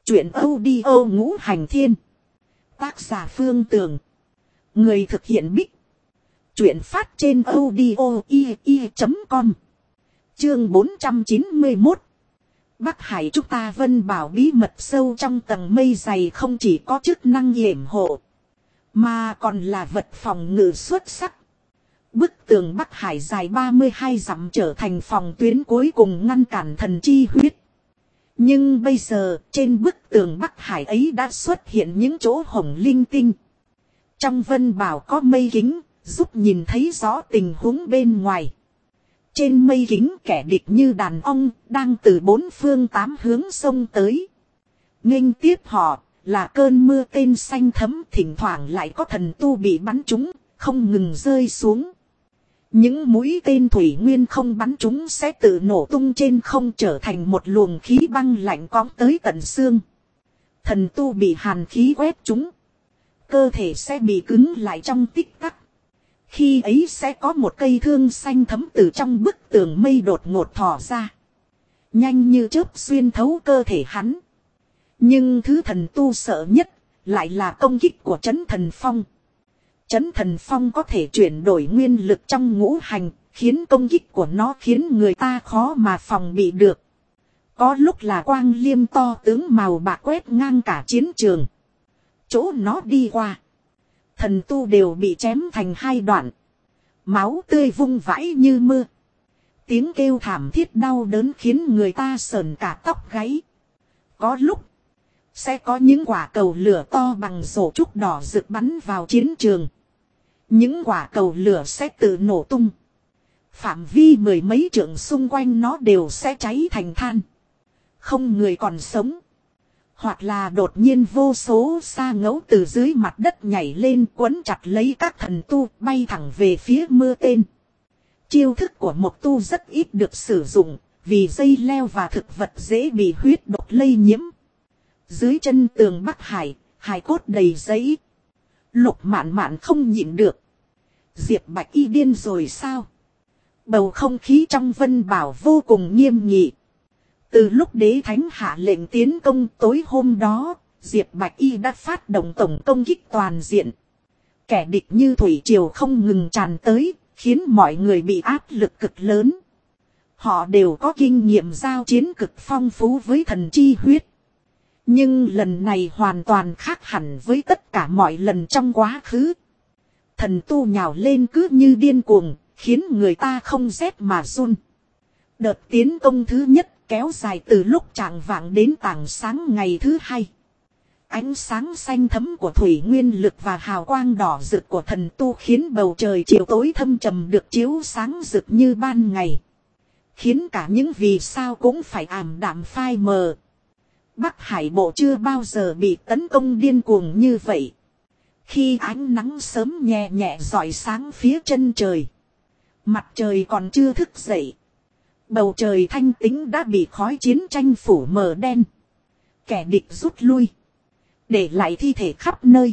Chuyện audio ngũ hành thiên. Tác giả Phương Tường. Người thực hiện Bích. Chuyện phát trên audio.com. Chương 491. Bắc Hải chúng ta Vân Bảo bí mật sâu trong tầng mây dày không chỉ có chức năng yểm hộ, mà còn là vật phòng ngự xuất sắc. Bức tường Bắc Hải dài 32 dặm trở thành phòng tuyến cuối cùng ngăn cản thần chi huyết. Nhưng bây giờ trên bức tường Bắc Hải ấy đã xuất hiện những chỗ hồng linh tinh. Trong Vân Bảo có mây kính giúp nhìn thấy rõ tình huống bên ngoài. Trên mây kính kẻ địch như đàn ong đang từ bốn phương tám hướng xông tới. Nghênh tiếp họ là cơn mưa tên xanh thẫm, thỉnh thoảng lại có thần tu bị bắn trúng, không ngừng rơi xuống. Những mũi tên thủy nguyên không bắn chúng sẽ tự nổ tung trên không trở thành một luồng khí băng lạnh cóng tới tận xương. Thần tu bị hàn khí quét chúng, cơ thể sẽ bị cứng lại trong tích tắc. Khi ấy sẽ có một cây thương xanh thấm từ trong bức tường mây đột ngột thò ra, nhanh như chớp xuyên thấu cơ thể hắn. Nhưng thứ thần tu sợ nhất lại là công kích của Trấn Thần Phong. Trấn Thần Phong có thể chuyển đổi nguyên lực trong ngũ hành, khiến công kích của nó khiến người ta khó mà phòng bị được. Có lúc là quang liêm to tướng màu bạc quét ngang cả chiến trường. Chỗ nó đi qua, thần tu đều bị chém thành hai đoạn. Máu tươi vung vãi như mưa. Tiếng kêu thảm thiết đau đớn khiến người ta sởn cả tóc gáy. Có lúc sẽ có những quả cầu lửa to bằng rổ trúc đỏ rực bắn vào chiến trường. Những quả cầu lửa sẽ tự nổ tung. Phạm vi mười mấy trượng xung quanh nó đều sẽ cháy thành than. Không người còn sống. Hoặc là đột nhiên vô số sa ngẫu từ dưới mặt đất nhảy lên quấn chặt lấy các thần tu bay thẳng về phía mưa tên. Chiêu thức của một tu rất ít được sử dụng, vì dây leo và thực vật dễ bị huyết độc lây nhiễm. Dưới chân tường Bắc Hải, hài cốt đầy giấy. Lục Mạn Mạn không nhịn được. Diệp Bạch Y điên rồi sao? Bầu không khí trong Vân Bảo vô cùng nghiêm nghị. Từ lúc đế thánh hạ lệnh tiến công tối hôm đó, Diệp Bạch Y đã phát động tổng công kích toàn diện. Kẻ địch như thủy triều không ngừng tràn tới, khiến mọi người bị áp lực cực lớn. Họ đều có kinh nghiệm giao chiến cực phong phú với thần chi huyết. Nhưng lần này hoàn toàn khác hẳn với tất cả mọi lần trong quá khứ. Thần tu nhào lên cứ như điên cuồng, khiến người ta không rét mà run. Đợt tiến công thứ nhất kéo dài từ lúc chạng vạng đến tảng sáng ngày thứ hai. Ánh sáng xanh thẫm của thủy nguyên lực và hào quang đỏ rực của thần tu khiến bầu trời chiều tối thâm trầm được chiếu sáng rực như ban ngày. Khiến cả những vì sao cũng phải ảm đạm phai mờ. Bắc Hải bộ chưa bao giờ bị tấn công điên cuồng như vậy. Khi ánh nắng sớm nhẹ nhẹ rọi sáng phía chân trời, mặt trời còn chưa thức dậy. Bầu trời thanh tĩnh đã bị khói chiến tranh phủ mờ đen. Kẻ địch rút lui, để lại thi thể khắp nơi.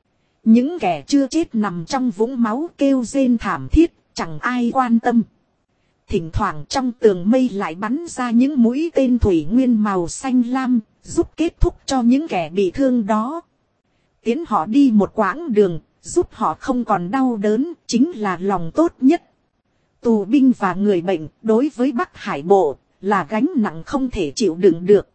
Những kẻ chưa chết nằm trong vũng máu kêu rên thảm thiết, chẳng ai quan tâm. Thỉnh thoảng trong tường mây lại bắn ra những mũi tên thủy nguyên màu xanh lam, giúp kết thúc cho những kẻ bị thương đó. Tiến họ đi một quãng đường, giúp họ không còn đau đớn, chính là lòng tốt nhất. Tù binh và người bệnh đối với Bắc Hải bộ là gánh nặng không thể chịu đựng được.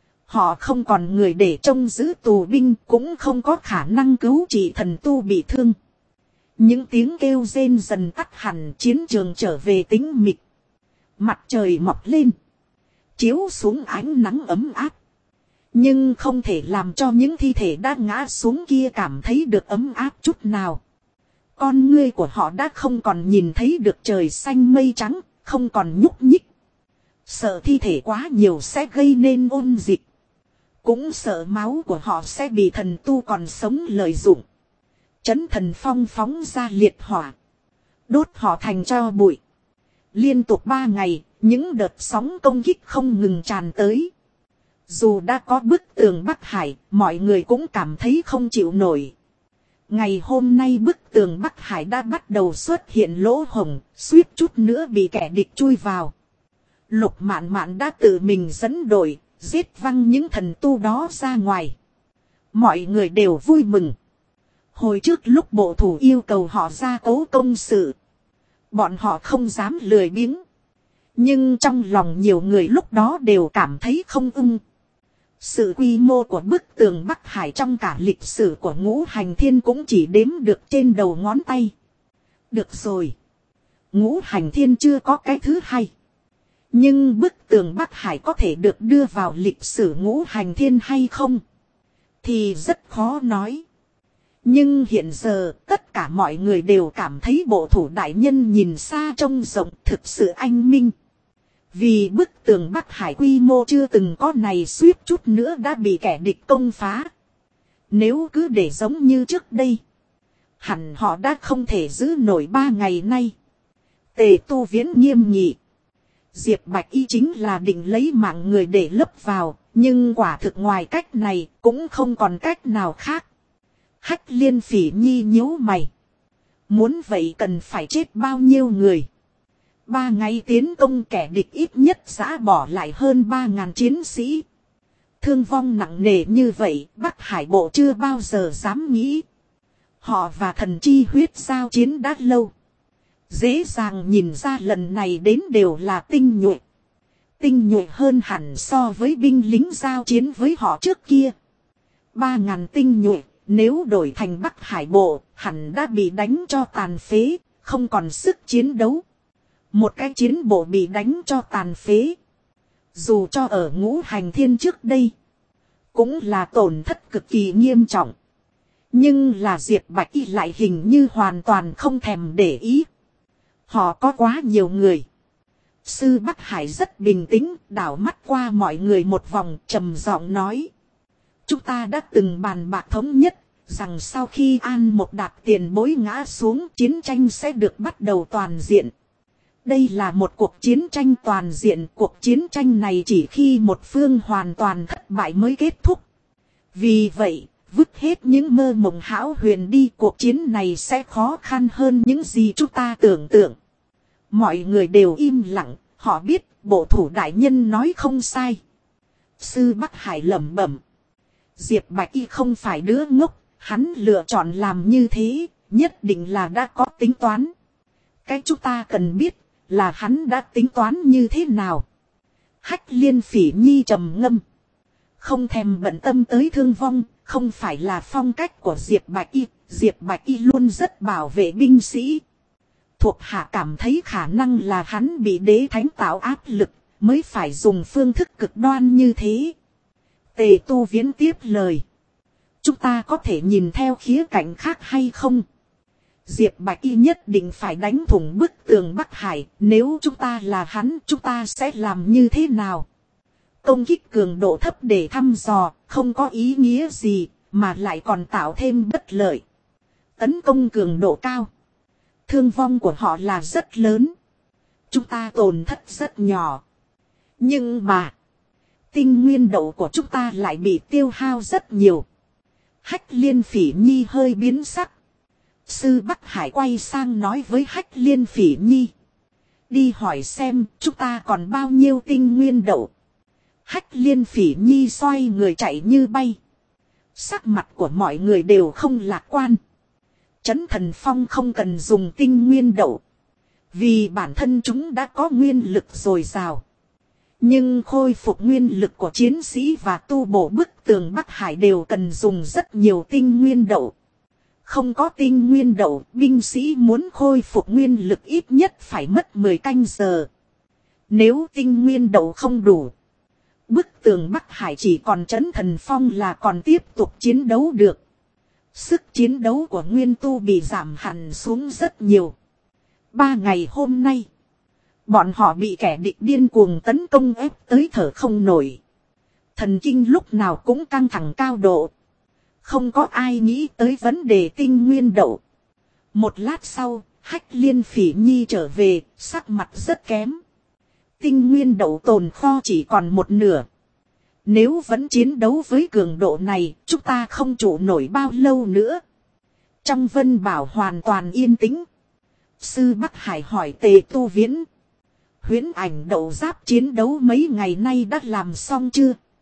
Họ không còn người để trông giữ tù binh, cũng không có khả năng cứu trị thần tu bị thương. Những tiếng kêu rên dần tắt hẳn, chiến trường trở về tĩnh mịch. Mặt trời mọc lên, chiếu xuống ánh nắng ấm áp. Nhưng không thể làm cho những thi thể đã ngã xuống kia cảm thấy được ấm áp chút nào. Con ngươi của họ đã không còn nhìn thấy được trời xanh mây trắng, không còn nhúc nhích. Sợ thi thể quá nhiều sẽ gây nên ôn dịch. Cũng sợ máu của họ sẽ bị thần tu còn sống lợi dụng. Trấn Thần Phong phóng ra liệt hỏa, đốt họ thành tro bụi. Liên tục 3 ngày, những đợt sóng công kích không ngừng tràn tới. Dù đã có bức tường Bắc Hải, mọi người cũng cảm thấy không chịu nổi. Ngày hôm nay bức tường Bắc Hải đã bắt đầu xuất hiện lỗ hổng, suýt chút nữa bị kẻ địch chui vào. Lục Mạn Mạn đã tự mình dẫn đội, giết văng những thần tu đó ra ngoài. Mọi người đều vui mừng. Hồi trước lúc bộ thủ yêu cầu họ ra cố công sự, bọn họ không dám lười biếng. Nhưng trong lòng nhiều người lúc đó đều cảm thấy không ưng. Sự quy mô của bức tường Bắc Hải trong cả lịch sử của Ngũ Hành Thiên cũng chỉ đếm được trên đầu ngón tay. Được rồi. Ngũ Hành Thiên chưa có cái thứ hai. Nhưng bức tường Bắc Hải có thể được đưa vào lịch sử Ngũ Hành Thiên hay không? Thì rất khó nói. Nhưng hiện giờ tất cả mọi người đều cảm thấy bộ thủ đại nhân nhìn xa trông rộng thực sự anh minh. Vì bức tường Bắc Hải quy mô chưa từng có này suýt chút nữa đã bị kẻ địch công phá. Nếu cứ để giống như trước đây, hẳn họ đã không thể giữ nổi 3 ngày nay. Tề Tu Viễn nghiêm nghị. Diệp Bạch Y chính là định lấy mạng người để lấp vào, nhưng quả thực ngoài cách này cũng không còn cách nào khác. Hách Liên Phỉ Nhi nhíu mày. Muốn vậy cần phải chết bao nhiêu người? 3 ngày tiến công kẻ địch ít nhất giã bỏ lại hơn 3.000 chiến sĩ. Thương vong nặng nề như vậy, Bắc Hải Bộ chưa bao giờ dám nghĩ. Họ và thần chi huyết giao chiến đã lâu. Dễ dàng nhìn ra lần này đến đều là tinh nhuệ. Tinh nhuệ hơn hẳn so với binh lính giao chiến với họ trước kia. 3.000 tinh nhuệ, nếu đổi thành Bắc Hải Bộ, hẳn đã bị đánh cho tàn phế, không còn sức chiến đấu. Một cái chiến bộ bị đánh cho tàn phế. Dù cho ở Ngũ Hành Thiên trước đây, cũng là tổn thất cực kỳ nghiêm trọng. Nhưng là Diệp Bạch Y lại hình như hoàn toàn không thèm để ý. Họ có quá nhiều người. Sư Bắc Hải rất bình tĩnh, đảo mắt qua mọi người một vòng, trầm giọng nói. Chúng ta đã từng bàn bạc thống nhất, rằng sau khi An Một Đạt tiền bối ngã xuống, chiến tranh sẽ được bắt đầu toàn diện. Đây là một cuộc chiến tranh toàn diện, cuộc chiến tranh này chỉ khi một phương hoàn toàn thất bại mới kết thúc. Vì vậy, vứt hết những mơ mộng hão huyền đi, cuộc chiến này sẽ khó khăn hơn những gì chúng ta tưởng tượng. Mọi người đều im lặng, họ biết bộ thủ đại nhân nói không sai. Sư Bắc Hải lẩm bẩm. Diệp Bạch Y không phải đứa ngốc, hắn lựa chọn làm như thế, nhất định là đã có tính toán. Cái chúng ta cần biết là hắn đã tính toán như thế nào. Hách Liên Phỉ Nhi trầm ngâm. Không thèm bận tâm tới thương vong, không phải là phong cách của Diệp Bạch Y. Diệp Bạch Y luôn rất bảo vệ binh sĩ. Thuộc hạ cảm thấy khả năng là hắn bị đế thánh tạo áp lực, mới phải dùng phương thức cực đoan như thế. Tề Tu Viễn tiếp lời. Chúng ta có thể nhìn theo khía cạnh khác hay không? Diệp Bạch Y nhất định phải đánh thủng bức tường Bắc Hải. Nếu chúng ta là hắn, chúng ta sẽ làm như thế nào? Công kích cường độ thấp để thăm dò, không có ý nghĩa gì, mà lại còn tạo thêm bất lợi. Tấn công cường độ cao. Thương vong của họ là rất lớn. Chúng ta tổn thất rất nhỏ. Nhưng mà, tinh nguyên đậu của chúng ta lại bị tiêu hao rất nhiều. Hách Liên Phỉ Nhi hơi biến sắc. Sư Bắc Hải quay sang nói với Hách Liên Phỉ Nhi. Đi hỏi xem chúng ta còn bao nhiêu tinh nguyên đậu. Hách Liên Phỉ Nhi xoay người chạy như bay. Sắc mặt của mọi người đều không lạc quan. Trấn Thần Phong không cần dùng tinh nguyên đậu. Vì bản thân chúng đã có nguyên lực dồi dào. Nhưng khôi phục nguyên lực của chiến sĩ và tu bổ bức tường Bắc Hải đều cần dùng rất nhiều tinh nguyên đậu. Không có tinh nguyên đậu, binh sĩ muốn khôi phục nguyên lực ít nhất phải mất 10 canh giờ. Nếu tinh nguyên đậu không đủ, bức tường Bắc Hải chỉ còn Trấn Thần Phong là còn tiếp tục chiến đấu được. Sức chiến đấu của nguyên tu bị giảm hẳn xuống rất nhiều. 3 ngày hôm nay, bọn họ bị kẻ địch điên cuồng tấn công ép tới thở không nổi. Thần kinh lúc nào cũng căng thẳng cao độ. Không có ai nghĩ tới vấn đề tinh nguyên đậu. Một lát sau, Hách Liên Phỉ Nhi trở về, sắc mặt rất kém. Tinh nguyên đậu tồn kho chỉ còn một nửa. Nếu vẫn chiến đấu với cường độ này, chúng ta không trụ nổi bao lâu nữa. Trong Vân Bảo hoàn toàn yên tĩnh. Sư Bắc Hải hỏi Tề Tu Viễn. Huyễn ảnh đậu giáp chiến đấu mấy ngày nay đã làm xong chưa?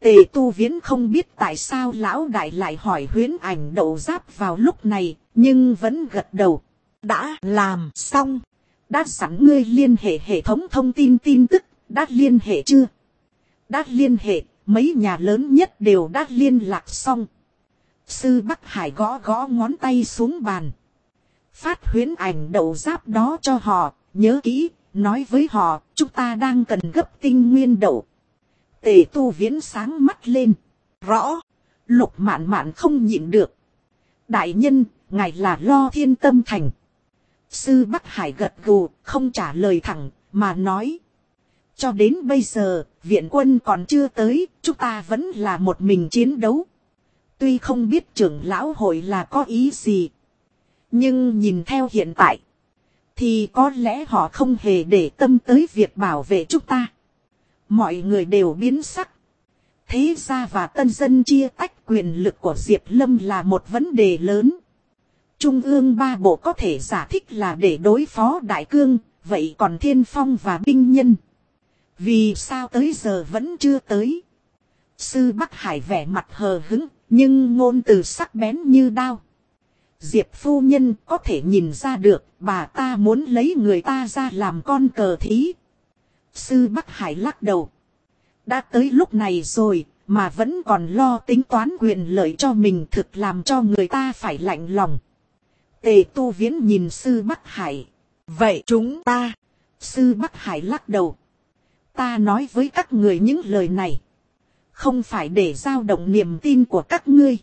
Tề Tu Viễn không biết tại sao lão đại lại hỏi huyễn ảnh đậu giáp vào lúc này, nhưng vẫn gật đầu. Đã làm xong. Đã sẵn ngươi liên hệ hệ thống thông tin tin tức, đã liên hệ chưa? Đã liên hệ, mấy nhà lớn nhất đều đã liên lạc xong. Sư Bắc Hải gõ gõ ngón tay xuống bàn. Phát huyễn ảnh đậu giáp đó cho họ, nhớ kỹ, nói với họ, chúng ta đang cần gấp tinh nguyên đậu. Tề Tu Viễn sáng mắt lên. Rõ. Lục Mạn Mạn không nhịn được. Đại nhân, ngài là Lo Thiên Tâm Thành. Sư Bắc Hải gật gù, không trả lời thẳng, mà nói. Cho đến bây giờ, viện quân còn chưa tới, chúng ta vẫn là một mình chiến đấu. Tuy không biết trưởng lão hội là có ý gì. Nhưng nhìn theo hiện tại, thì có lẽ họ không hề để tâm tới việc bảo vệ chúng ta. Mọi người đều biến sắc. Thế gia và tân dân chia tách quyền lực của Diệp Lâm là một vấn đề lớn. Trung ương ba bộ có thể giả thích là để đối phó Đại Cương, vậy còn Thiên Phong và binh nhân, vì sao tới giờ vẫn chưa tới? Sư Bắc Hải vẻ mặt hờ hững, nhưng ngôn từ sắc bén như đao. Diệp phu nhân có thể nhìn ra được, bà ta muốn lấy người ta ra làm con cờ thí. Sư Bắc Hải lắc đầu. Đã tới lúc này rồi, mà vẫn còn lo tính toán quyền lợi cho mình, thực làm cho người ta phải lạnh lòng. Tề Tu Viễn nhìn Sư Bắc Hải. Vậy chúng ta. Sư Bắc Hải lắc đầu. Ta nói với các người những lời này, không phải để dao động niềm tin của các ngươi,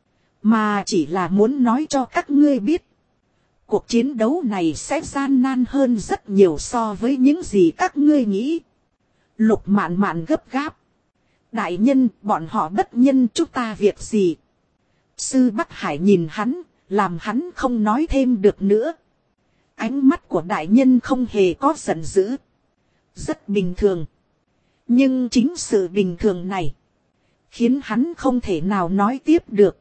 mà chỉ là muốn nói cho các ngươi biết. Cuộc chiến đấu này sẽ gian nan hơn rất nhiều so với những gì các ngươi nghĩ. Lục Mạn Mạn gấp gáp. Đại nhân, bọn họ bất nhân chúng ta việc gì? Sư Bắc Hải nhìn hắn, làm hắn không nói thêm được nữa. Ánh mắt của đại nhân không hề có giận dữ. Rất bình thường. Nhưng chính sự bình thường này khiến hắn không thể nào nói tiếp được.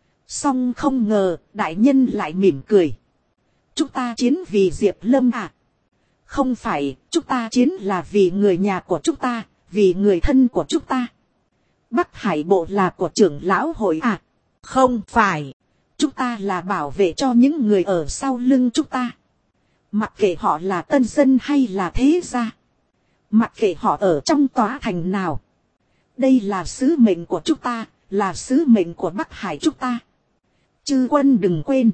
Song không ngờ đại nhân lại mỉm cười. Chúng ta chiến vì Diệp Lâm à? Không phải, chúng ta chiến là vì người nhà của chúng ta, vì người thân của chúng ta. Bắc Hải bộ là của trưởng lão hội à? Không phải. Chúng ta là bảo vệ cho những người ở sau lưng chúng ta. Mặc kệ họ là tân dân hay là thế gia. Mặc kệ họ ở trong tòa thành nào. Đây là sứ mệnh của chúng ta, là sứ mệnh của Bắc Hải chúng ta. Chư quân đừng quên.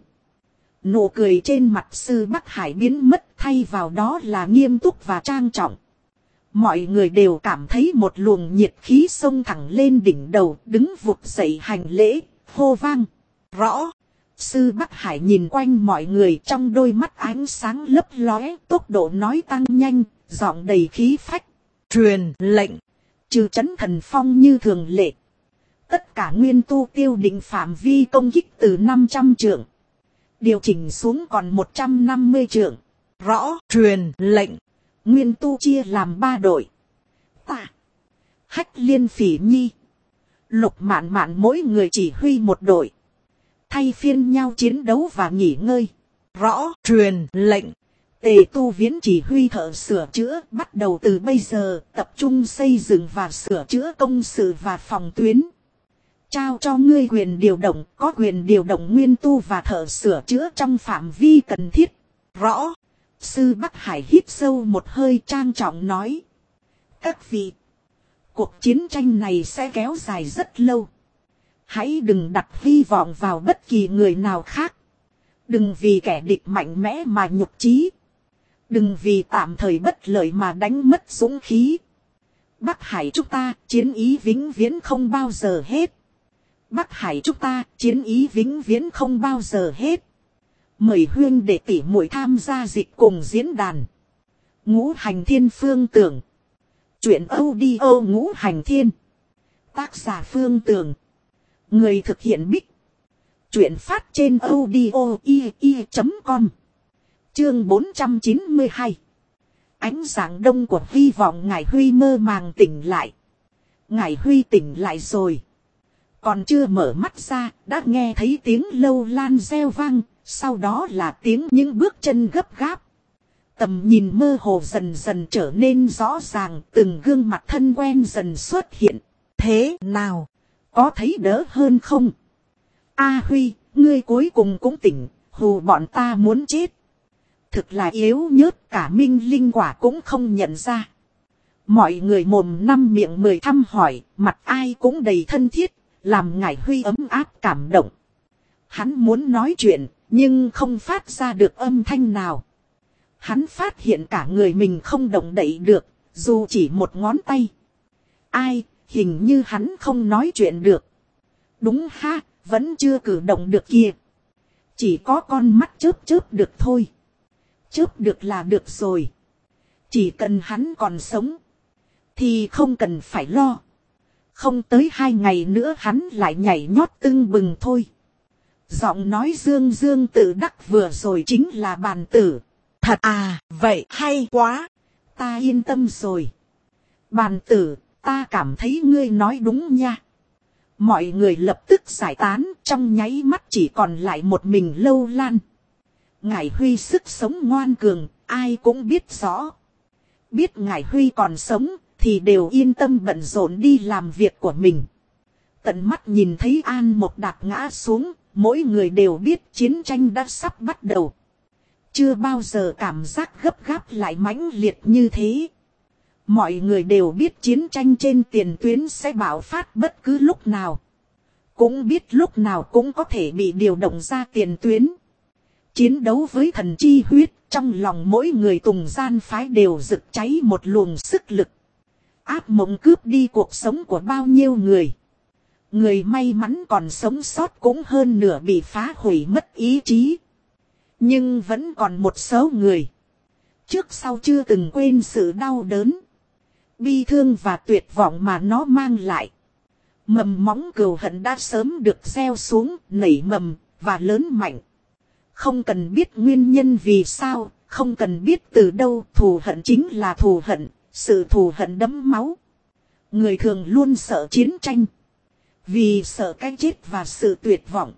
Nụ cười trên mặt Sư Bắc Hải biến mất, thay vào đó là nghiêm túc và trang trọng. Mọi người đều cảm thấy một luồng nhiệt khí xông thẳng lên đỉnh đầu, đứng vụt dậy hành lễ, hô vang. Rõ. Sư Bắc Hải nhìn quanh mọi người, trong đôi mắt ánh sáng lấp lóe, tốc độ nói tăng nhanh, giọng đầy khí phách. Truyền lệnh. Trừ Trấn Thần Phong như thường lệ. Tất cả nguyên tu tiêu định phạm vi công kích từ 500 trượng. Điều chỉnh xuống còn 150 trượng. Rõ. Truyền lệnh. Nguyên tu chia làm 3 đội. Ta. Hách Liên Phỉ Nhi. Lục Mạn Mạn mỗi người chỉ huy một đội. Thay phiên nhau chiến đấu và nghỉ ngơi. Rõ. Truyền lệnh. Tề Tu Viễn chỉ huy thợ sửa chữa, bắt đầu từ bây giờ tập trung xây dựng và sửa chữa công sự và phòng tuyến. Trao cho ngươi quyền điều động, có quyền điều động nguyên tu và thợ sửa chữa trong phạm vi cần thiết. Rõ. Sư Bắc Hải hít sâu một hơi, trang trọng nói. Các vị, cuộc chiến tranh này sẽ kéo dài rất lâu. Hãy đừng đặt hy vọng vào bất kỳ người nào khác. Đừng vì kẻ địch mạnh mẽ mà nhục chí. Đừng vì tạm thời bất lợi mà đánh mất dũng khí. Bắc Hải chúng ta, chiến ý vĩnh viễn không bao giờ hết. Bắc Hải chúng ta, chiến ý vĩnh viễn không bao giờ hết. Mời huyên đệ tỷ muội tham gia dịch cùng diễn đàn. Ngũ Hành Thiên Phương Tưởng. Chuyện audio Ngũ Hành Thiên. Tác giả Phương Tưởng. Người thực hiện Bích. Chuyện phát trên audio.com. Chương 492. Ánh sáng đông của hy vọng Ngải Huy mơ màng tỉnh lại. Ngải Huy tỉnh lại rồi. Còn chưa mở mắt ra, đã nghe thấy tiếng lâu lan reo vang, sau đó là tiếng những bước chân gấp gáp. Tầm nhìn mơ hồ dần dần trở nên rõ ràng, từng gương mặt thân quen dần xuất hiện. thế nào? Có thấy đỡ hơn không? A Huy, ngươi cuối cùng cũng tỉnh, hù bọn ta muốn chết. Thực là yếu nhớt, cả Minh Linh quả cũng không nhận ra. Mọi người mồm năm miệng mười thăm hỏi, mặt ai cũng đầy thân thiết, làm Ngải Huy ấm áp cảm động. Hắn muốn nói chuyện, nhưng không phát ra được âm thanh nào. Hắn phát hiện cả người mình không động đậy được, dù chỉ một ngón tay. Ai, hình như hắn không nói chuyện được. Đúng ha, vẫn chưa cử động được kìa. Chỉ có con mắt chớp chớp được thôi. Chớp được là được rồi. Chỉ cần hắn còn sống, thì không cần phải lo. Không tới 2 ngày nữa hắn lại nhảy nhót tưng bừng thôi. Giọng nói dương dương tự đắc vừa rồi chính là bàn tử. Thật à, vậy hay quá. Ta yên tâm rồi. Bàn tử, ta cảm thấy ngươi nói đúng nha. Mọi người lập tức giải tán, trong nháy mắt chỉ còn lại một mình Lâu Lan. Ngải Huy sức sống ngoan cường, ai cũng biết rõ. Biết Ngải Huy còn sống, thì đều yên tâm bận rộn đi làm việc của mình. Tận mắt nhìn thấy An Mộc Đạt ngã xuống, mỗi người đều biết chiến tranh đã sắp bắt đầu. Chưa bao giờ cảm giác gấp gáp lại mãnh liệt như thế. Mọi người đều biết chiến tranh trên tiền tuyến sẽ bạo phát bất cứ lúc nào. Cũng biết lúc nào cũng có thể bị điều động ra tiền tuyến. Chiến đấu với thần chi huyết, trong lòng mỗi người Tùng Gian phái đều rực cháy một luồng sức lực. Ác mộng cướp đi cuộc sống của bao nhiêu người. Người may mắn còn sống sót cũng hơn nửa bị phá hủy mất ý chí. Nhưng vẫn còn một số người. Trước sau chưa từng quên sự đau đớn, bi thương và tuyệt vọng mà nó mang lại. Mầm móng cừu hận đã sớm được gieo xuống, nảy mầm, và lớn mạnh. Không cần biết nguyên nhân vì sao, không cần biết từ đâu, thù hận chính là thù hận, sự thù hận đẫm máu. Người thường luôn sợ chiến tranh, vì sợ cái chết và sự tuyệt vọng.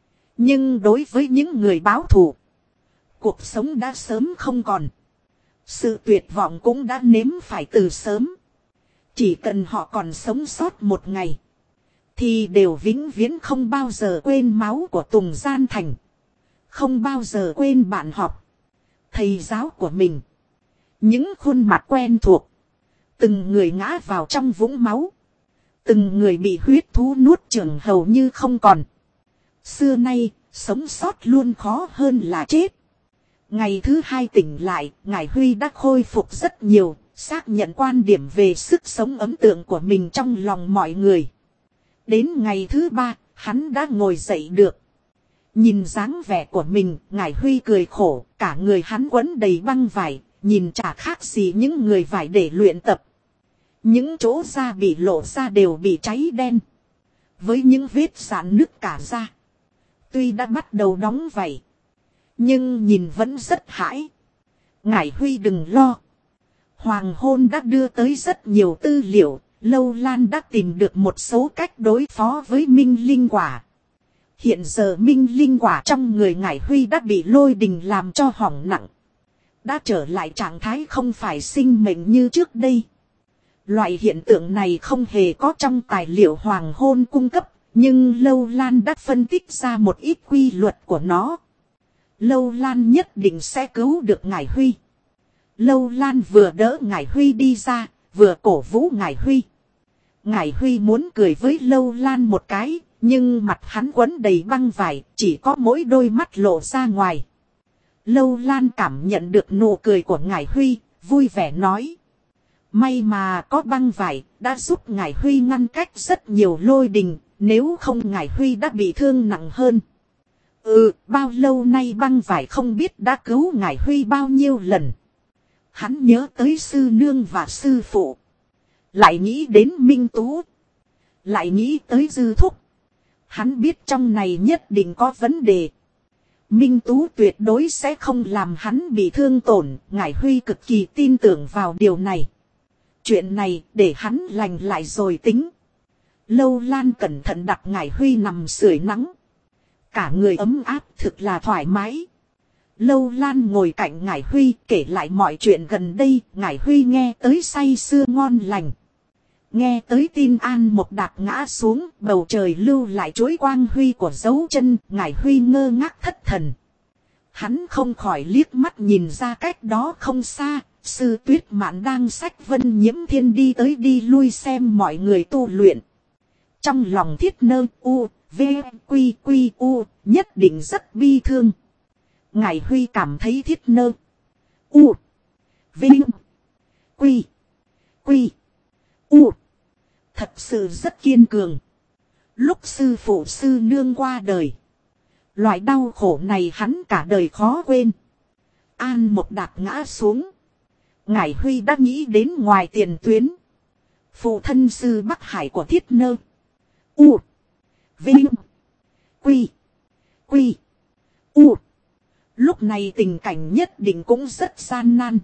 Nhưng đối với những người báo thù, cuộc sống đã sớm không còn. Sự tuyệt vọng cũng đã nếm phải từ sớm. Chỉ cần họ còn sống sót một ngày, thì đều vĩnh viễn không bao giờ quên máu của Tùng Gian Thành. Không bao giờ quên bạn học, thầy giáo của mình. Những khuôn mặt quen thuộc. Từng người ngã vào trong vũng máu. Từng người bị huyết thú nuốt chửng hầu như không còn. Xưa nay, sống sót luôn khó hơn là chết. Ngày thứ 2 tỉnh lại, Ngải Huy đã khôi phục rất nhiều, xác nhận quan điểm về sức sống ấn tượng của mình trong lòng mọi người. Đến ngày thứ 3, hắn đã ngồi dậy được. Nhìn dáng vẻ của mình, Ngải Huy cười khổ, cả người hắn quấn đầy băng vải, nhìn chả khác gì những người vải để luyện tập. Những chỗ da bị lộ ra đều bị cháy đen, với những vết sạn nứt cả da. Tuy đã bắt đầu đóng vảy, nhưng nhìn vẫn rất hãi. Ngải Huy đừng lo. Hoàng hôn đã đưa tới rất nhiều tư liệu, Lâu Lan đã tìm được một số cách đối phó với Minh Linh Quả. Hiện giờ Minh Linh Quả trong người Ngải Huy đã bị lôi đình làm cho hỏng nặng. Đã trở lại trạng thái không phải sinh mệnh như trước đây. Loại hiện tượng này không hề có trong tài liệu hoàng hôn cung cấp, nhưng Lâu Lan đã phân tích ra một ít quy luật của nó. Lâu Lan nhất định sẽ cứu được Ngải Huy. Lâu Lan vừa đỡ Ngải Huy đi ra, vừa cổ vũ Ngải Huy. Ngải Huy muốn cười với Lâu Lan một cái, nhưng mặt hắn quấn đầy băng vải, chỉ có mỗi đôi mắt lộ ra ngoài. Lâu Lan cảm nhận được nụ cười của Ngải Huy, vui vẻ nói. May mà có băng vải, đã giúp Ngải Huy ngăn cách rất nhiều lôi đình, nếu không Ngải Huy đã bị thương nặng hơn. Bao lâu nay băng vải không biết đã cứu Ngải Huy bao nhiêu lần. Hắn nhớ tới sư nương và sư phụ. Lại nghĩ đến Minh Tú. Lại nghĩ tới Dư Thúc. Hắn biết trong này nhất định có vấn đề. Minh Tú tuyệt đối sẽ không làm hắn bị thương tổn. Ngải Huy cực kỳ tin tưởng vào điều này. Chuyện này để hắn lành lại rồi tính. Lâu Lan cẩn thận đặt Ngải Huy nằm sưởi nắng. Cả người ấm áp thực là thoải mái. Lâu Lan ngồi cạnh Ngải Huy kể lại mọi chuyện gần đây. Ngải Huy nghe tới say sưa ngon lành. Nghe tới tin An Một Đạc ngã xuống, bầu trời lưu lại chuỗi quang huy của dấu chân, Ngải Huy ngơ ngác thất thần. Hắn không khỏi liếc mắt nhìn ra cách đó không xa, Sư Tuyết Mạn đang xách Vân Nhiễm Thiên đi tới đi lui xem mọi người tu luyện. Trong lòng Thiết Nơ U, V, Quy Quy U, nhất định rất bi thương. Ngải Huy cảm thấy Thiết Nơ U, V, Quy Quy U thật sự rất kiên cường. Lúc sư phụ sư nương qua đời, loại đau khổ này hắn cả đời khó quên. An Một Đạc ngã xuống, Ngải Huy đã nghĩ đến ngoài tiền tuyến. Phụ thân sư Bắc Hải của Thiết Nơ U, Vinh, Quy, Quy, U. Lúc này tình cảnh nhất định cũng rất gian nan.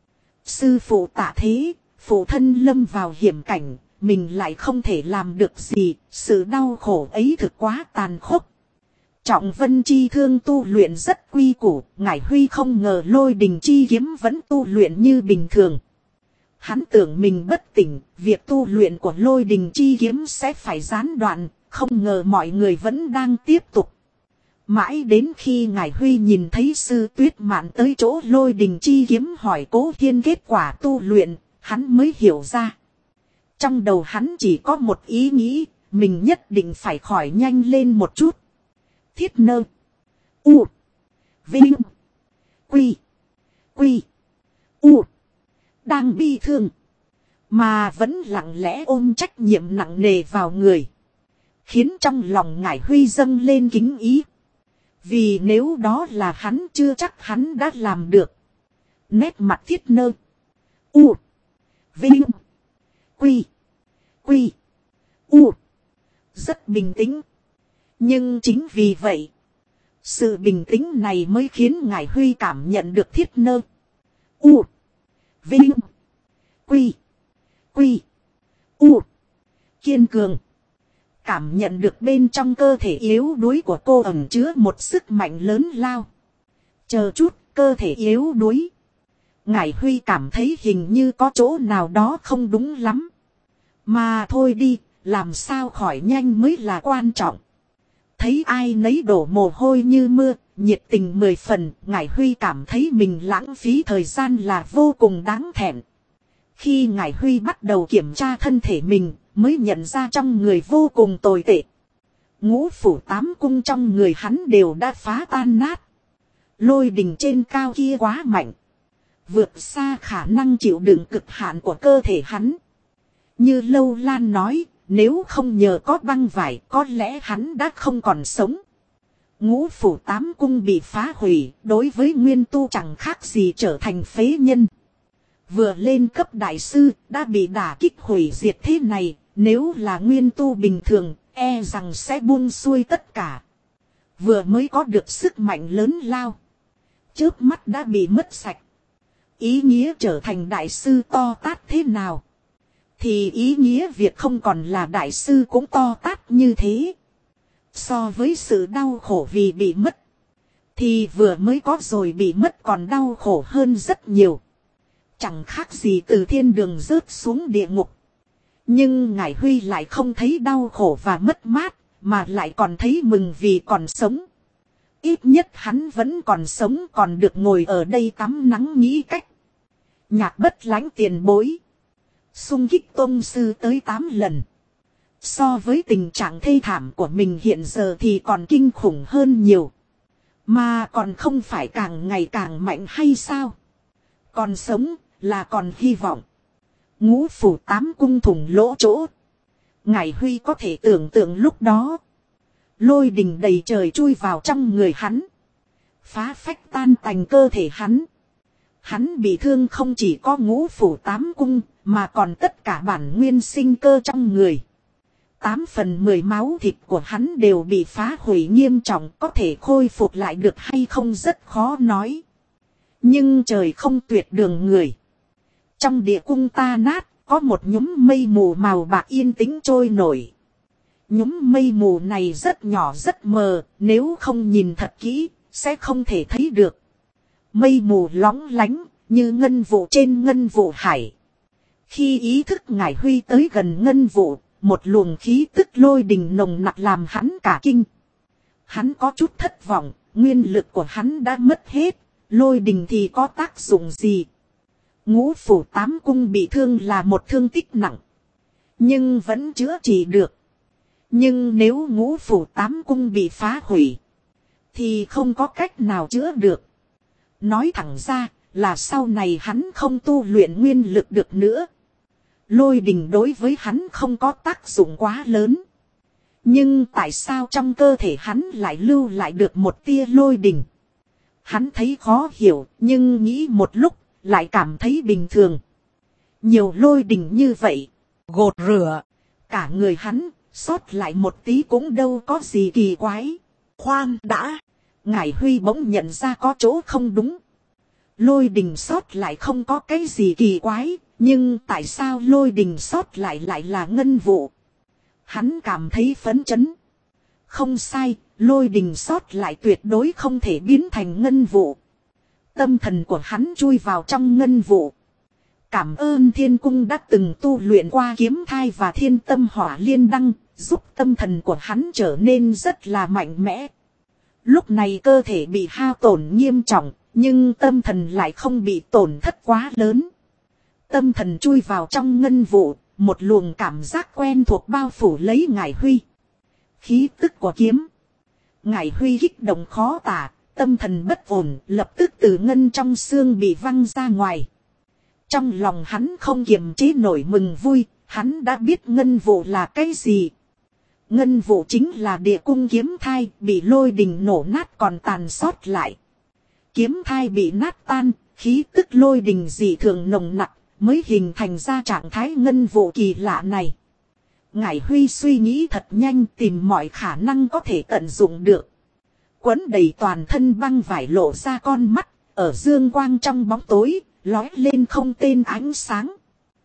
Sư phụ tạ thế, phụ thân lâm vào hiểm cảnh, mình lại không thể làm được gì, sự đau khổ ấy thực quá tàn khốc. Trọng Vân chi thương tu luyện rất quy củ, Ngải Huy không ngờ Lôi Đình chi kiếm vẫn tu luyện như bình thường. Hắn tưởng mình bất tỉnh, việc tu luyện của Lôi Đình chi kiếm sẽ phải gián đoạn, không ngờ mọi người vẫn đang tiếp tục. Mãi đến khi Ngải Huy nhìn thấy Sư Tuyết Mạn tới chỗ Lôi Đình chi kiếm hỏi Cố Hiên kết quả tu luyện, hắn mới hiểu ra. Trong đầu hắn chỉ có một ý nghĩ, mình nhất định phải khỏi nhanh lên một chút. Thiết Nơ U, Vinh, Quy, Quy, U đang bi thương, mà vẫn lặng lẽ ôm trách nhiệm nặng nề vào người, khiến trong lòng Ngải Huy dâng lên kính ý. Vì nếu đó là hắn chưa chắc hắn đã làm được. Nét mặt Thiết Nơ U, Vinh, Quy, Quy, U rất bình tĩnh. Nhưng chính vì vậy, sự bình tĩnh này mới khiến Ngải Huy cảm nhận được Thiết Nơ U, Vinh, Quy, Quy, U kiên cường. Cảm nhận được bên trong cơ thể yếu đuối của cô ẩn chứa một sức mạnh lớn lao. Chờ chút, cơ thể yếu đuối. Ngải Huy cảm thấy hình như có chỗ nào đó không đúng lắm. Mà thôi đi, làm sao khỏi nhanh mới là quan trọng. Thấy ai nấy đổ mồ hôi như mưa, nhiệt tình 10 phần, Ngải Huy cảm thấy mình lãng phí thời gian là vô cùng đáng thẹn. Khi Ngải Huy bắt đầu kiểm tra thân thể mình, mới nhận ra trong người vô cùng tồi tệ. Ngũ phủ 8 cung trong người hắn đều đã phá tan nát. Lôi đình trên cao kia quá mạnh, vượt xa khả năng chịu đựng cực hạn của cơ thể hắn. Như Lâu Lan nói, nếu không nhờ có băng vải, có lẽ hắn đã không còn sống. Ngũ phủ 8 cung bị phá hủy, đối với Nguyên Tu chẳng khác gì trở thành phế nhân. Vừa lên cấp đại sư, đã bị đả kích hủy diệt thế này, nếu là Nguyên Tu bình thường, e rằng sẽ buông xuôi tất cả. Vừa mới có được sức mạnh lớn lao, chớp mắt đã bị mất sạch. Ý nghĩa trở thành đại sư to tát thế nào, thì ý nghĩa việc không còn là đại sư cũng to tát như thế. So với sự đau khổ vì bị mất, thì vừa mới có rồi bị mất còn đau khổ hơn rất nhiều. Chẳng khác gì từ thiên đường rớt xuống địa ngục. Nhưng Ngải Huy lại không thấy đau khổ và mất mát, mà lại còn thấy mừng vì còn sống. Ít nhất hắn vẫn còn sống, còn được ngồi ở đây tắm nắng nghĩ cách. Nhạc Bất Lãnh tiền bối xung kích tôn sư tới 8 lần. So với tình trạng thê thảm của mình hiện giờ thì còn kinh khủng hơn nhiều. Mà còn không phải càng ngày càng mạnh hay sao? Còn sống là còn hy vọng. Ngũ phủ 8 cung thủng lỗ chỗ. Ngải Huy có thể tưởng tượng lúc đó, lôi đình đầy trời chui vào trong người hắn, phá phách tan tành cơ thể hắn. Hắn bị thương không chỉ có ngũ phủ 8 cung, mà còn tất cả bản nguyên sinh cơ trong người. 8/10 máu thịt của hắn đều bị phá hủy nghiêm trọng, có thể khôi phục lại được hay không rất khó nói. Nhưng trời không tuyệt đường người. Trong địa cung ta nát, có một nhúm mây mù màu bạc yên tĩnh trôi nổi. Nhúm mây mù này rất nhỏ rất mờ, nếu không nhìn thật kỹ, sẽ không thể thấy được. Mây mù lóng lánh, như ngân vụ trên ngân vụ hải. Khi ý thức Ngải Huy tới gần ngân vụ, một luồng khí tức lôi đình nồng nặc làm hắn cả kinh. Hắn có chút thất vọng, nguyên lực của hắn đã mất hết, lôi đình thì có tác dụng gì? Ngũ phủ tám cung bị thương là một thương tích nặng, nhưng vẫn chữa trị được. Nhưng nếu ngũ phủ tám cung bị phá hủy, thì không có cách nào chữa được. Nói thẳng ra là sau này hắn không tu luyện nguyên lực được nữa. Lôi đình đối với hắn không có tác dụng quá lớn. Nhưng tại sao trong cơ thể hắn lại lưu lại được một tia lôi đình? Hắn thấy khó hiểu, nhưng nghĩ một lúc lại cảm thấy bình thường. Nhiều lôi đình như vậy, Gột rửa. cả người hắn sót lại một tí cũng đâu có gì kỳ quái. Khoan đã. Ngải Huy bỗng nhận ra có chỗ không đúng. Lôi đình sót lại không có cái gì kỳ quái, nhưng tại sao lôi đình sót lại lại là ngân vụ? Hắn cảm thấy phấn chấn. Không sai, lôi đình sót lại tuyệt đối không thể biến thành ngân vụ. Tâm thần của hắn chui vào trong ngân vụ. Cảm ơn thiên cung đã từng tu luyện qua kiếm thai và thiên tâm hỏa liên đăng, giúp tâm thần của hắn trở nên rất là mạnh mẽ. Lúc này cơ thể bị hao tổn nghiêm trọng, nhưng tâm thần lại không bị tổn thất quá lớn. Tâm thần chui vào trong ngân vụ, một luồng cảm giác quen thuộc bao phủ lấy Ngải Huy. Khí tức của kiếm. Ngải Huy kích động khó tả, tâm thần bất ổn, lập tức từ ngân trong xương bị văng ra ngoài. Trong lòng hắn không kiềm chế nổi mừng vui, hắn đã biết ngân vụ là cái gì. Ngân vụ chính là địa cung kiếm thai, bị lôi đình nổ nát còn tàn sót lại. Kiếm thai bị nát tan, khí tức lôi đình dị thường nồng nặc, mới hình thành ra trạng thái ngân vụ kỳ lạ này. Ngải Huy suy nghĩ thật nhanh, tìm mọi khả năng có thể tận dụng được. Quấn đầy toàn thân băng vải lộ ra con mắt, ở dương quang trong bóng tối, lói lên không tên ánh sáng.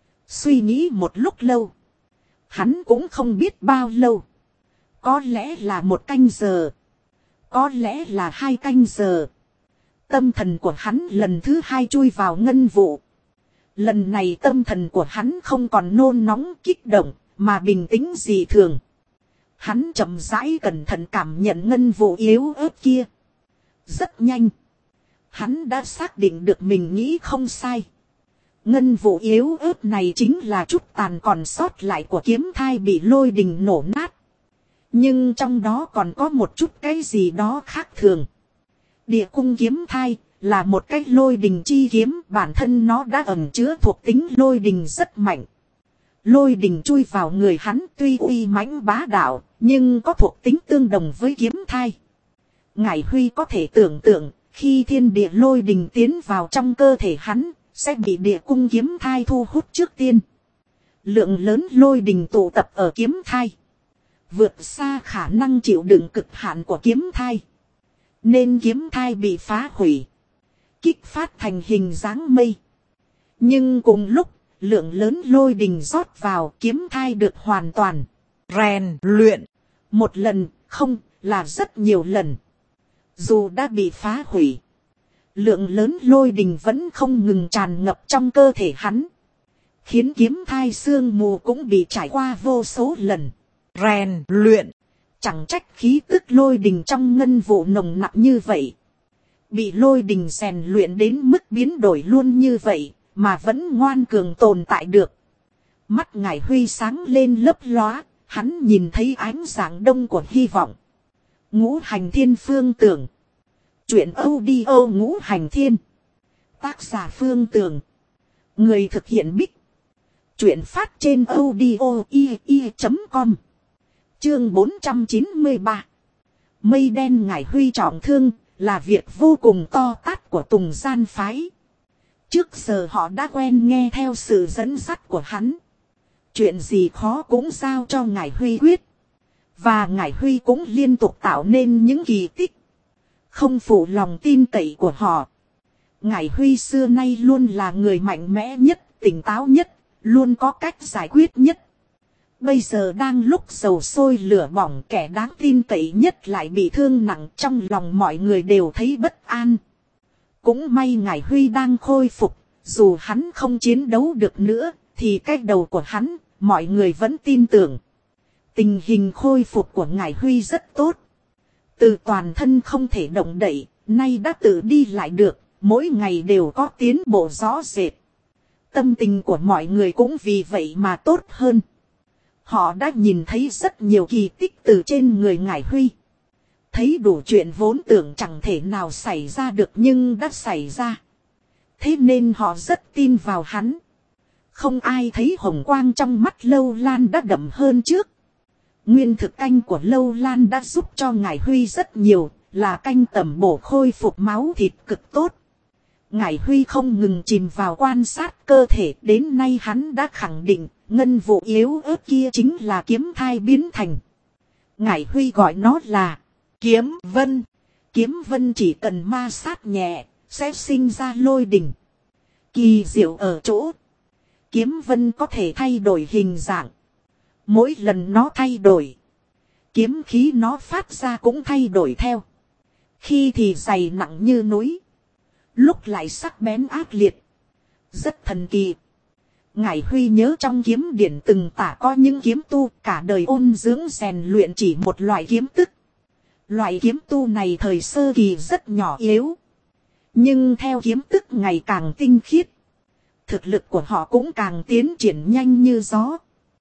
Suy nghĩ một lúc lâu, hắn cũng không biết bao lâu. Có lẽ là 1 canh giờ, có lẽ là 2 canh giờ. Tâm thần của hắn lần thứ 2 chui vào ngân vụ. Lần này tâm thần của hắn không còn nôn nóng kích động, mà bình tĩnh dị thường. Hắn chậm rãi cẩn thận cảm nhận ngân vụ yếu ớt kia. Rất nhanh, hắn đã xác định được mình nghĩ không sai. Ngân vụ yếu ớt này chính là chút tàn còn sót lại của kiếm thai bị lôi đình nổ nát. Nhưng trong đó còn có một chút cái gì đó khác thường. Địa cung kiếm thai là một cái lôi đình chi kiếm, bản thân nó đã ẩn chứa thuộc tính lôi đình rất mạnh. Lôi đình chui vào người hắn tuy uy mãnh bá đạo, nhưng có thuộc tính tương đồng với kiếm thai. Ngải Huy có thể tưởng tượng, khi thiên địa lôi đình tiến vào trong cơ thể hắn, sẽ bị địa cung kiếm thai thu hút trước tiên. Lượng lớn lôi đình tụ tập ở kiếm thai, vượt xa khả năng chịu đựng cực hạn của kiếm thai. Nên kiếm thai bị phá hủy, kích phát thành hình dáng mây. Nhưng cùng lúc, lượng lớn lôi đình rót vào, kiếm thai được hoàn toàn Rèn luyện. một lần, không, là rất nhiều lần. Dù đã bị phá hủy, lượng lớn lôi đình vẫn không ngừng tràn ngập trong cơ thể hắn, khiến kiếm thai sương mù cũng bị trải qua vô số lần Rèn luyện. Chẳng trách khí tức lôi đình trong ngân vụ nồng nặng như vậy. Bị lôi đình rèn luyện đến mức biến đổi luôn như vậy, mà vẫn ngoan cường tồn tại được. Mắt Ngải Huy sáng lên lấp lóa, hắn nhìn thấy ánh sáng đông của hy vọng. Ngũ Hành Thiên Phương Tưởng. Chuyện audio Ngũ Hành Thiên. Tác giả Phương Tưởng. Người thực hiện Bích. Chuyện phát trên audio.com. Chương 493. Mây đen Ngải Huy trọng thương là việc vô cùng to tát của Tùng Gian phái. Trước giờ họ đã quen nghe theo sự dẫn dắt của hắn. Chuyện gì khó cũng giao cho Ngải Huy quyết. Và Ngải Huy cũng liên tục tạo nên những kỳ tích. Không phụ lòng tin cậy của họ. Ngải Huy xưa nay luôn là người mạnh mẽ nhất, tỉnh táo nhất, luôn có cách giải quyết nhất. Bây giờ đang lúc dầu sôi lửa bỏng, kẻ đáng tin cậy nhất lại bị thương nặng, trong lòng mọi người đều thấy bất an. Cũng may Ngải Huy đang khôi phục, dù hắn không chiến đấu được nữa, thì cái đầu của hắn, mọi người vẫn tin tưởng. Tình hình khôi phục của ngài Huy rất tốt. Từ toàn thân không thể động đậy, nay đã tự đi lại được, mỗi ngày đều có tiến bộ rõ rệt. Tâm tình của mọi người cũng vì vậy mà tốt hơn. Họ đã nhìn thấy rất nhiều kỳ tích từ trên người ngài Huy. Thấy đủ chuyện vốn tưởng chẳng thể nào xảy ra được nhưng đã xảy ra. Thế nên họ rất tin vào hắn. Không ai thấy hồng quang trong mắt Lâu Lan đã đậm hơn trước. Nguyên thực canh của Lâu Lan đã giúp cho ngài Huy rất nhiều, là canh tẩm bổ khôi phục máu thịt cực tốt. Ngài Huy không ngừng chìm vào quan sát cơ thể, đến nay hắn đã khẳng định ngân vụ yếu ớt kia chính là kiếm thai biến thành. Ngài Huy gọi nó là kiếm vân. Kiếm vân chỉ cần ma sát nhẹ, sẽ sinh ra lôi đình. Kỳ diệu ở chỗ, kiếm vân có thể thay đổi hình dạng. Mỗi lần nó thay đổi, kiếm khí nó phát ra cũng thay đổi theo. Khi thì dày nặng như núi, lúc lại sắc bén ác liệt, rất thần kỳ. Ngài Huy nhớ trong kiếm điển từng tả có những kiếm tu cả đời ôn dưỡng rèn luyện chỉ một loại kiếm tức. Loại kiếm tu này thời sơ kỳ rất nhỏ yếu, nhưng theo kiếm tức ngày càng tinh khiết, thực lực của họ cũng càng tiến triển nhanh như gió.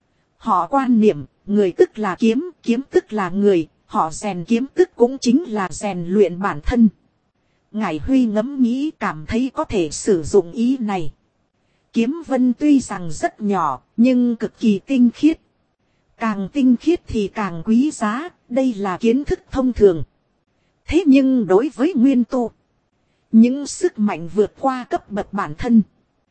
Họ quan niệm, người tức là kiếm, kiếm tức là người, họ rèn kiếm tức cũng chính là rèn luyện bản thân. Ngài Huy ngẫm nghĩ cảm thấy có thể sử dụng ý này. Kiếm vân tuy rằng rất nhỏ, nhưng cực kỳ tinh khiết. Càng tinh khiết thì càng quý giá, đây là kiến thức thông thường. Thế nhưng đối với nguyên tu, những sức mạnh vượt qua cấp bậc bản thân,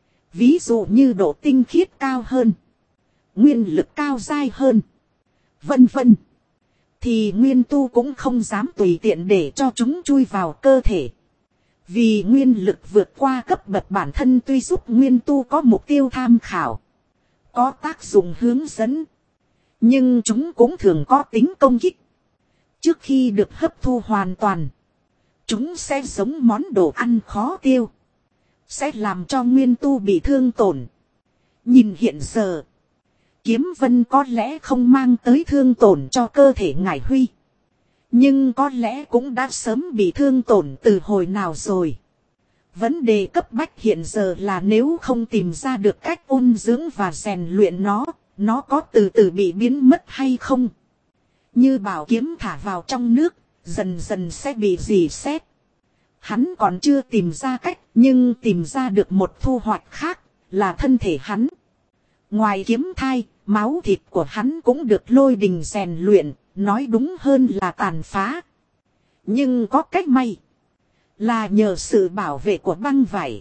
ví dụ như độ tinh khiết cao hơn, nguyên lực cao dai hơn, vân vân, thì nguyên tu cũng không dám tùy tiện để cho chúng chui vào cơ thể. Vì nguyên lực vượt qua cấp bậc bản thân tuy giúp nguyên tu có mục tiêu tham khảo, có tác dụng hướng dẫn, nhưng chúng cũng thường có tính công kích. Trước khi được hấp thu hoàn toàn, chúng sẽ giống món đồ ăn khó tiêu, sẽ làm cho nguyên tu bị thương tổn. Nhìn hiện giờ, kiếm vân có lẽ không mang tới thương tổn cho cơ thể ngài Huy, nhưng có lẽ cũng đã sớm bị thương tổn từ hồi nào rồi. Vấn đề cấp bách hiện giờ là nếu không tìm ra được cách ôn dưỡng và rèn luyện nó có từ từ bị biến mất hay không. Như bảo kiếm thả vào trong nước, dần dần sẽ bị rỉ sét. Hắn còn chưa tìm ra cách, nhưng tìm ra được một thu hoạch khác, là thân thể hắn. Ngoài kiếm thai, máu thịt của hắn cũng được lôi đình rèn luyện, nói đúng hơn là tàn phá. Nhưng có cách may, là nhờ sự bảo vệ của băng vải.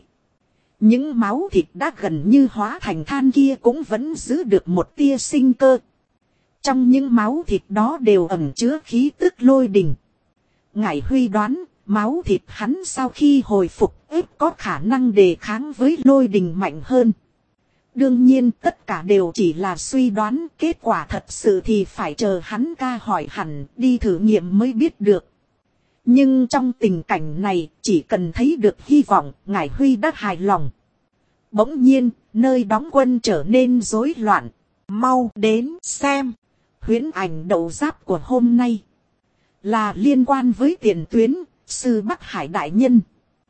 Những máu thịt đã gần như hóa thành than kia cũng vẫn giữ được một tia sinh cơ. Trong những máu thịt đó đều ẩn chứa khí tức lôi đình. Ngải Huy đoán, máu thịt hắn sau khi hồi phục ít có khả năng đề kháng với lôi đình mạnh hơn. Đương nhiên tất cả đều chỉ là suy đoán, kết quả thật sự thì phải chờ hắn ca hỏi hẳn đi thử nghiệm mới biết được. Nhưng trong tình cảnh này, chỉ cần thấy được hy vọng, Ngải Huy đã hài lòng. Bỗng nhiên, nơi đóng quân trở nên rối loạn. Mau đến xem. Huyễn ảnh đậu giáp của hôm nay là liên quan với tiền tuyến, sư Bắc Hải đại nhân.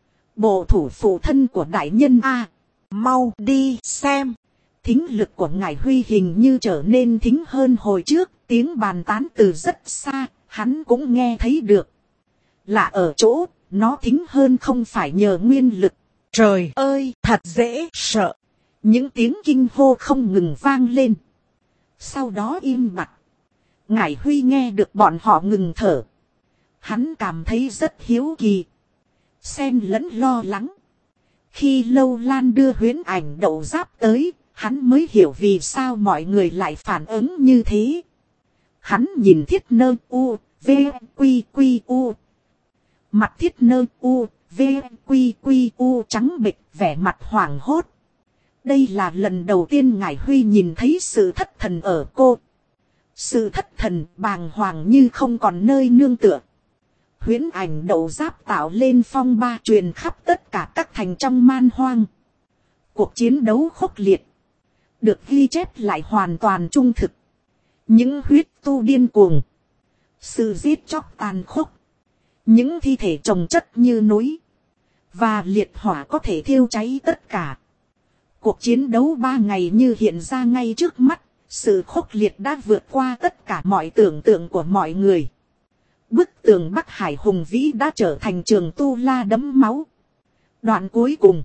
Bộ thủ phụ thân của đại nhân A. Mau đi xem. Thính lực của Ngải Huy hình như trở nên thính hơn hồi trước, tiếng bàn tán từ rất xa, hắn cũng nghe thấy được. Là ở chỗ, nó thính hơn không phải nhờ nguyên lực. Trời ơi, thật dễ sợ. Những tiếng kinh hô không ngừng vang lên. Sau đó im bặt. Ngải Huy nghe được bọn họ ngừng thở. Hắn cảm thấy rất hiếu kỳ, xen lẫn lo lắng. Khi Lâu Lan đưa huyễn ảnh đậu giáp tới, hắn mới hiểu vì sao mọi người lại phản ứng như thế. Hắn nhìn Thiết Nơ U, V, Quy Quy U. Mặt Thiết Nơ U, V, Quy Quy U trắng bệch, vẻ mặt hoảng hốt. Đây là lần đầu tiên Ngải Huy nhìn thấy sự thất thần ở cô. Sự thất thần bàng hoàng như không còn nơi nương tựa. Huyễn ảnh đậu giáp tạo lên phong ba truyền khắp tất cả các thành trong man hoang. Cuộc chiến đấu khốc liệt. được ghi chép lại hoàn toàn trung thực. Những huyết tu điên cuồng, sự giết chóc tàn khốc, những thi thể chồng chất như núi, và liệt hỏa có thể thiêu cháy tất cả. Cuộc chiến đấu 3 ngày như hiện ra ngay trước mắt, sự khốc liệt đã vượt qua tất cả mọi tưởng tượng của mọi người. Bức tường Bắc Hải hùng vĩ đã trở thành trường tu la đẫm máu. Đoạn cuối cùng,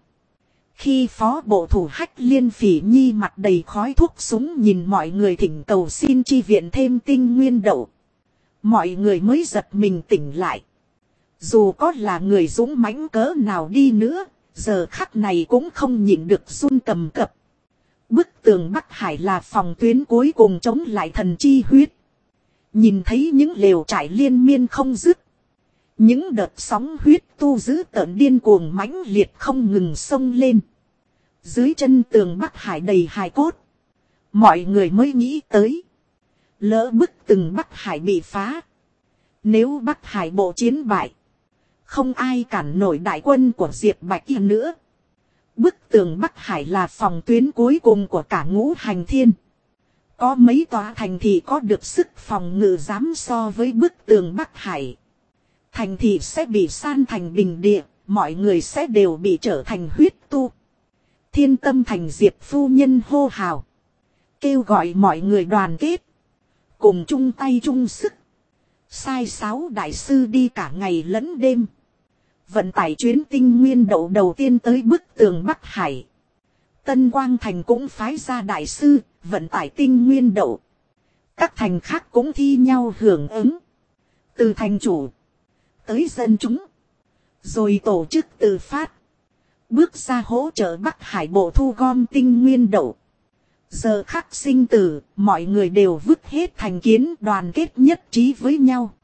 khi phó bộ thủ Hách Liên Phỉ Nhi mặt đầy khói thuốc súng nhìn mọi người thỉnh cầu xin chi viện thêm tinh nguyên đậu, mọi người mới giật mình tỉnh lại. Dù có là người dũng mãnh cỡ nào đi nữa, giờ khắc này cũng không nhịn được run cầm cập. Bức tường Bắc Hải là phòng tuyến cuối cùng chống lại thần chi huyết. Nhìn thấy những lều trại liên miên không dứt, những đợt sóng huyết tu dữ tợn điên cuồng mãnh liệt không ngừng xông lên. Dưới chân tường Bắc Hải đầy hài cốt, mọi người mới nghĩ tới, lỡ bức tường Bắc Hải bị phá, nếu Bắc Hải bộ chiến bại, không ai cản nổi đại quân của Diệp Bạch Y nữa. Bức tường Bắc Hải là phòng tuyến cuối cùng của cả ngũ hành thiên. Có mấy tòa thành thị có được sức phòng ngự dám so với bức tường Bắc Hải. Thành thị sẽ bị san thành bình địa, mọi người sẽ đều bị trở thành huyết tu. Thiên Tâm Thành Diệp phu nhân hô hào, kêu gọi mọi người đoàn kết, cùng chung tay chung sức. Sai 6 đại sư đi cả ngày lẫn đêm, vận tải chuyến tinh nguyên đậu đầu tiên tới bức tường Bắc Hải. Tân Quang Thành cũng phái ra đại sư, vận tải tinh nguyên đậu. Các thành khác cũng thi nhau hưởng ứng. Từ thành chủ, tới dân chúng, rồi tổ chức tự phát, bước ra hỗ trợ Bắc Hải bộ thu gom tinh nguyên đậu. Giờ khắc sinh tử, mọi người đều vứt hết thành kiến, đoàn kết nhất trí với nhau.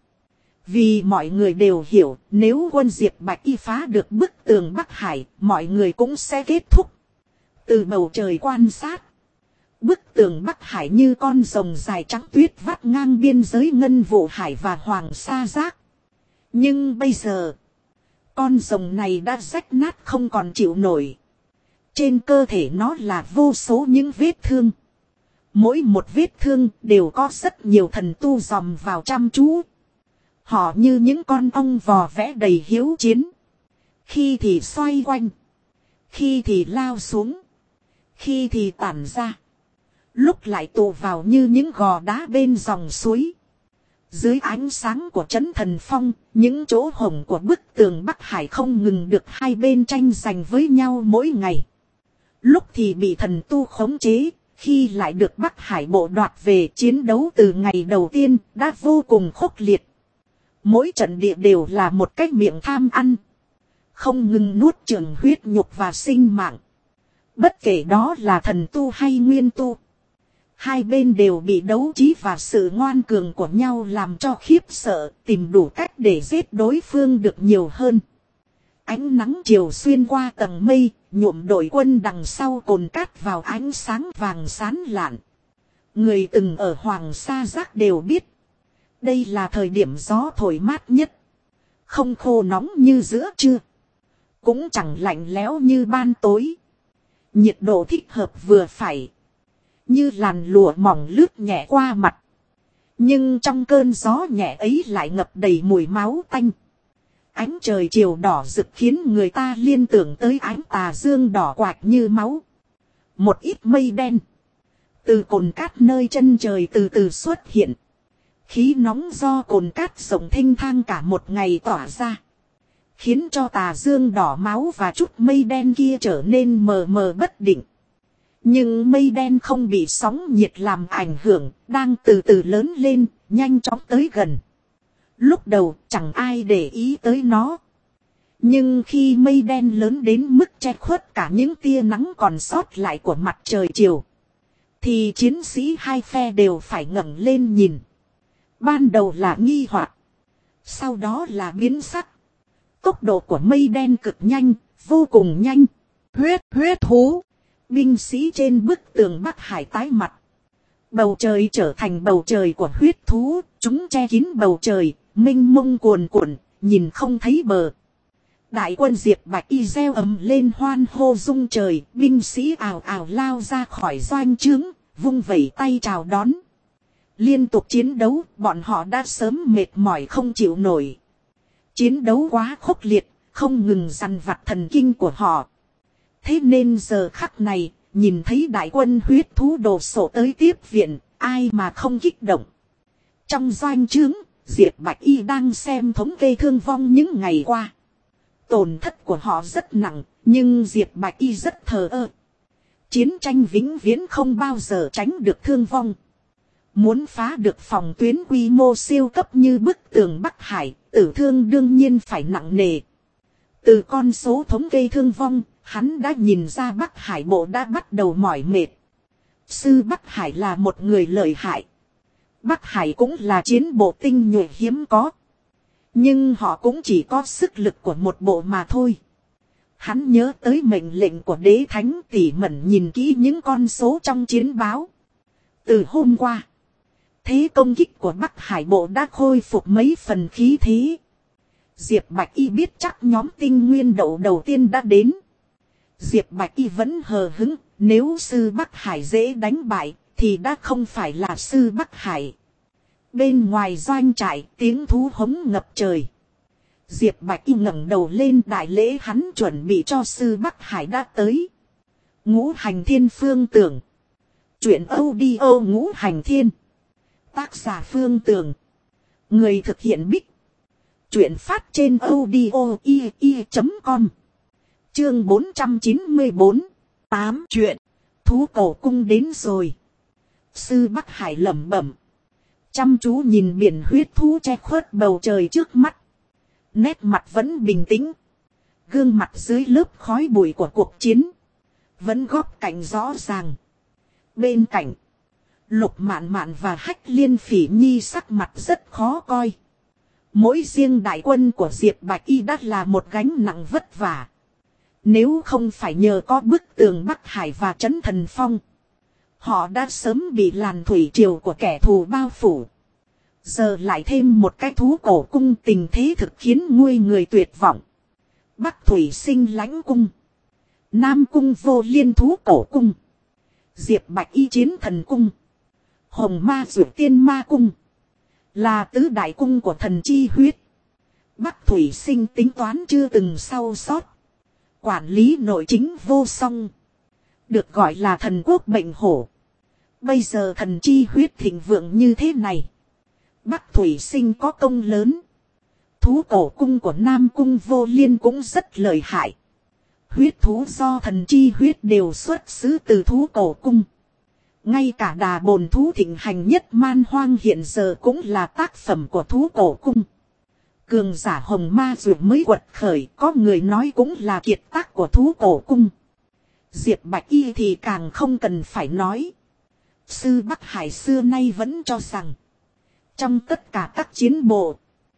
Vì mọi người đều hiểu, nếu quân Diệp Bạch Y phá được bức tường Bắc Hải, mọi người cũng sẽ kết thúc. Từ bầu trời quan sát, bức tường Bắc Hải như con rồng dài trắng tuyết vắt ngang biên giới Ngân Vũ Hải và Hoàng Sa Giác. Nhưng bây giờ, con rồng này đã rách nát không còn chịu nổi. Trên cơ thể nó là vô số những vết thương. Mỗi một vết thương đều có rất nhiều thần tu dòm vào chăm chú. Họ như những con ong vò vẽ đầy hiếu chiến. Khi thì xoay quanh, khi thì lao xuống, khi thì tản ra, lúc lại tụ vào như những gò đá bên dòng suối. Dưới ánh sáng của trấn thần phong, những chỗ hổng của bức tường Bắc Hải không ngừng được hai bên tranh giành với nhau mỗi ngày. Lúc thì bị thần tu khống chế, khi lại được Bắc Hải bộ đoạt về. Chiến đấu từ ngày đầu tiên đã vô cùng khốc liệt. Mỗi trận địa đều là một cái miệng tham ăn, không ngừng nuốt chửng huyết nhục và sinh mạng. Bất kể đó là thần tu hay nguyên tu, hai bên đều bị đấu trí và sự ngoan cường của nhau làm cho khiếp sợ, tìm đủ cách để giết đối phương được nhiều hơn. Ánh nắng chiều xuyên qua tầng mây, nhuộm đội quân đằng sau cồn cát vào ánh sáng vàng sáng lạn. Người từng ở Hoàng Sa Giác đều biết, đây là thời điểm gió thổi mát nhất. Không khô nóng như giữa trưa, cũng chẳng lạnh lẽo như ban tối. Nhiệt độ thích hợp vừa phải, như làn lụa mỏng lướt nhẹ qua mặt. Nhưng trong cơn gió nhẹ ấy lại ngập đầy mùi máu tanh. Ánh trời chiều đỏ rực khiến người ta liên tưởng tới ánh tà dương đỏ quạch như máu. Một ít mây đen từ cồn cát nơi chân trời từ từ xuất hiện. Khí nóng do cồn cát rộng thênh thang cả một ngày tỏa ra, khiến cho tà dương đỏ máu và chút mây đen kia trở nên mờ mờ bất định. Nhưng mây đen không bị sóng nhiệt làm ảnh hưởng, đang từ từ lớn lên, nhanh chóng tới gần. Lúc đầu chẳng ai để ý tới nó. Nhưng khi mây đen lớn đến mức che khuất cả những tia nắng còn sót lại của mặt trời chiều, thì chiến sĩ hai phe đều phải ngẩng lên nhìn. Ban đầu là nghi hoặc, sau đó là biến sắc. Tốc độ của mây đen cực nhanh, vô cùng nhanh. Huyết thú. Binh sĩ trên bức tường Bắc Hải tái mặt. Bầu trời trở thành bầu trời của huyết thú, chúng che kín bầu trời, mênh mông cuồn cuộn, nhìn không thấy bờ. Đại quân Diệp Bạch Y reo ầm lên hoan hô rung trời, binh sĩ ào ào lao ra khỏi doanh trướng, vung vẩy tay chào đón. Liên tục chiến đấu, bọn họ đã sớm mệt mỏi không chịu nổi. Chiến đấu quá khốc liệt, không ngừng dằn vặt thần kinh của họ. Thế nên giờ khắc này, nhìn thấy đại quân huyết thú đồ sộ tới tiếp viện, ai mà không kích động. Trong doanh trướng, Diệp Bạch Y đang xem thống kê thương vong những ngày qua. Tổn thất của họ rất nặng, nhưng Diệp Bạch Y rất thờ ơ. Chiến tranh vĩnh viễn không bao giờ tránh được thương vong. Muốn phá được phòng tuyến quy mô siêu cấp như bức tường Bắc Hải, tử thương đương nhiên phải nặng nề. Từ con số thống kê thương vong, hắn đã nhìn ra Bắc Hải bộ đã bắt đầu mỏi mệt. Sư Bắc Hải là một người lợi hại. Bắc Hải cũng là chiến bộ tinh nhuệ hiếm có. Nhưng họ cũng chỉ có sức lực của một bộ mà thôi. Hắn nhớ tới mệnh lệnh của đế thánh, tỉ mẩn nhìn kỹ những con số trong chiến báo. Từ hôm qua, thế công kích của Bắc Hải bộ đã khôi phục mấy phần khí thế. Diệp Bạch Y biết chắc nhóm tinh nguyên đậu đầu tiên đã đến. Diệp Bạch Y vẫn hờ hững, nếu sư Bắc Hải dễ đánh bại, thì đã không phải là sư Bắc Hải. Bên ngoài doanh trại, tiếng thú hống ngập trời. Diệp Bạch Y ngẩng đầu lên, đại lễ hắn chuẩn bị cho sư Bắc Hải đã tới. Ngũ Hành Thiên Phương Tưởng. Chuyện audio Ngũ Hành Thiên. Tác giả Phương Tưởng. Người thực hiện Bích. Chuyện phát trên audio.com. Chương 494. 8 chuyện. Thú cổ cung đến rồi. Sư Bắc Hải lẩm bẩm. Chăm chú nhìn biển huyết thú che khuất bầu trời trước mắt. Nét mặt vẫn bình tĩnh. Gương mặt dưới lớp khói bụi của cuộc chiến vẫn góp cảnh rõ ràng. Bên cạnh, Lục Mạn Mạn và Hách Liên Phỉ Nhi sắc mặt rất khó coi. Mỗi riêng đại quân của Diệp Bạch Y đã là một gánh nặng vất vả. Nếu không phải nhờ có bức tường Bắc Hải và Trấn Thần Phong, họ đã sớm bị làn thủy triều của kẻ thù bao phủ. Giờ lại thêm một cái thú cổ cung, tình thế thực khiến nguôi người tuyệt vọng. Bắc Thủy Sinh Lãnh Cung, Nam Cung Vô Liên Thú Cổ Cung, Diệp Bạch Y Chiến Thần Cung, Hồng Ma Dược Tiên Ma Cung, là tứ đại cung của thần chi huyết. Bắc Thủy Sinh tính toán chưa từng sau sót. Quản lý nội chính vô song, được gọi là thần quốc bệnh hổ. Bây giờ thần chi huyết thịnh vượng như thế này, Bắc Thủy Sinh có công lớn. Thú cổ cung của Nam Cung Vô Liên cũng rất lợi hại. Huyết thú do thần chi huyết đều xuất xứ từ thú cổ cung. Ngay cả đà bồn thú thịnh hành nhất man hoang hiện giờ cũng là tác phẩm của thú cổ cung. Cường giả Hồng Ma Dược mới quật khởi, có người nói cũng là kiệt tác của thú cổ cung. Diệp Bạch Y thì càng không cần phải nói. Sư Bắc Hải xưa nay vẫn cho rằng, trong tất cả các chiến bộ,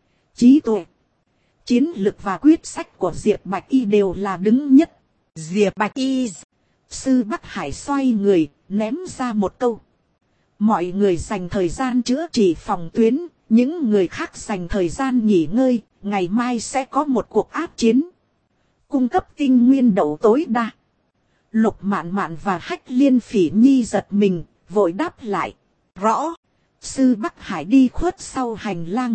trí tuệ, chiến lực và quyết sách của Diệp Bạch Y đều là đứng nhất. Diệp Bạch Y. Sư Bắc Hải xoay người, ném ra một câu. Mọi người dành thời gian chữa trị phòng tuyến, những người khác dành thời gian nghỉ ngơi, ngày mai sẽ có một cuộc áp chiến. Cung cấp tinh nguyên đậu tối đa. Lục Mạn Mạn và Hách Liên Phỉ Nhi giật mình, vội đáp lại. Rõ. Sư Bắc Hải đi khuất sau hành lang.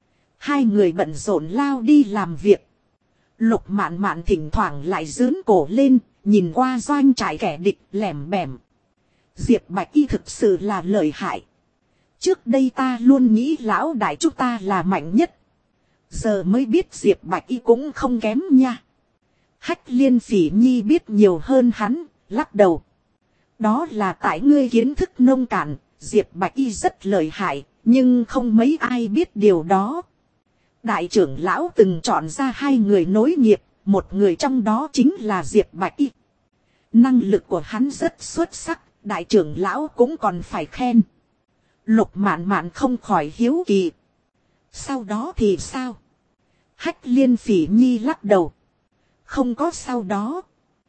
Hai người bận rộn lao đi làm việc. Lục Mạn Mạn thỉnh thoảng lại giương cổ lên, nhìn qua doanh trại kẻ địch lẻm bẻm. Diệp Bạch Y thực sự là lợi hại. Trước đây ta luôn nghĩ lão đại chúng ta là mạnh nhất. Giờ mới biết Diệp Bạch Y cũng không kém nha. Hách Liên Phỉ Nhi biết nhiều hơn hắn, lắc đầu. Đó là tại ngươi kiến thức nông cạn, Diệp Bạch Y rất lợi hại, nhưng không mấy ai biết điều đó. Đại trưởng lão từng chọn ra hai người nối nghiệp, một người trong đó chính là Diệp Bạch Y. Năng lực của hắn rất xuất sắc, đại trưởng lão cũng còn phải khen. Lục Mạn Mạn không khỏi hiếu kỳ. Sau đó thì sao? Hách Liên Phỉ Nhi lắc đầu. Không có sau đó.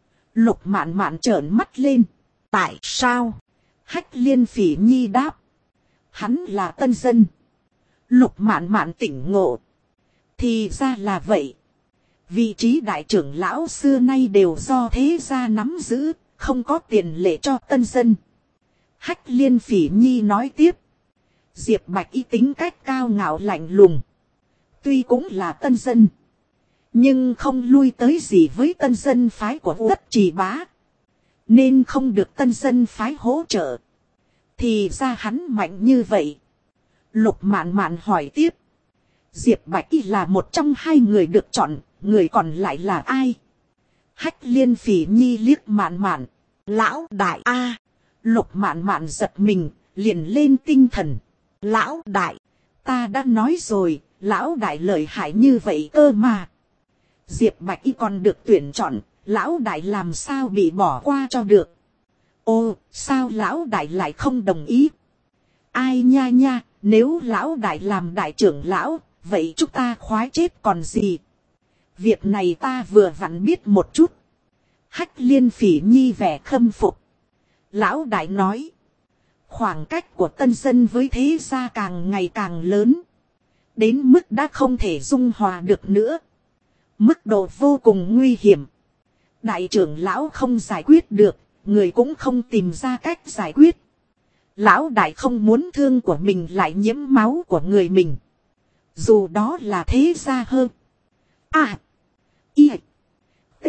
Lục Mạn Mạn trợn mắt lên. Tại sao? Hách Liên Phỉ Nhi đáp. Hắn là tân dân. Lục Mạn Mạn tỉnh ngộ. Thì ra là vậy. Vị trí đại trưởng lão xưa nay đều do thế gia nắm giữ, không có tiền lệ cho tân dân. Hách Liên Phỉ Nhi nói tiếp. Diệp Bạch Y tính cách cao ngạo lạnh lùng. Tuy cũng là tân dân, nhưng không lui tới gì với tân dân phái của Tất Trì Bá. Nên không được tân dân phái hỗ trợ. Thì ra hắn mạnh như vậy. Lục Mạn Mạn hỏi tiếp. Diệp Bạch Y là một trong hai người được chọn, người còn lại là ai? Hách Liên Phỉ Nhi liếc Mạn Mạn. Lão đại a. Lục Mạn Mạn giật mình, liền lên tinh thần. Lão đại. Ta đã nói rồi, lão đại lợi hại như vậy cơ mà. Diệp Bạch Y còn được tuyển chọn, lão đại làm sao bị bỏ qua cho được. Ô, sao lão đại lại không đồng ý? Ai nha nha, nếu lão đại làm đại trưởng lão, vậy chúng ta khoái chết còn gì? Việc này ta vừa vặn biết một chút. Hách Liên Phỉ Nhi vẻ khâm phục. Lão đại nói. Khoảng cách của tân dân với thế gia càng ngày càng lớn. Đến mức đã không thể dung hòa được nữa. Mức độ vô cùng nguy hiểm. Đại trưởng lão không giải quyết được, người cũng không tìm ra cách giải quyết. Lão đại không muốn thương của mình lại nhiễm máu của người mình. Dù đó là thế gia hơn. À. Y. T.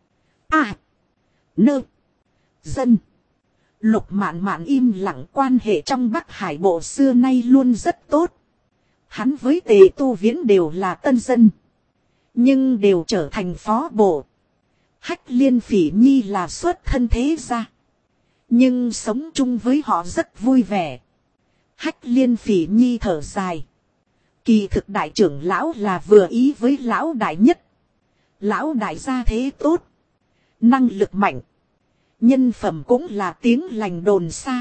À. Nơ. Dân. Lục Mạn Mạn im lặng, quan hệ trong Bắc Hải bộ xưa nay luôn rất tốt. Hắn với Tề Tu Viễn đều là tân dân. Nhưng đều trở thành phó bộ. Hách Liên Phỉ Nhi là xuất thân thế gia. Nhưng sống chung với họ rất vui vẻ. Hách Liên Phỉ Nhi thở dài. Kỳ thực đại trưởng lão là vừa ý với lão đại nhất. Lão đại gia thế tốt. Năng lực mạnh. Nhân phẩm cũng là tiếng lành đồn xa.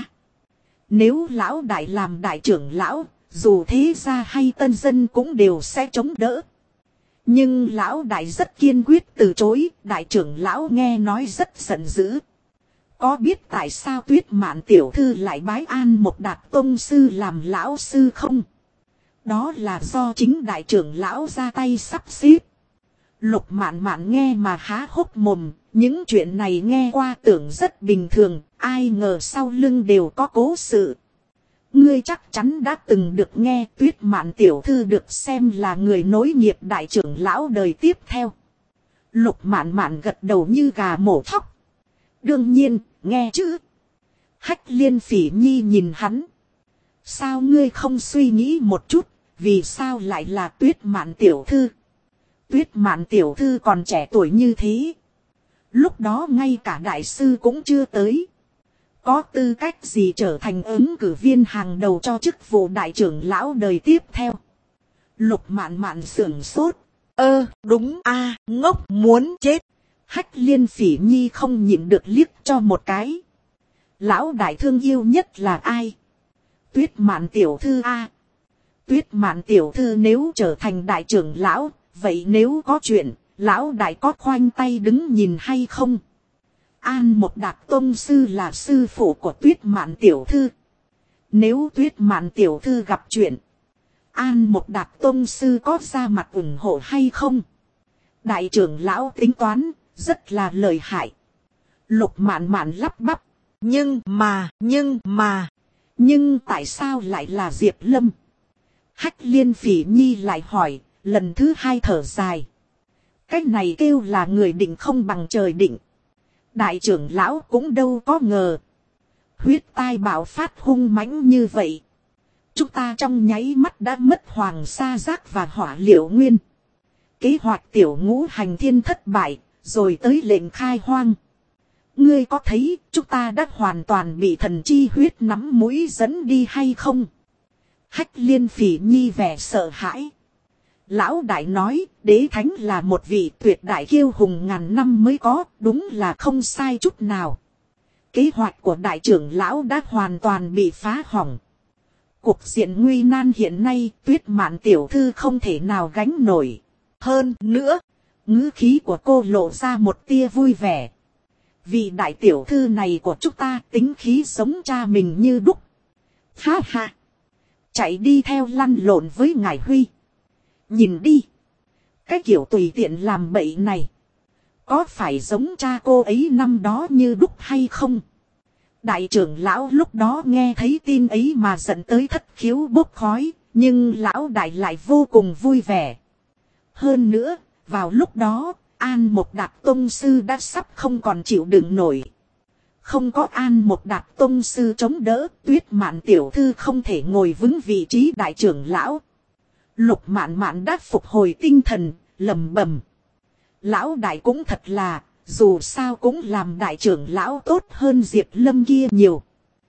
Nếu lão đại làm đại trưởng lão, dù thế gia hay tân dân cũng đều sẽ chống đỡ. Nhưng lão đại rất kiên quyết từ chối, đại trưởng lão nghe nói rất giận dữ. Có biết tại sao Tuyết Mạn tiểu thư lại bái An một Đạt tông sư làm lão sư không? Đó là do chính đại trưởng lão ra tay sắp xếp. Lục Mạn Mạn nghe mà há hốc mồm, những chuyện này nghe qua tưởng rất bình thường, ai ngờ sau lưng đều có cố sự. Ngươi chắc chắn đã từng được nghe Tuyết Mạn tiểu thư được xem là người nối nghiệp đại trưởng lão đời tiếp theo. Lục Mạn Mạn gật đầu như gà mổ thóc. Đương nhiên, nghe chứ. Hách Liên Phỉ Nhi nhìn hắn. Sao ngươi không suy nghĩ một chút, vì sao lại là Tuyết Mạn tiểu thư? Tuyết Mạn tiểu thư còn trẻ tuổi như thế. Lúc đó ngay cả đại sư cũng chưa tới. Có tư cách gì trở thành ứng cử viên hàng đầu cho chức vụ đại trưởng lão đời tiếp theo? Lục Mạn Mạn sửng sốt. Đúng a, ngốc muốn chết. Hách Liên Phỉ Nhi không nhịn được liếc cho một cái. Lão đại thương yêu nhất là ai? Tuyết Mạn tiểu thư a. Tuyết Mạn tiểu thư nếu trở thành đại trưởng lão, vậy nếu có chuyện, lão đại có khoanh tay đứng nhìn hay không? An một Đạt tông sư là sư phụ của Tuyết Mạn tiểu thư. Nếu Tuyết Mạn tiểu thư gặp chuyện, An một Đạt tông sư có ra mặt ủng hộ hay không? Đại trưởng lão tính toán, rất là lợi hại. Lục Mạn Mạn lắp bắp. Nhưng tại sao lại là Diệp Lâm? Hách Liên Phỉ Nhi lại hỏi, lần thứ hai thở dài. Cái này kêu là người định không bằng trời định. Đại trưởng lão cũng đâu có ngờ. Huyết tai bạo phát hung mãnh như vậy. Chúng ta trong nháy mắt đã mất Hoàng Sa Giác và Hỏa Liệu Nguyên. Kế hoạch tiểu ngũ hành thiên thất bại, rồi tới lệnh khai hoang. Ngươi có thấy chúng ta đã hoàn toàn bị thần chi huyết nắm mũi dẫn đi hay không? Hách Liên Phỉ Nhi vẻ sợ hãi. Lão đại nói, đế thánh là một vị tuyệt đại kiêu hùng ngàn năm mới có, đúng là không sai chút nào. Kế hoạch của đại trưởng lão đã hoàn toàn bị phá hỏng. Cục diện nguy nan hiện nay, Tuyết Mạn tiểu thư không thể nào gánh nổi. Hơn nữa, ngữ khí của cô lộ ra một tia vui vẻ. Vị đại tiểu thư này của chúng ta tính khí giống cha mình như đúc. Ha ha! Chạy đi theo lăn lộn với ngài Huy. Nhìn đi! Cái kiểu tùy tiện làm bậy này. Có phải giống cha cô ấy năm đó như đúc hay không? Đại trưởng lão lúc đó nghe thấy tin ấy mà giận tới thất khiếu bốc khói. Nhưng lão đại lại vô cùng vui vẻ. Hơn nữa, vào lúc đó, An Một Đạt Tông Sư đã sắp không còn chịu đựng nổi. Không có An Một Đạt Tông Sư chống đỡ, Tuyết Mạn tiểu thư không thể ngồi vững vị trí đại trưởng lão. Lục Mạn Mạn đã phục hồi tinh thần, lẩm bẩm. Lão đại cũng thật là, dù sao cũng làm đại trưởng lão tốt hơn Diệp Lâm kia nhiều.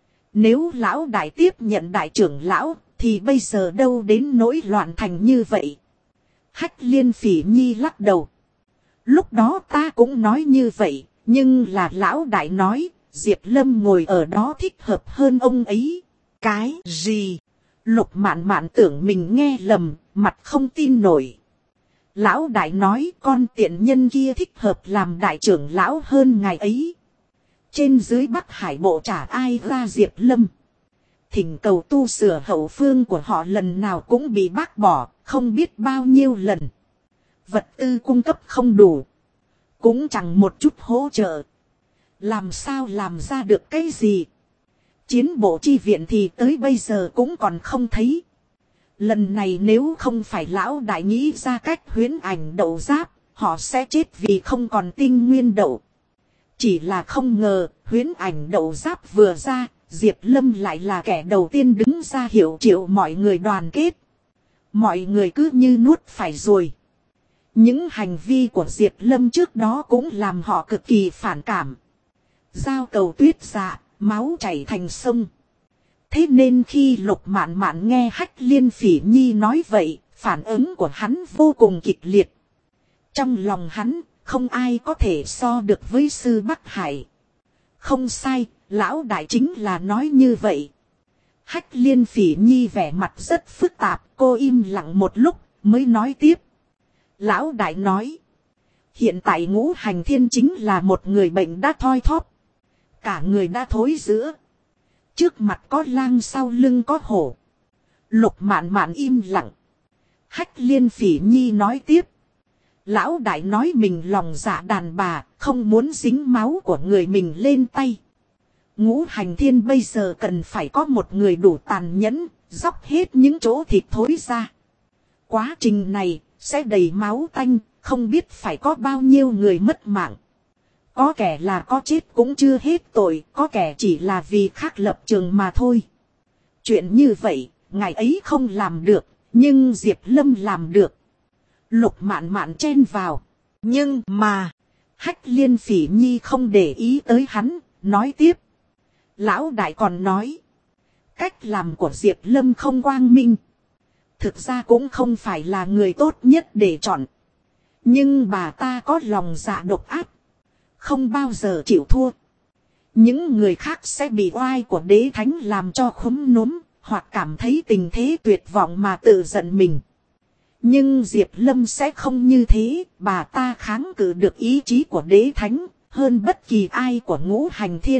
Nếu lão đại tiếp nhận đại trưởng lão, thì bây giờ đâu đến nỗi loạn thành như vậy. Hách Liên Phỉ Nhi lắc đầu. Lúc đó ta cũng nói như vậy, nhưng là lão đại nói, Diệp Lâm ngồi ở đó thích hợp hơn ông ấy. Cái gì? Lục Mạn Mạn tưởng mình nghe lầm, mặt không tin nổi. Lão đại nói con tiện nhân kia thích hợp làm đại trưởng lão hơn ngài ấy. Trên dưới Bắc Hải bộ chả ai ra Diệp Lâm. Thỉnh cầu tu sửa hậu phương của họ lần nào cũng bị bác bỏ, không biết bao nhiêu lần. Vật tư cung cấp không đủ. Cũng chẳng một chút hỗ trợ. Làm sao làm ra được cái gì? Chiến bộ chi viện thì tới bây giờ cũng còn không thấy. Lần này nếu không phải lão đại nghĩ ra cách huyễn ảnh đậu giáp, họ sẽ chết vì không còn tinh nguyên đậu. Chỉ là không ngờ, huyễn ảnh đậu giáp vừa ra, Diệp Lâm lại là kẻ đầu tiên đứng ra hiệu triệu mọi người đoàn kết. Mọi người cứ như nuốt phải rồi. Những hành vi của Diệp Lâm trước đó cũng làm họ cực kỳ phản cảm. Giao cầu tuyết dạ, máu chảy thành sông. Thế nên khi Lục Mạn Mạn nghe Hách Liên Phỉ Nhi nói vậy, phản ứng của hắn vô cùng kịch liệt. Trong lòng hắn, không ai có thể so được với sư Bắc Hải. Không sai, lão đại chính là nói như vậy. Hách Liên Phỉ Nhi vẻ mặt rất phức tạp, cô im lặng một lúc mới nói tiếp. Lão đại nói, hiện tại Ngũ Hành Thiên chính là một người bệnh đã thoi thóp. Cả người đã thối rữa. Trước mặt có lang, sau lưng có hổ. Lục Mạn Mạn im lặng. Hách Liên Phỉ Nhi nói tiếp. Lão đại nói mình lòng dạ đàn bà, không muốn dính máu của người mình lên tay. Ngũ Hành Thiên bây giờ cần phải có một người đủ tàn nhẫn, dóc hết những chỗ thịt thối ra. Quá trình này sẽ đầy máu tanh, không biết phải có bao nhiêu người mất mạng. Có kẻ là có chết cũng chưa hết tội, có kẻ chỉ là vì khác lập trường mà thôi. Chuyện như vậy, ngài ấy không làm được, nhưng Diệp Lâm làm được. Lục Mạn Mạn chen vào. Nhưng mà, Hách Liên Phỉ Nhi không để ý tới hắn, nói tiếp. Lão đại còn nói, cách làm của Diệp Lâm không quang minh. Thực ra cũng không phải là người tốt nhất để chọn. Nhưng bà ta có lòng dạ độc ác, không bao giờ chịu thua. Những người khác sẽ bị oai của đế thánh làm cho khúm núm, hoặc cảm thấy tình thế tuyệt vọng mà tự giận mình. Nhưng Diệp Lâm sẽ không như thế, bà ta kháng cự được ý chí của đế thánh, hơn bất kỳ ai của Ngũ Hành Thiên.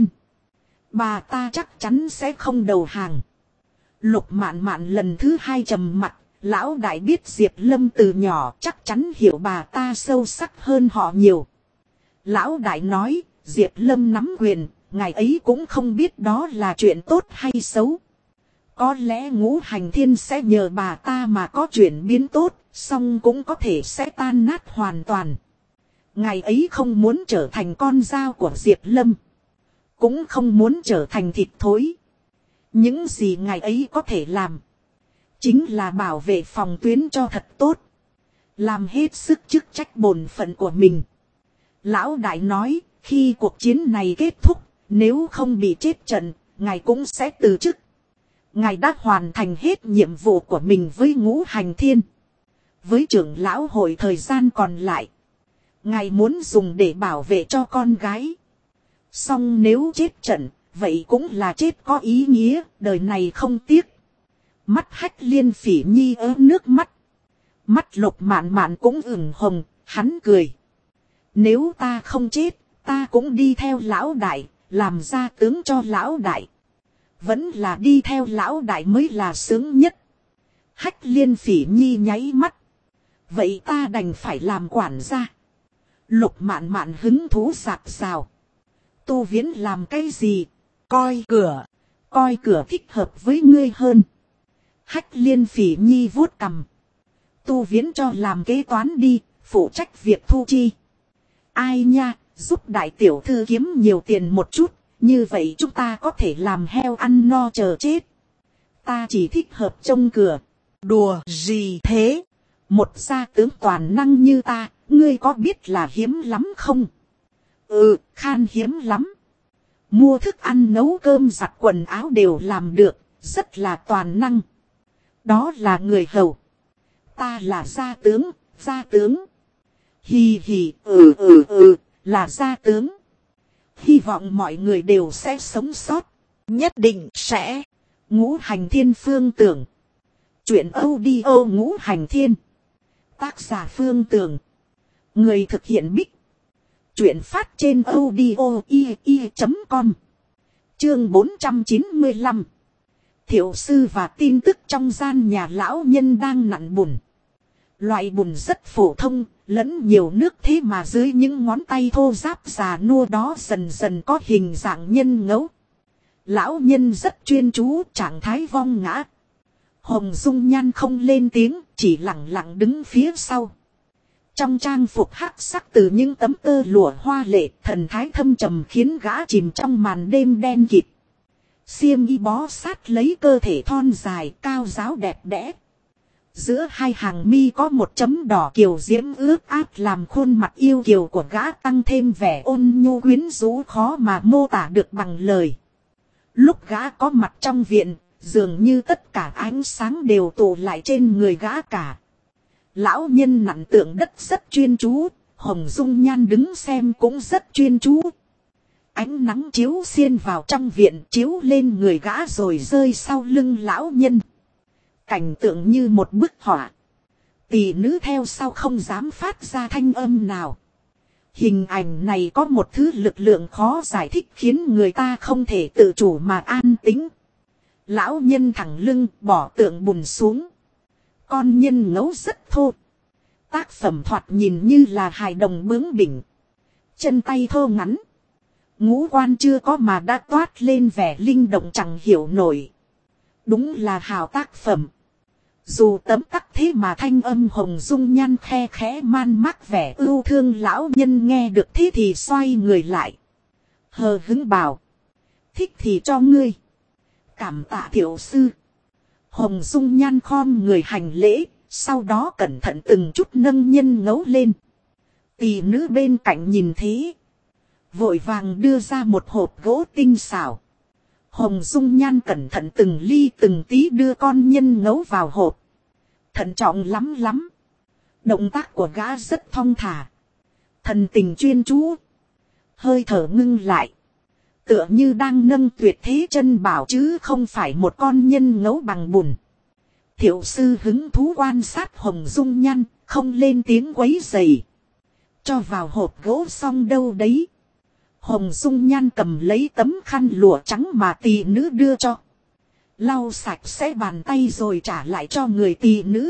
Bà ta chắc chắn sẽ không đầu hàng. Lục Mạn Mạn lần thứ hai trầm mặt, lão đại biết Diệp Lâm từ nhỏ chắc chắn hiểu bà ta sâu sắc hơn họ nhiều. Lão đại nói, Diệp Lâm nắm quyền, ngài ấy cũng không biết đó là chuyện tốt hay xấu. Có lẽ Ngũ Hành Thiên sẽ nhờ bà ta mà có chuyển biến tốt, song cũng có thể sẽ tan nát hoàn toàn. Ngài ấy không muốn trở thành con dao của Diệp Lâm, cũng không muốn trở thành thịt thối. Những gì ngài ấy có thể làm, chính là bảo vệ phòng tuyến cho thật tốt, làm hết sức chức trách bổn phận của mình. Lão đại nói, khi cuộc chiến này kết thúc, nếu không bị chết trận, ngài cũng sẽ từ chức. Ngài đã hoàn thành hết nhiệm vụ của mình với Ngũ Hành Thiên. Với trưởng lão hội thời gian còn lại, ngài muốn dùng để bảo vệ cho con gái. Song nếu chết trận, vậy cũng là chết có ý nghĩa, đời này không tiếc. Mắt Hách Liên Phỉ Nhi ớ nước mắt. Mắt Lục Mạn Mạn cũng ửng hồng, hắn cười. Nếu ta không chết, ta cũng đi theo lão đại, làm gia tướng cho lão đại. Vẫn là đi theo lão đại mới là sướng nhất. Hách Liên Phỉ Nhi nháy mắt. Vậy ta đành phải làm quản gia. Lục Mạn Mạn hứng thú rạc rào. Tu Viễn làm cái gì? Coi cửa. Coi cửa thích hợp với ngươi hơn. Hách Liên Phỉ Nhi vuốt cằm. Tu Viễn cho làm kế toán đi, phụ trách việc thu chi. Ai nha, giúp đại tiểu thư kiếm nhiều tiền một chút, như vậy chúng ta có thể làm heo ăn no chờ chết. Ta chỉ thích hợp trông cửa. Đùa gì thế? Một gia tướng toàn năng như ta, ngươi có biết là hiếm lắm không? Ừ, khan hiếm lắm. Mua thức ăn nấu cơm giặt quần áo đều làm được, rất là toàn năng. Đó là người hầu. Ta là gia tướng, gia tướng. Hì hì, là gia tướng. Hy vọng mọi người đều sẽ sống sót. Nhất định sẽ. Ngũ Hành Thiên Phương Tưởng. Chuyện audio Ngũ Hành Thiên. Tác giả Phương Tưởng. Người thực hiện Bích. Chuyện phát trên audio.com. Chương 495. Thiệu sư và tin tức trong gian nhà lão nhân đang nặn bùn. Loại bùn rất phổ thông, lẫn nhiều nước thế mà dưới những ngón tay thô ráp già nua đó dần dần có hình dạng nhân ngẫu. Lão nhân rất chuyên chú, trạng thái vong ngã. Hồng Dung Nhan không lên tiếng, chỉ lặng lặng đứng phía sau. Trong trang phục hắc sắc từ những tấm tơ lụa hoa lệ, thần thái thâm trầm khiến gã chìm trong màn đêm đen kịt. Xiêm y bó sát lấy cơ thể thon dài, cao ráo đẹp đẽ. Giữa hai hàng mi có một chấm đỏ kiều diễm ướt át làm khuôn mặt yêu kiều của gã tăng thêm vẻ ôn nhu quyến rũ khó mà mô tả được bằng lời. Lúc gã có mặt trong viện, dường như tất cả ánh sáng đều tụ lại trên người gã cả. Lão nhân nặn tượng đất rất chuyên chú, Hồng Dung Nhan đứng xem cũng rất chuyên chú. Ánh nắng chiếu xiên vào trong viện, chiếu lên người gã rồi rơi sau lưng lão nhân. Cảnh tượng như một bức họa. Tỷ nữ theo sau không dám phát ra thanh âm nào. Hình ảnh này có một thứ lực lượng khó giải thích khiến người ta không thể tự chủ mà an tĩnh. Lão nhân thẳng lưng bỏ tượng bùn xuống. Con nhân ngấu rất thô. Tác phẩm thoạt nhìn như là hài đồng bướng bỉnh. Chân tay thô ngắn. Ngũ quan chưa có mà đã toát lên vẻ linh động chẳng hiểu nổi. Đúng là hào tác phẩm. Dù tấm tắc thế mà thanh âm Hồng Dung Nhan khe khẽ man mác vẻ ưu thương lão nhân nghe được thế thì xoay người lại. Hờ hứng bảo. Thích thì cho ngươi. Cảm tạ thiệu sư. Hồng Dung Nhan khom người hành lễ, sau đó cẩn thận từng chút nâng nhân ngấu lên. Tỷ nữ bên cạnh nhìn thế. Vội vàng đưa ra một hộp gỗ tinh xảo. Hồng Dung Nhan cẩn thận từng ly từng tí đưa con nhân ngấu vào hộp. Thận trọng lắm lắm. Động tác của gã rất thong thả. Thần tình chuyên chú. Hơi thở ngưng lại. Tựa như đang nâng tuyệt thế chân bảo chứ không phải một con nhân ngấu bằng bùn. Thiệu sư hứng thú quan sát Hồng Dung Nhan, không lên tiếng quấy rầy. Cho vào hộp gỗ xong đâu đấy. Hồng Dung Nhan cầm lấy tấm khăn lụa trắng mà tỷ nữ đưa cho. Lau sạch sẽ bàn tay rồi trả lại cho người tỷ nữ.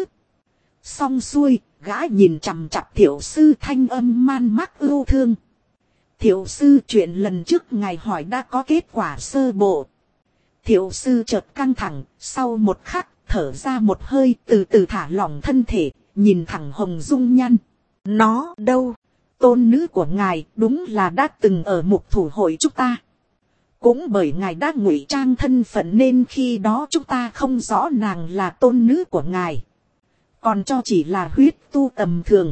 Xong xuôi, gã nhìn chằm chặp thiệu sư thanh âm man mác ưu thương. Thiệu sư chuyện lần trước ngài hỏi đã có kết quả sơ bộ. Thiệu sư chợt căng thẳng, sau một khắc thở ra một hơi từ từ thả lỏng thân thể, nhìn thẳng Hồng Dung Nhan. Nó đâu? Tôn nữ của ngài đúng là đã từng ở mục thủ hội chúng ta. Cũng bởi ngài đã ngụy trang thân phận nên khi đó chúng ta không rõ nàng là tôn nữ của ngài. Còn cho chỉ là huyết tu tầm thường.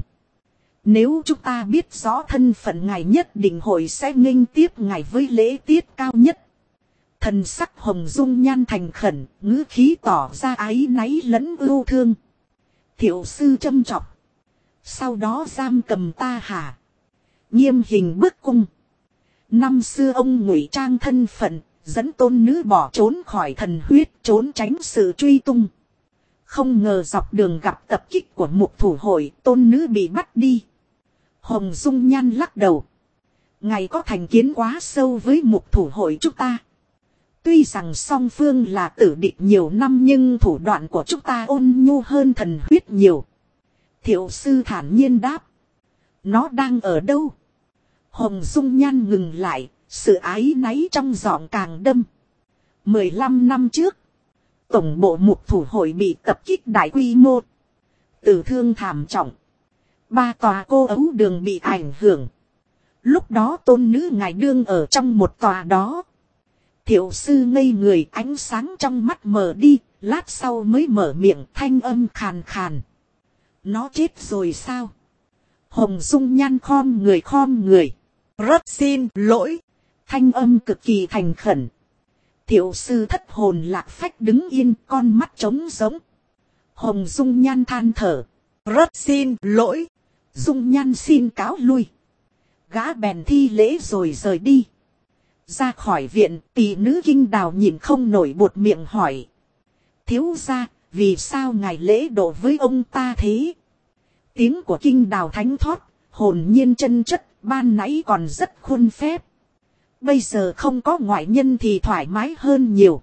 Nếu chúng ta biết rõ thân phận ngài nhất định hội sẽ nghênh tiếp ngài với lễ tiết cao nhất. Thần sắc Hồng Dung Nhan thành khẩn, ngữ khí tỏ ra áy náy lẫn ưu thương. Thiệu sư châm chọc. Sau đó giam cầm ta hả? Nghiêm hình bức cung. Năm xưa ông ngụy trang thân phận, dẫn tôn nữ bỏ trốn khỏi thần huyết, trốn tránh sự truy tung. Không ngờ dọc đường gặp tập kích của mục thủ hội, tôn nữ bị bắt đi. Hồng Dung Nhan lắc đầu. Ngài có thành kiến quá sâu với mục thủ hội chúng ta. Tuy rằng song phương là tử địch nhiều năm nhưng thủ đoạn của chúng ta ôn nhu hơn thần huyết nhiều. Thiệu sư thản nhiên đáp. Nó đang ở đâu? Hồng Dung Nhan ngừng lại, sự áy náy trong giọng càng đâm. 15 năm trước, tổng bộ mục thủ hội bị tập kích đại quy mô, tử thương thảm trọng. 3 tòa cô ấu đường bị ảnh hưởng. Lúc đó tôn nữ ngài đương ở trong một tòa đó. Thiệu sư ngây người, ánh sáng trong mắt mờ đi, lát sau mới mở miệng, thanh âm khàn khàn. Nó chết rồi sao? Hồng Dung Nhan khom người. Rất xin lỗi. Thanh âm cực kỳ thành khẩn. Thiệu sư thất hồn lạc phách đứng yên, con mắt trống rỗng. Hồng Dung Nhan than thở. Rất xin lỗi. Dung Nhan xin cáo lui. Gã bèn thi lễ rồi rời đi. Ra khỏi viện, tỷ nữ Kinh Đào nhìn không nổi buột miệng hỏi. Thiếu gia, vì sao ngài lễ độ với ông ta thế? Tiếng của Kinh Đào thánh thót, hồn nhiên chân chất, ban nãy còn rất khuôn phép. Bây giờ không có ngoại nhân thì thoải mái hơn nhiều.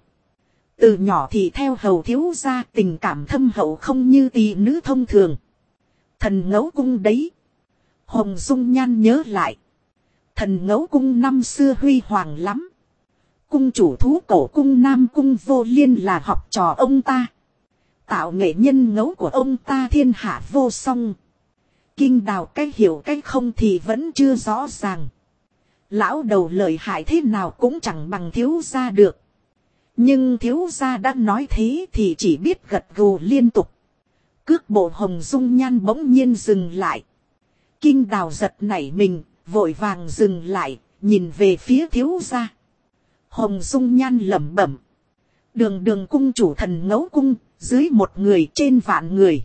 Từ nhỏ thì theo hầu thiếu gia, tình cảm thâm hậu không như tỷ nữ thông thường. Thần Ngẫu Cung đấy. Hồng Dung Nhan nhớ lại. Thần Ngẫu Cung năm xưa huy hoàng lắm. Cung chủ thú cổ cung Nam Cung Vô Liên là học trò ông ta. Tạo nghệ nhân ngẫu của ông ta thiên hạ vô song. Kinh Đào cái hiểu cái không thì vẫn chưa rõ ràng. Lão đầu lợi hại thế nào cũng chẳng bằng thiếu gia được. Nhưng thiếu gia đã nói thế thì chỉ biết gật gù liên tục. Cước bộ Hồng Dung Nhan bỗng nhiên dừng lại. Kinh Đào giật nảy mình, vội vàng dừng lại, nhìn về phía thiếu gia. Hồng Dung Nhan lẩm bẩm. Đường cung chủ Thần Ngẫu Cung, dưới 1 người trên vạn người.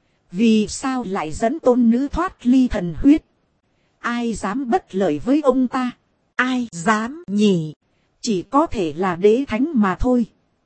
Vì sao lại dẫn tôn nữ thoát ly thần huyết? Ai dám bất lợi với ông ta? Ai dám nhỉ? Chỉ có thể là đế thánh mà thôi.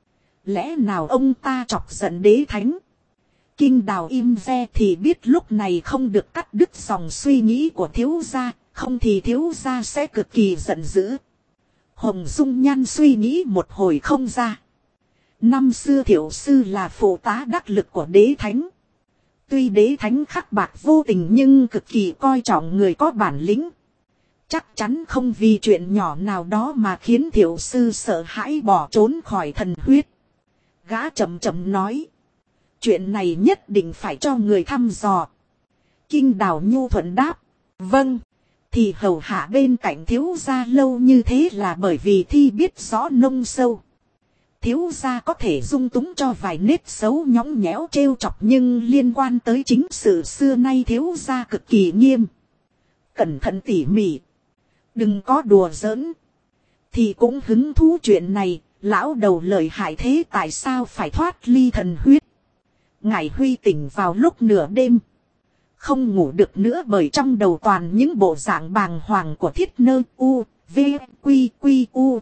Lẽ nào ông ta chọc giận đế thánh? Kinh Đào im ve thì biết lúc này không được cắt đứt dòng suy nghĩ của thiếu gia, không thì thiếu gia sẽ cực kỳ giận dữ. Hồng Dung Nhan suy nghĩ một hồi không ra. Năm xưa Thiệu sư là phụ tá đắc lực của đế thánh. Tuy đế thánh khắc bạc vô tình nhưng cực kỳ coi trọng người có bản lĩnh. Chắc chắn không vì chuyện nhỏ nào đó mà khiến Thiệu sư sợ hãi bỏ trốn khỏi thần huyết. Gã chậm chậm nói. Chuyện này nhất định phải cho người thăm dò. Kinh Đào nhu thuận đáp. Vâng. Thì hầu hạ bên cạnh thiếu gia lâu như thế là bởi vì thi biết rõ nông sâu. Thiếu gia có thể dung túng cho vài nết xấu nhõng nhẽo trêu chọc nhưng liên quan tới chính sự xưa nay thiếu gia cực kỳ nghiêm. Cẩn thận tỉ mỉ. Đừng có đùa giỡn. Thì cũng hứng thú chuyện này, lão đầu lợi hại thế tại sao phải thoát ly thần huyết. Ngài Huy tỉnh vào lúc nửa đêm. Không ngủ được nữa bởi trong đầu toàn những bộ dạng bàng hoàng của Thiết Nơ U, V, Quy, Quy, U.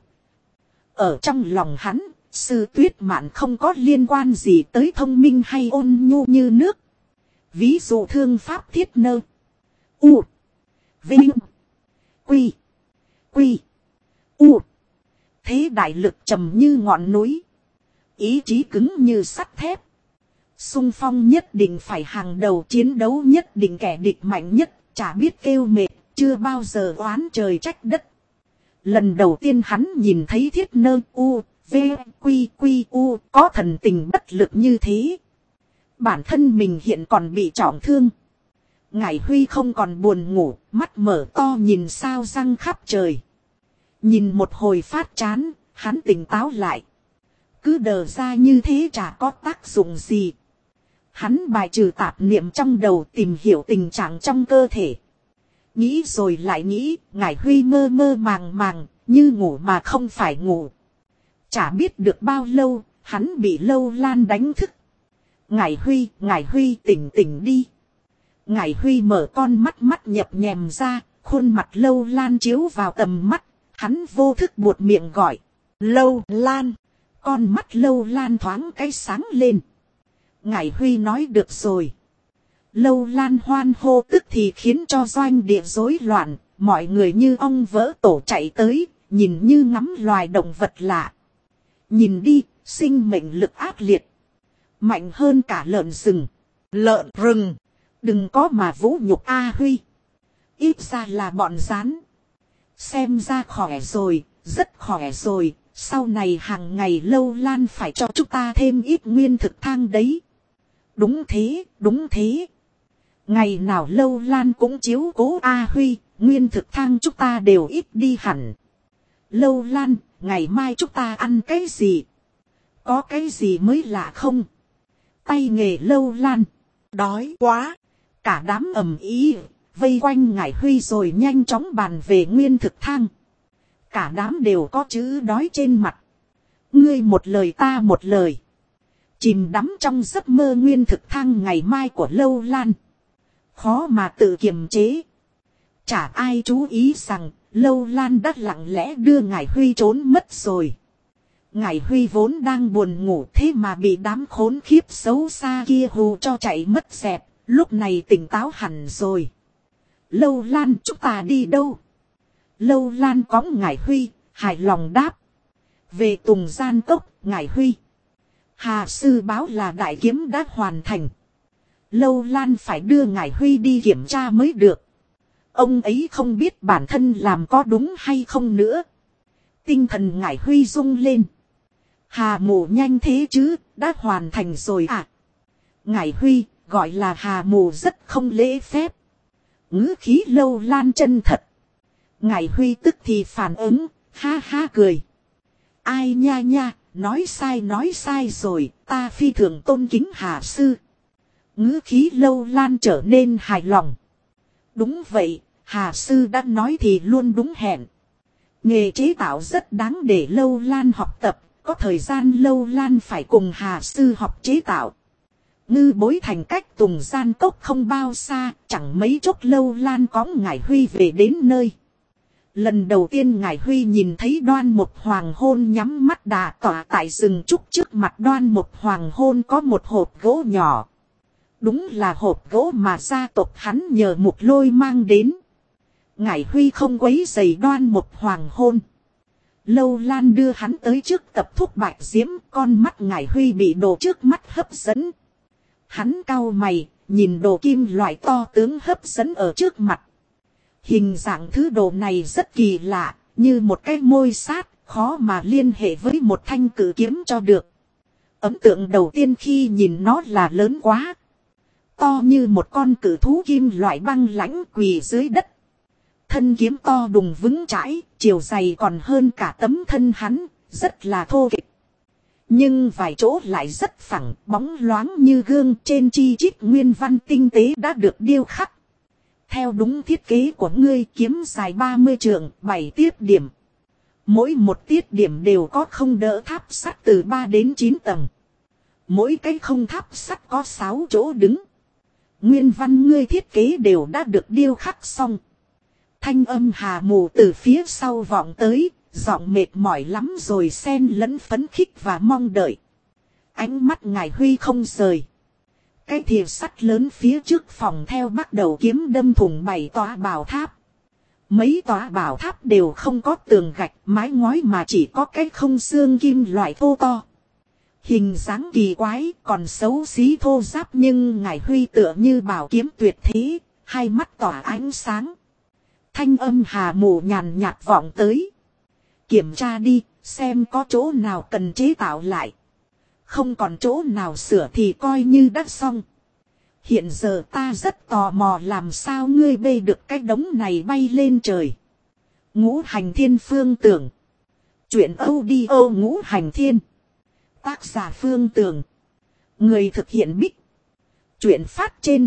Ở trong lòng hắn, Sư Tuyết Mạn không có liên quan gì tới thông minh hay ôn nhu như nước. Ví dụ thương pháp Thiết Nơ U, Vinh, Quy, Quy, U. Thế đại lực trầm như ngọn núi. Ý chí cứng như sắt thép. Xung phong nhất định phải hàng đầu, chiến đấu nhất định kẻ địch mạnh nhất, chả biết kêu mệt, chưa bao giờ oán trời trách đất. Lần đầu tiên hắn nhìn thấy Thiết Nơ U, V, Quy, Quy, U có thần tình bất lực như thế. Bản thân mình hiện còn bị trọng thương. Ngải Huy không còn buồn ngủ, mắt mở to nhìn sao răng khắp trời. Nhìn một hồi phát chán, hắn tỉnh táo lại. Cứ đờ ra như thế chả có tác dụng gì. Hắn bài trừ tạp niệm trong đầu, tìm hiểu tình trạng trong cơ thể. Nghĩ rồi lại nghĩ, Ngải Huy mơ mơ màng màng, như ngủ mà không phải ngủ. Chả biết được bao lâu, hắn bị Lâu Lan đánh thức. Ngải Huy tỉnh tỉnh đi. Ngải Huy mở con mắt nhập nhèm ra, khuôn mặt Lâu Lan chiếu vào tầm mắt. Hắn vô thức buột miệng gọi. Lâu Lan. Con mắt Lâu Lan thoáng cái sáng lên. Ngải Huy nói được rồi. Lâu Lan hoan hô tức thì khiến cho doanh địa rối loạn. Mọi người như ong vỡ tổ chạy tới, nhìn như ngắm loài động vật lạ. Nhìn đi, sinh mệnh lực ác liệt. Mạnh hơn cả lợn rừng. Lợn rừng. Đừng có mà vũ nhục A Huy. Ít ra là bọn rán. Xem ra khỏe rồi, rất khỏe rồi. Sau này hàng ngày Lâu Lan phải cho chúng ta thêm ít nguyên thực thang đấy. Đúng thế, đúng thế. Ngày nào Lâu Lan cũng chiếu cố A Huy, nguyên thực thang chúng ta đều ít đi hẳn. Lâu Lan, ngày mai chúng ta ăn cái gì? Có cái gì mới lạ không? Tay nghề Lâu Lan. Đói quá. Cả đám ầm ĩ vây quanh Ngải Huy rồi nhanh chóng bàn về nguyên thực thang. Cả đám đều có chữ đói trên mặt. Ngươi một lời ta một lời. Chìm đắm trong giấc mơ nguyên thực thang ngày mai của Lâu Lan. Khó mà tự kiềm chế. Chả ai chú ý rằng Lâu Lan đã lặng lẽ đưa Ngải Huy trốn mất rồi. Ngải Huy vốn đang buồn ngủ thế mà bị đám khốn khiếp xấu xa kia hù cho chạy mất dẹp. Lúc này tỉnh táo hẳn rồi. Lâu Lan chúng ta đi đâu? Lâu Lan cõng Ngải Huy, hài lòng đáp. Về Tùng Gian Cốc, Ngải Huy. Hà sư báo là đại kiếm đã hoàn thành. Lâu Lan phải đưa Ngải Huy đi kiểm tra mới được. Ông ấy không biết bản thân làm có đúng hay không nữa. Tinh thần Ngải Huy rung lên. Hà mù nhanh thế chứ, đã hoàn thành rồi à? Ngải Huy, gọi là Hà mù rất không lễ phép. Ngữ khí Lâu Lan chân thật. Ngải Huy tức thì phản ứng, ha ha cười. Ai nha nha, nói sai rồi, ta phi thường tôn kính Hà sư. Ngữ khí Lâu Lan trở nên hài lòng. Đúng vậy, Hà sư đã nói thì luôn đúng hẹn. Nghề chế tạo rất đáng để Lâu Lan học tập, có thời gian Lâu Lan phải cùng Hà sư học chế tạo. Ngư Bối thành cách Tùng Gian Cốc không bao xa, chẳng mấy chốc Lâu Lan cõng Ngải Huy về đến nơi. Lần đầu tiên Ngải Huy nhìn thấy Đoan Mục Hoàng Hôn nhắm mắt đà tỏa tại rừng trúc trước mặt Đoan Mục Hoàng Hôn có một hộp gỗ nhỏ. Đúng là hộp gỗ mà gia tộc hắn nhờ Mục Lôi mang đến. Ngải Huy không quấy rầy Đoan Mục Hoàng Hôn. Lâu Lan đưa hắn tới trước tập thuốc bạch diễm, con mắt Ngải Huy bị đồ trước mắt hấp dẫn. Hắn cau mày, nhìn đồ kim loại to tướng hấp dẫn ở trước mặt. Hình dạng thứ đồ này rất kỳ lạ, như một cái môi sát, khó mà liên hệ với một thanh cử kiếm cho được. Ấn tượng đầu tiên khi nhìn nó là lớn quá. To như một con cử thú kim loại băng lãnh quỳ dưới đất. Thân kiếm to đùng vững chãi, chiều dày còn hơn cả tấm thân hắn, rất là thô kệch. Nhưng vài chỗ lại rất phẳng, bóng loáng như gương, trên chi chít nguyên văn tinh tế đã được điêu khắc. Theo đúng thiết kế của ngươi, kiếm dài 30 trượng, 7 tiết điểm. Mỗi một tiết điểm đều có không đỡ tháp sắt từ 3 đến 9 tầng. Mỗi cái không tháp sắt có 6 chỗ đứng. Nguyên văn ngươi thiết kế đều đã được điêu khắc xong. Thanh âm Hà mù từ phía sau vọng tới, giọng mệt mỏi lắm rồi xen lẫn phấn khích và mong đợi. Ánh mắt Ngải Huy không rời. Cái thìa sắt lớn phía trước phòng theo bắt đầu kiếm đâm thủng 7 tòa bảo tháp. Mấy tòa bảo tháp đều không có tường gạch, mái ngói mà chỉ có cái không xương kim loại thô to. Hình dáng kỳ quái, còn xấu xí thô ráp nhưng Ngải Huy tựa như bảo kiếm tuyệt thế, hai mắt tỏa ánh sáng. Thanh âm Hà mù nhàn nhạt vọng tới. Kiểm tra đi, xem có chỗ nào cần chế tạo lại. Không còn chỗ nào sửa thì coi như đã xong. Hiện giờ ta rất tò mò làm sao ngươi bê được cái đống này bay lên trời. Ngũ Hành Thiên Phương Tưởng. Chuyện audio Ngũ Hành Thiên. Tác giả Phương Tưởng. Người thực hiện Bích. Chuyện phát trên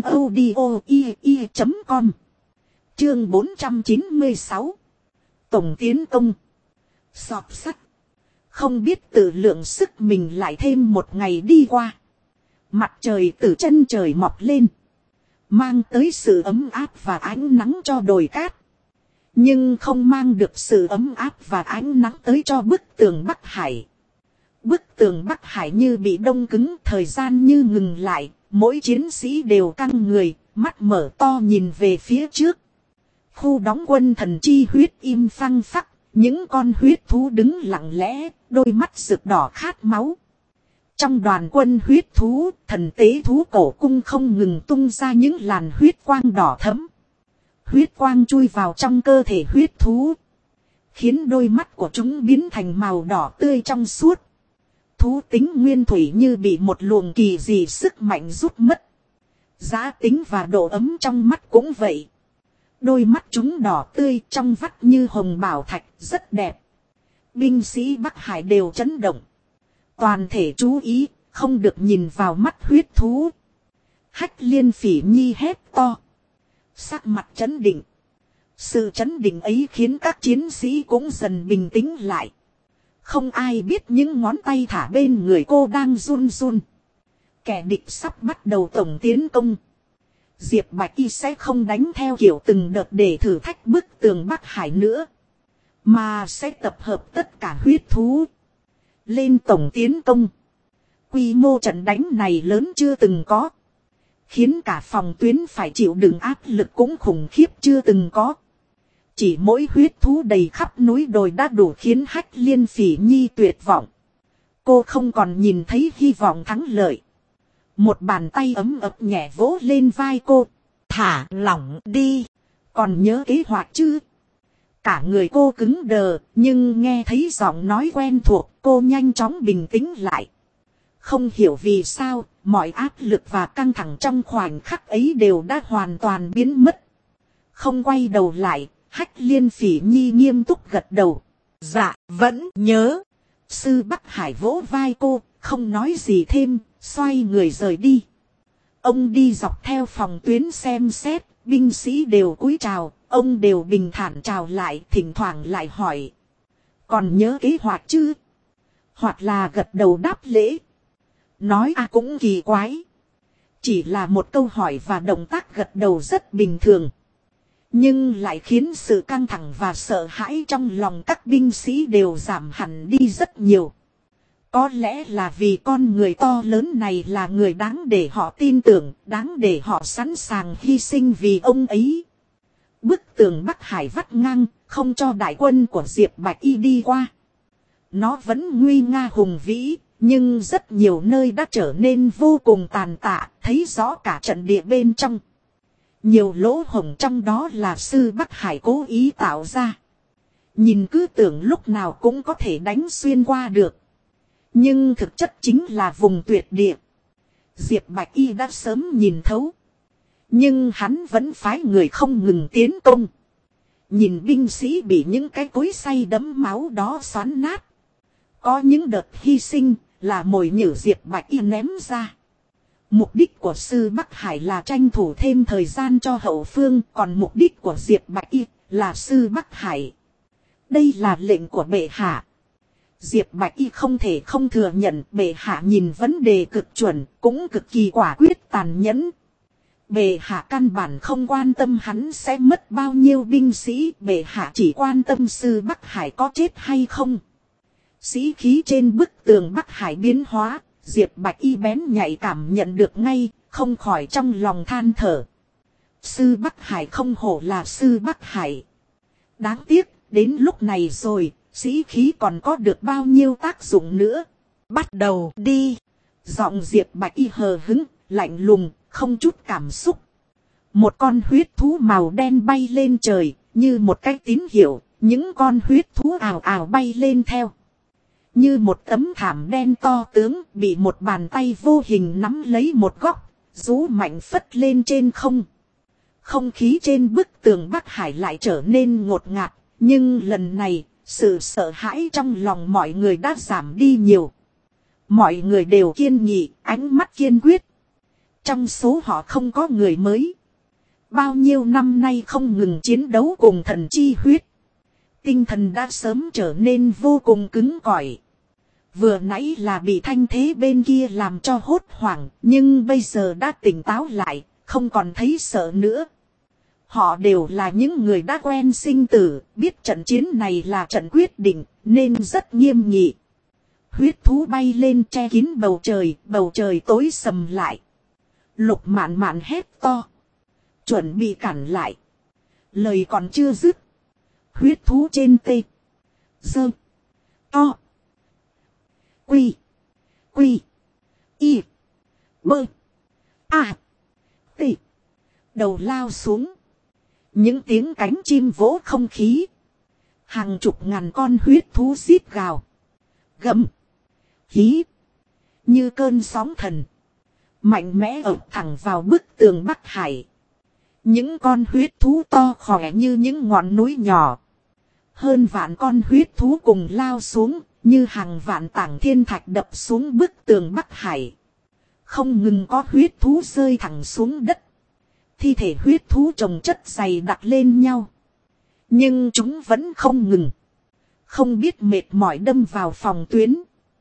audio.com. Chương 496. Tổng tiến công. Sọp sắt. Không biết tự lượng sức mình lại thêm một ngày đi qua. Mặt trời từ chân trời mọc lên. Mang tới sự ấm áp và ánh nắng cho đồi cát. Nhưng không mang được sự ấm áp và ánh nắng tới cho bức tường Bắc Hải. Bức tường Bắc Hải như bị đông cứng, thời gian như ngừng lại. Mỗi chiến sĩ đều căng người, mắt mở to nhìn về phía trước. Khu đóng quân thần chi huyết im phăng phắc. Những con huyết thú đứng lặng lẽ, đôi mắt rực đỏ khát máu. Trong đoàn quân huyết thú, thần tế thú cổ cung không ngừng tung ra những làn huyết quang đỏ thẫm. Huyết quang chui vào trong cơ thể huyết thú, khiến đôi mắt của chúng biến thành màu đỏ tươi trong suốt. Thú tính nguyên thủy như bị một luồng kỳ dị sức mạnh rút mất. Giá tính và độ ấm trong mắt cũng vậy. Đôi mắt chúng đỏ tươi trong vắt như hồng bảo thạch, rất đẹp. Binh sĩ Bắc Hải đều chấn động. Toàn thể chú ý, không được nhìn vào mắt huyết thú. Hách Liên Phỉ Nhi hét to. Sắc mặt chấn định. Sự chấn định ấy khiến các chiến sĩ cũng dần bình tĩnh lại. Không ai biết những ngón tay thả bên người cô đang run run. Kẻ địch sắp bắt đầu tổng tiến công. Diệp Bạch Y sẽ không đánh theo kiểu từng đợt để thử thách bức tường Bắc Hải nữa. Mà sẽ tập hợp tất cả huyết thú lên tổng tiến công. Quy mô trận đánh này lớn chưa từng có. Khiến cả phòng tuyến phải chịu đựng áp lực cũng khủng khiếp chưa từng có. Chỉ mỗi huyết thú đầy khắp núi đồi đã đủ khiến Hách Liên Phỉ Nhi tuyệt vọng. Cô không còn nhìn thấy hy vọng thắng lợi. Một bàn tay ấm ấp nhẹ vỗ lên vai cô. Thả lỏng đi. Còn nhớ kế hoạch chứ? Cả người cô cứng đờ, nhưng nghe thấy giọng nói quen thuộc, cô nhanh chóng bình tĩnh lại. Không hiểu vì sao, mọi áp lực và căng thẳng trong khoảnh khắc ấy đều đã hoàn toàn biến mất. Không quay đầu lại, Hách Liên Phỉ Nhi nghiêm túc gật đầu. Dạ, vẫn nhớ. Sư Bắc Hải vỗ vai cô, không nói gì thêm, xoay người rời đi. Ông đi dọc theo phòng tuyến xem xét, binh sĩ đều cúi chào, ông đều bình thản chào lại, thỉnh thoảng lại hỏi. Còn nhớ kế hoạch chứ? Hoặc là gật đầu đáp lễ. Nói cũng kỳ quái. Chỉ là một câu hỏi và động tác gật đầu rất bình thường. Nhưng lại khiến sự căng thẳng và sợ hãi trong lòng các binh sĩ đều giảm hẳn đi rất nhiều. Có lẽ là vì con người to lớn này là người đáng để họ tin tưởng, đáng để họ sẵn sàng hy sinh vì ông ấy. Bức tường Bắc Hải vắt ngang, không cho đại quân của Diệp Bạch Y đi qua. Nó vẫn nguy nga hùng vĩ, nhưng rất nhiều nơi đã trở nên vô cùng tàn tạ, thấy rõ cả trận địa bên trong. Nhiều lỗ hổng trong đó là sư Bắc Hải cố ý tạo ra. Nhìn cứ tưởng lúc nào cũng có thể đánh xuyên qua được. Nhưng thực chất chính là vùng tuyệt địa. Diệp Bạch Y đã sớm nhìn thấu. Nhưng hắn vẫn phái người không ngừng tiến công. Nhìn binh sĩ bị những cái cối xay đẫm máu đó xoắn nát. Có những đợt hy sinh là mồi nhử Diệp Bạch Y ném ra. Mục đích của sư Bắc Hải là tranh thủ thêm thời gian cho hậu phương. Còn mục đích của Diệp Bạch Y là sư Bắc Hải. Đây là lệnh của bệ hạ. Diệp Bạch Y không thể không thừa nhận bệ hạ nhìn vấn đề cực chuẩn, cũng cực kỳ quả quyết tàn nhẫn. Bệ hạ căn bản không quan tâm hắn sẽ mất bao nhiêu binh sĩ, bệ hạ chỉ quan tâm sư Bắc Hải có chết hay không. Sĩ khí trên bức tường Bắc Hải biến hóa, Diệp Bạch Y bén nhạy cảm nhận được ngay, không khỏi trong lòng than thở. Sư Bắc Hải không hổ là sư Bắc Hải. Đáng tiếc, đến lúc này rồi, sĩ khí còn có được bao nhiêu tác dụng nữa. Bắt đầu đi. Giọng Diệp Bạch Y hờ hứng, lạnh lùng, không chút cảm xúc. Một con huyết thú màu đen bay lên trời, như một cái tín hiệu, những con huyết thú ào ào bay lên theo. Như một tấm thảm đen to tướng bị một bàn tay vô hình nắm lấy một góc, rú mạnh phất lên trên không. Không khí trên bức tường Bắc Hải lại trở nên ngột ngạt, nhưng lần này, sự sợ hãi trong lòng mọi người đã giảm đi nhiều. Mọi người đều kiên nghị, ánh mắt kiên quyết. Trong số họ không có người mới. Bao nhiêu năm nay không ngừng chiến đấu cùng thần chi huyết. Tinh thần đã sớm trở nên vô cùng cứng cỏi. Vừa nãy là bị thanh thế bên kia làm cho hốt hoảng, nhưng bây giờ đã tỉnh táo lại, không còn thấy sợ nữa. Họ đều là những người đã quen sinh tử, biết trận chiến này là trận quyết định, nên rất nghiêm nghị. Huyết thú bay lên che kín bầu trời tối sầm lại. Lục Mạn Mạn hét to. Chuẩn bị cản lại. Lời còn chưa dứt. Huyết thú trên tê. Dơ. To. Quy. Y. Bơ. A. T. Đầu lao xuống. Những tiếng cánh chim vỗ không khí. Hàng chục ngàn con huyết thú rít gào. Gầm. Hí. Như cơn sóng thần. Mạnh mẽ ập thẳng vào bức tường Bắc Hải. Những con huyết thú to khỏe như những ngọn núi nhỏ. Hơn vạn con huyết thú cùng lao xuống. Như hàng vạn tảng thiên thạch đập xuống bức tường Bắc Hải. Không ngừng có huyết thú rơi thẳng xuống đất. Thi thể huyết thú chồng chất dày đặt lên nhau. Nhưng chúng vẫn không ngừng. Không biết mệt mỏi đâm vào phòng tuyến.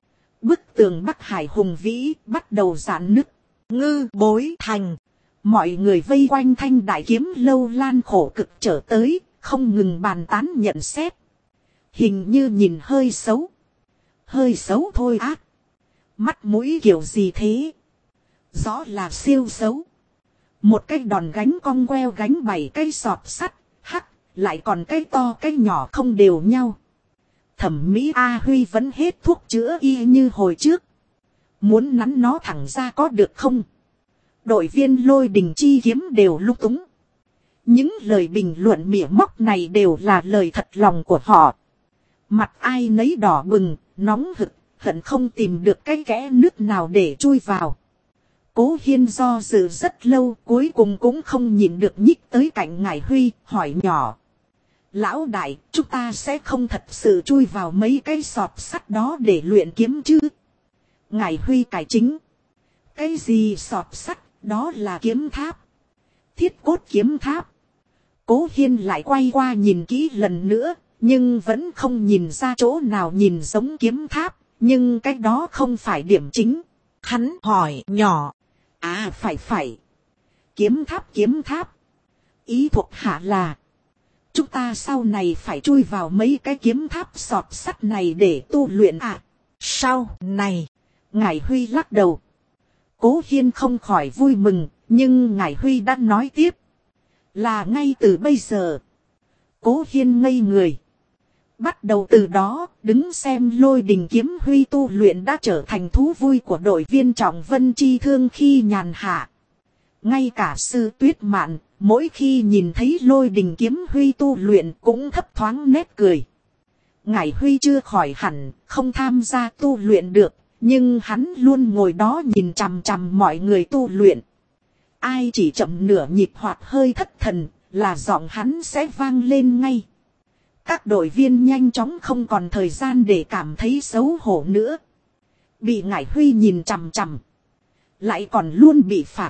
Bức tường Bắc Hải hùng vĩ bắt đầu rạn nứt. Ngư Bối Thành. Mọi người vây quanh thanh đại kiếm lâu lan khổ cực trở tới. Không ngừng bàn tán nhận xét. Hình như nhìn hơi xấu. Hơi xấu thôi ác. Mắt mũi kiểu gì thế? Rõ là siêu xấu. Một cái đòn gánh cong queo gánh 7 cây sọt sắt. Hắc. Lại còn cái to cái nhỏ không đều nhau. Thẩm mỹ A Huy vẫn hết thuốc chữa y như hồi trước. Muốn nắn nó thẳng ra có được không? Đội viên Lôi Đình chi kiếm đều lung túng. Những lời bình luận mỉa móc này đều là lời thật lòng của họ. Mặt ai nấy đỏ bừng, nóng hực, hận không tìm được cái kẽ nước nào để chui vào. Cố Hiên do dự rất lâu, cuối cùng cũng không nhịn được nhích tới cạnh Ngải Huy, hỏi nhỏ. Lão đại, chúng ta sẽ không thật sự chui vào mấy cái sọt sắt đó để luyện kiếm chứ? Ngải Huy cải chính. Cái gì sọt sắt, đó là kiếm tháp. Thiết cốt kiếm tháp. Cố Hiên lại quay qua nhìn kỹ lần nữa, nhưng vẫn không nhìn ra chỗ nào nhìn giống kiếm tháp, nhưng cái đó không phải điểm chính. Hắn hỏi nhỏ. À phải. Kiếm tháp. Ý thuộc hạ là. Chúng ta sau này phải chui vào mấy cái kiếm tháp sọt sắt này để tu luyện à? Sau này. Ngải Huy lắc đầu. Cố Hiên không khỏi vui mừng, nhưng Ngải Huy đã nói tiếp. Là ngay từ bây giờ. Cố Hiên ngây người. Bắt đầu từ đó, đứng xem Lôi Đình kiếm huy tu luyện đã trở thành thú vui của đội viên Trọng Vân Chi Thương khi nhàn hạ. Ngay cả Sư Tuyết Mạn, mỗi khi nhìn thấy Lôi Đình kiếm huy tu luyện cũng thấp thoáng nét cười. Ngải Huy chưa khỏi hẳn, không tham gia tu luyện được, nhưng hắn luôn ngồi đó nhìn chằm chằm mọi người tu luyện. Ai chỉ chậm nửa nhịp hoặc hơi thất thần, là giọng hắn sẽ vang lên ngay. Các đội viên nhanh chóng không còn thời gian để cảm thấy xấu hổ nữa. Bị Ngải Huy nhìn chằm chằm, lại còn luôn bị phạt.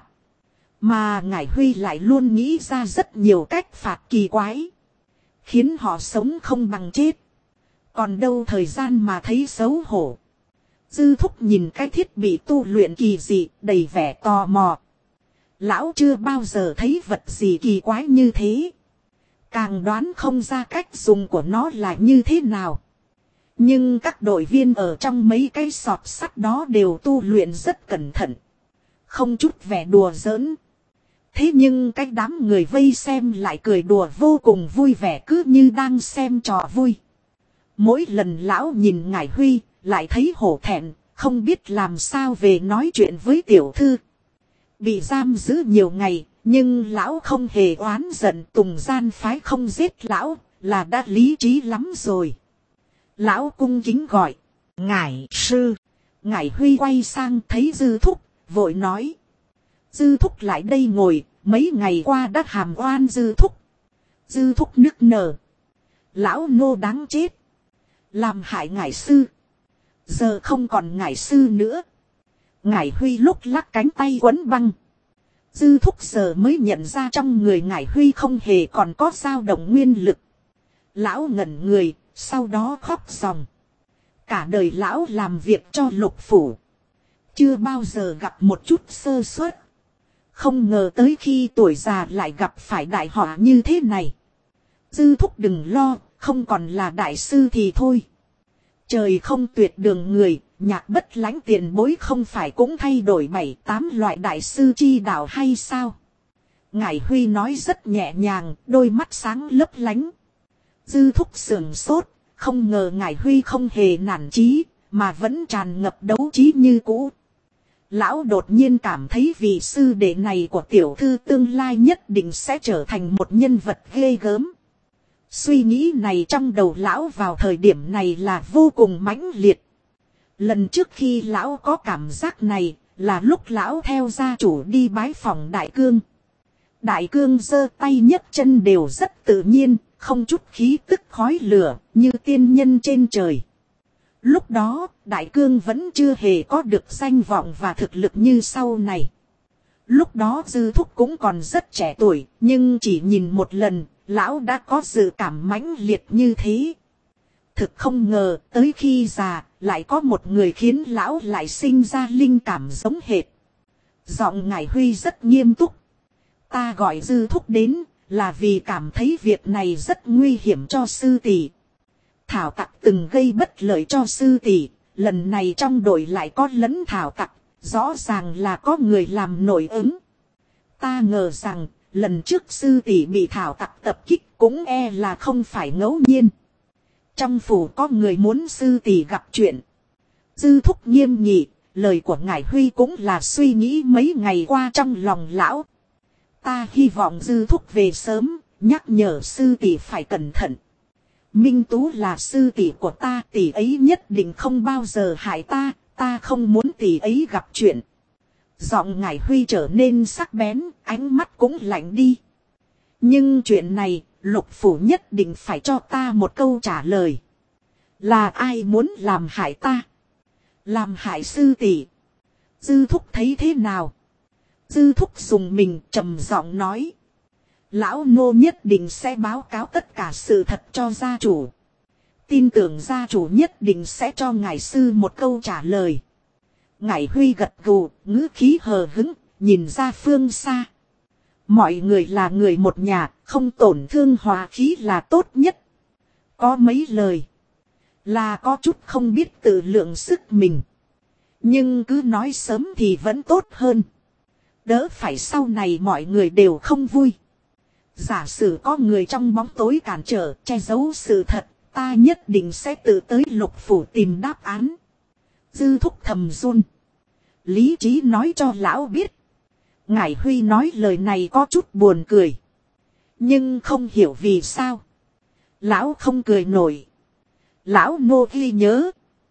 Mà Ngải Huy lại luôn nghĩ ra rất nhiều cách phạt kỳ quái, khiến họ sống không bằng chết. Còn đâu thời gian mà thấy xấu hổ. Dư Thúc nhìn cái thiết bị tu luyện kỳ dị, đầy vẻ tò mò. Lão chưa bao giờ thấy vật gì kỳ quái như thế. Càng đoán không ra cách dùng của nó là như thế nào. Nhưng các đội viên ở trong mấy cái sọt sắt đó đều tu luyện rất cẩn thận. Không chút vẻ đùa giỡn. Thế nhưng cái đám người vây xem lại cười đùa vô cùng vui vẻ, cứ như đang xem trò vui. Mỗi lần lão nhìn Ngải Huy, lại thấy hổ thẹn, không biết làm sao về nói chuyện với tiểu thư. Bị giam giữ nhiều ngày, nhưng lão không hề oán giận. Tùng gian phái không giết lão, là đã lý trí lắm rồi. Lão cung kính gọi. Ngải sư. Ngải Huy quay sang thấy Dư Thúc, vội nói. Dư Thúc lại đây ngồi, mấy ngày qua đã hàm oan Dư Thúc. Dư Thúc nức nở. Lão nô đáng chết. Làm hại Ngải sư. Giờ không còn Ngải sư nữa. Ngải Huy lúc lắc cánh tay quấn băng. Dư Thúc giờ mới nhận ra trong người Ngải Huy không hề còn có dao động nguyên lực. Lão ngẩn người, sau đó khóc ròng. Cả đời lão làm việc cho Lục phủ, chưa bao giờ gặp một chút sơ suất. Không ngờ tới khi tuổi già lại gặp phải đại họa như thế này. Dư Thúc đừng lo, không còn là đại sư thì thôi. Trời không tuyệt đường người, Nhạc Bất Lãnh tiền bối không phải cũng thay đổi 7-8 loại đại sư chi đạo hay sao? Ngải Huy nói rất nhẹ nhàng, đôi mắt sáng lấp lánh. Dư Thúc sườn sốt, không ngờ Ngải Huy không hề nản chí, mà vẫn tràn ngập đấu trí như cũ. Lão đột nhiên cảm thấy vị sư đệ này của tiểu thư tương lai nhất định sẽ trở thành một nhân vật ghê gớm. Suy nghĩ này trong đầu lão vào thời điểm này là vô cùng mãnh liệt. Lần trước khi lão có cảm giác này là lúc lão theo gia chủ đi bái phòng Đại Cương. Đại Cương giơ tay nhấc chân đều rất tự nhiên, không chút khí tức khói lửa, như tiên nhân trên trời. Lúc đó, Đại Cương vẫn chưa hề có được danh vọng và thực lực như sau này. Lúc đó Dư Thúc cũng còn rất trẻ tuổi, nhưng chỉ nhìn một lần, lão đã có dự cảm mãnh liệt như thế. Thực không ngờ, tới khi già, lại có một người khiến lão lại sinh ra linh cảm giống hệt. Giọng Ngải Huy rất nghiêm túc. Ta gọi Dư Thúc đến, là vì cảm thấy việc này rất nguy hiểm cho sư tỷ. Thảo tặc từng gây bất lợi cho sư tỷ, lần này trong đội lại có lẫn thảo tặc, rõ ràng là có người làm nổi ứng. Ta ngờ rằng, lần trước sư tỷ bị thảo tặc tập kích cũng e là không phải ngẫu nhiên. Trong phủ có người muốn sư tỷ gặp chuyện. Dư Thúc nghiêm nghị, lời của Ngải Huy cũng là suy nghĩ mấy ngày qua trong lòng lão. Ta hy vọng Dư Thúc về sớm, nhắc nhở sư tỷ phải cẩn thận. Minh Tú là sư tỷ của ta, tỷ ấy nhất định không bao giờ hại ta, ta không muốn tỷ ấy gặp chuyện. Giọng Ngải Huy trở nên sắc bén, ánh mắt cũng lạnh đi. Nhưng chuyện này, Lục phủ nhất định phải cho ta một câu trả lời. Là ai muốn làm hại ta? Làm hại sư tỷ? Dư Thúc thấy thế nào? Dư Thúc dùng mình trầm giọng nói. Lão nô nhất định sẽ báo cáo tất cả sự thật cho gia chủ. Tin tưởng gia chủ nhất định sẽ cho ngài sư một câu trả lời. Ngải Huy gật gù, ngữ khí hờ hững, nhìn ra phương xa. Mọi người là người một nhà, không tổn thương hòa khí là tốt nhất. Có mấy lời là có chút không biết tự lượng sức mình. Nhưng cứ nói sớm thì vẫn tốt hơn. Đỡ phải sau này mọi người đều không vui. Giả sử có người trong bóng tối cản trở, che giấu sự thật, ta nhất định sẽ tự tới Lục phủ tìm đáp án. Dư Thúc thầm run. Lý trí nói cho lão biết. Ngải Huy nói lời này có chút buồn cười. Nhưng không hiểu vì sao. Lão không cười nổi. Lão nô ghi nhớ.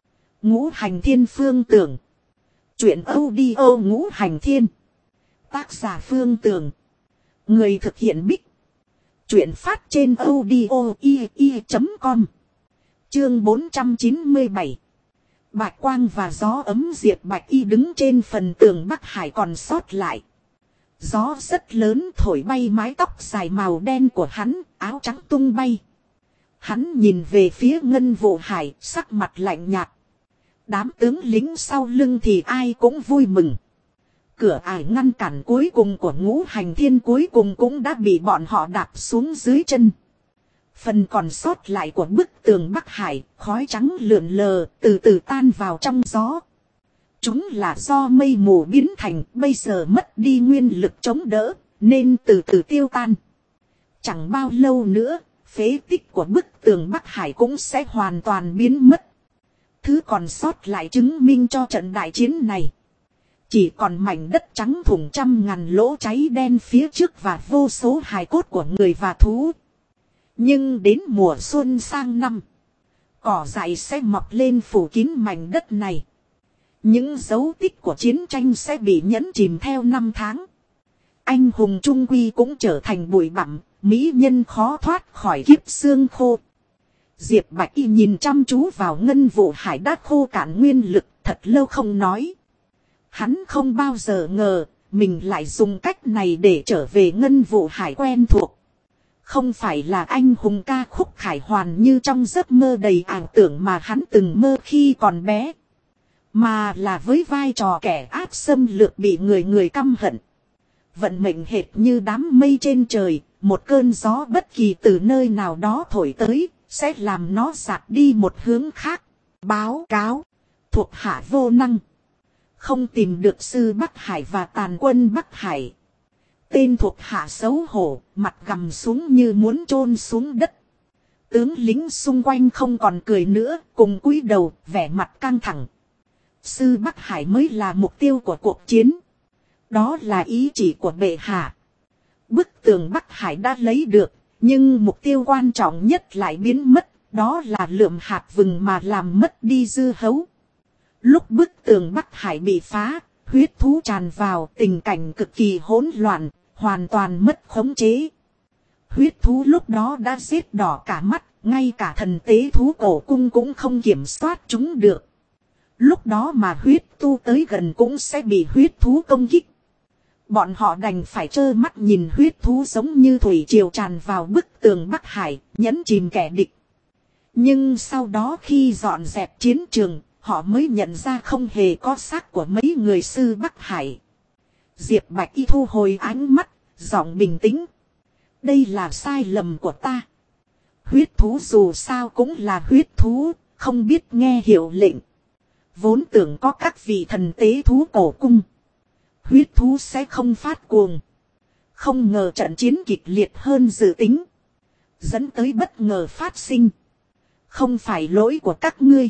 Ngũ Hành Thiên Phương Tưởng. Chuyện audio Ngũ Hành Thiên. Tác giả Phương Tưởng. Người thực hiện Bích. Chuyện phát trên audio.com. Chương 497. Bạch quang và gió ấm Diệp Bạch Y đứng trên phần tường Bắc Hải còn sót lại. Gió rất lớn thổi bay mái tóc dài màu đen của hắn, áo trắng tung bay. Hắn nhìn về phía Ngân Vụ Hải, sắc mặt lạnh nhạt. Đám tướng lính sau lưng thì ai cũng vui mừng. Cửa ải ngăn cản cuối cùng của Ngũ Hành Thiên cuối cùng cũng đã bị bọn họ đạp xuống dưới chân. Phần còn sót lại của bức tường Bắc Hải, khói trắng lượn lờ, từ từ tan vào trong gió. Chúng là do mây mù biến thành, bây giờ mất đi nguyên lực chống đỡ, nên từ từ tiêu tan. Chẳng bao lâu nữa, phế tích của bức tường Bắc Hải cũng sẽ hoàn toàn biến mất. Thứ còn sót lại chứng minh cho trận đại chiến này. Chỉ còn mảnh đất trắng thủng 100.000 lỗ cháy đen phía trước và vô số hài cốt của người và thú. Nhưng đến mùa xuân sang năm, cỏ dại sẽ mọc lên phủ kín mảnh đất này. Những dấu tích của chiến tranh sẽ bị nhẫn chìm theo năm tháng. Anh hùng trung quy cũng trở thành bụi bặm, mỹ nhân khó thoát khỏi kiếp xương khô. Diệp Bạch Y nhìn chăm chú vào Ngân Vụ Hải đã khô cạn nguyên lực, thật lâu không nói. Hắn không bao giờ ngờ, mình lại dùng cách này để trở về Ngân Vụ Hải quen thuộc. Không phải là anh hùng ca khúc khải hoàn như trong giấc mơ đầy ảo tưởng mà hắn từng mơ khi còn bé. Mà là với vai trò kẻ ác xâm lược bị người người căm hận. Vận mệnh hệt như đám mây trên trời, một cơn gió bất kỳ từ nơi nào đó thổi tới, sẽ làm nó dạt đi một hướng khác. Báo cáo, thuộc hạ vô năng. Không tìm được sư Bắc Hải và tàn quân Bắc Hải. Tên thuộc hạ xấu hổ, mặt gằm xuống như muốn chôn xuống đất. Tướng lính xung quanh không còn cười nữa, cùng cúi đầu, vẻ mặt căng thẳng. Sư Bắc Hải mới là mục tiêu của cuộc chiến. Đó là ý chỉ của bệ hạ. Bức tường Bắc Hải đã lấy được, nhưng mục tiêu quan trọng nhất lại biến mất, đó là lượm hạt vừng mà làm mất đi dư hấu. Lúc bức tường Bắc Hải bị phá, huyết thú tràn vào, tình cảnh cực kỳ hỗn loạn, hoàn toàn mất khống chế. Huyết thú lúc đó đã giết đỏ cả mắt, ngay cả thần tế thú cổ cung cũng không kiểm soát chúng được. Lúc đó mà huyết tu tới gần cũng sẽ bị huyết thú công kích. Bọn họ đành phải trơ mắt nhìn huyết thú giống như thủy triều tràn vào bức tường Bắc Hải, nhấn chìm kẻ địch. Nhưng sau đó khi dọn dẹp chiến trường, họ mới nhận ra không hề có xác của mấy người sư Bắc Hải. Diệp Bạch Y thu hồi ánh mắt, giọng bình tĩnh. Đây là sai lầm của ta. Huyết thú dù sao cũng là huyết thú, không biết nghe hiệu lệnh. Vốn tưởng có các vị thần tế thú cổ cung. Huyết thú sẽ không phát cuồng. Không ngờ trận chiến kịch liệt hơn dự tính. Dẫn tới bất ngờ phát sinh. Không phải lỗi của các ngươi.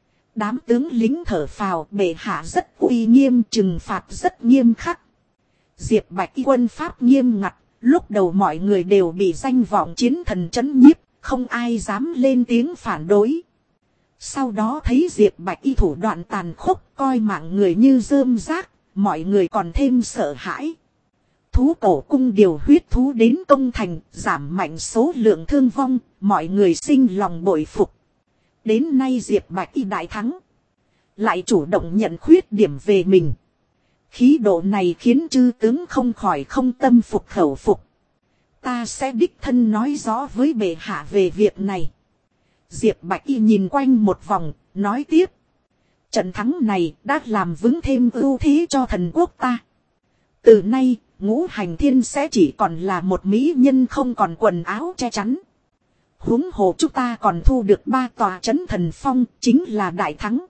Đám tướng lính thở phào, bệ hạ rất uy nghiêm, trừng phạt rất nghiêm khắc. Diệp Bạch Y quân pháp nghiêm ngặt, lúc đầu mọi người đều bị danh vọng chiến thần trấn nhiếp, không ai dám lên tiếng phản đối. Sau đó thấy Diệp Bạch Y thủ đoạn tàn khốc, coi mạng người như rơm rác, mọi người còn thêm sợ hãi. Thú cổ cung điều huyết thú đến công thành, giảm mạnh số lượng thương vong, mọi người sinh lòng bội phục. Đến nay Diệp Bạch Y đại thắng, lại chủ động nhận khuyết điểm về mình. Khí độ này khiến chư tướng không khỏi không tâm phục khẩu phục. Ta sẽ đích thân nói rõ với bệ hạ về việc này. Diệp Bạch Y nhìn quanh một vòng, nói tiếp. Trận thắng này đã làm vững thêm ưu thế cho thần quốc ta. Từ nay, Ngũ Hành Thiên sẽ chỉ còn là một mỹ nhân không còn quần áo che chắn. Huống hồ chúng ta còn thu được 3 tòa trấn thần phong, chính là đại thắng.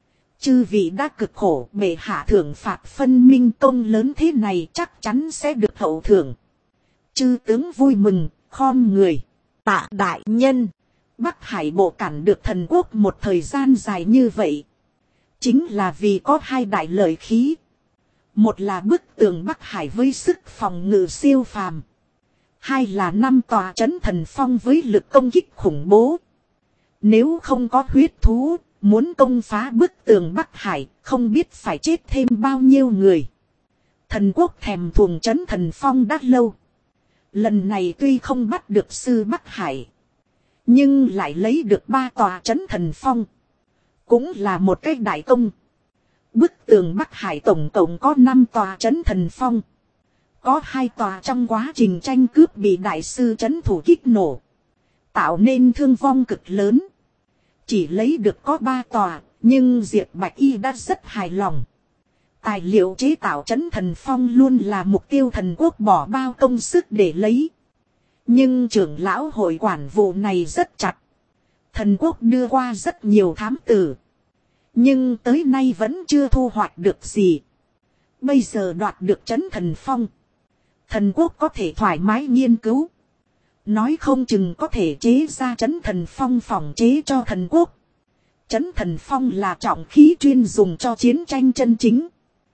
Chư vị đã cực khổ, bệ hạ thưởng phạt phân minh, công lớn thế này chắc chắn sẽ được hậu thưởng. Chư tướng vui mừng, khom người. Tạ đại nhân. Bắc Hải bộ cản được thần quốc một thời gian dài như vậy. Chính là vì có 2 đại lợi khí. Một là bức tường Bắc Hải với sức phòng ngự siêu phàm. 2 là 5 tòa trấn thần phong với lực công kích khủng bố. Nếu không có huyết thú, muốn công phá bức tường Bắc Hải, không biết phải chết thêm bao nhiêu người. Thần quốc thèm thuồng trấn thần phong đã lâu. Lần này tuy không bắt được sư Bắc Hải, nhưng lại lấy được 3 tòa trấn thần phong. Cũng là một cái đại công. Bức tường Bắc Hải tổng cộng có 5 tòa trấn thần phong. Có 2 tòa trong quá trình tranh cướp bị đại sư trấn thủ kích nổ, tạo nên thương vong cực lớn. Chỉ lấy được có 3 tòa, nhưng Diệp Bạch Y đã rất hài lòng. Tài liệu chế tạo trấn thần phong luôn là mục tiêu thần quốc bỏ bao công sức để lấy. Nhưng trưởng lão hội quản vụ này rất chặt. Thần quốc đưa qua rất nhiều thám tử, nhưng tới nay vẫn chưa thu hoạch được gì. Bây giờ đoạt được trấn thần phong, thần quốc có thể thoải mái nghiên cứu. Nói không chừng có thể chế ra trấn thần phong phòng chế cho thần quốc. Trấn thần phong là trọng khí chuyên dùng cho chiến tranh chân chính.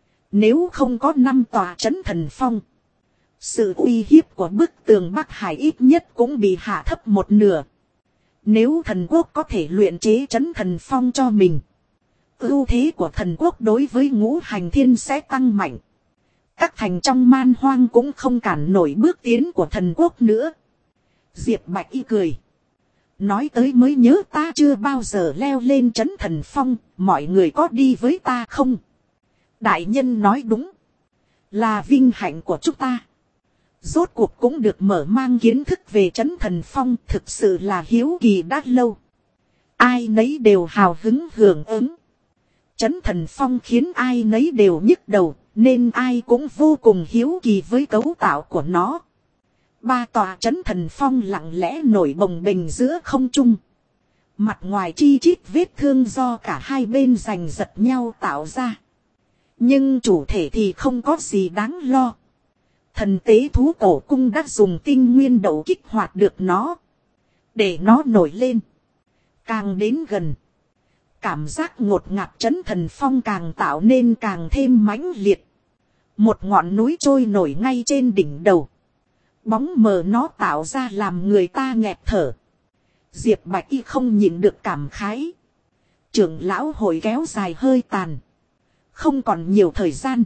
Nếu không có 5 tòa trấn thần phong, sự uy hiếp của bức tường Bắc Hải ít nhất cũng bị hạ thấp một nửa. Nếu thần quốc có thể luyện chế trấn thần phong cho mình, ưu thế của thần quốc đối với Ngũ Hành Thiên sẽ tăng mạnh. Các thành trong man hoang cũng không cản nổi bước tiến của thần quốc nữa. Diệp Bạch Y cười. Nói tới mới nhớ ta chưa bao giờ leo lên trấn thần phong, mọi người có đi với ta không? Đại nhân nói đúng. Là vinh hạnh của chúng ta. Rốt cuộc cũng được mở mang kiến thức về trấn thần phong, thực sự là hiếu kỳ đã lâu. Ai nấy đều hào hứng hưởng ứng. Trấn thần phong khiến ai nấy đều nhức đầu, nên ai cũng vô cùng hiếu kỳ với cấu tạo của nó. 3 tòa trấn thần phong lặng lẽ nổi bồng bềnh giữa không trung. Mặt ngoài chi chít vết thương do cả hai bên giành giật nhau tạo ra. Nhưng chủ thể thì không có gì đáng lo. Thần tế thú cổ cung đã dùng tinh nguyên đậu kích hoạt được nó, để nó nổi lên. Càng đến gần, Cảm giác ngột ngạt Trấn Thần Phong càng tạo nên càng thêm mãnh liệt. Một ngọn núi trôi nổi ngay trên đỉnh đầu. Bóng mờ nó tạo ra làm người ta nghẹt thở. Diệp Bạch Y không nhịn được cảm khái. Trưởng lão hội kéo dài hơi tàn. Không còn nhiều thời gian.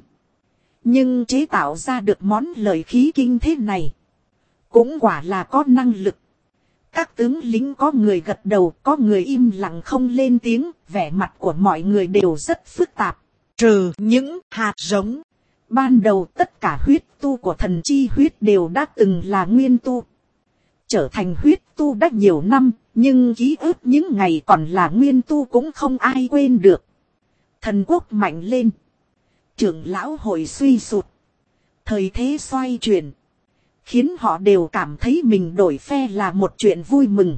Nhưng chế tạo ra được món lợi khí kinh thế này. Cũng quả là có năng lực. Các tướng lính có người gật đầu, có người im lặng không lên tiếng. Vẻ mặt của mọi người đều rất phức tạp. Trừ những hạt giống. Ban đầu tất cả huyết tu của thần chi huyết đều đã từng là nguyên tu. Trở thành huyết tu đã nhiều năm, nhưng ký ức những ngày còn là nguyên tu cũng không ai quên được. Thần quốc mạnh lên. Trưởng lão hội suy sụt. Thời thế xoay chuyển. Khiến họ đều cảm thấy mình đổi phe là một chuyện vui mừng.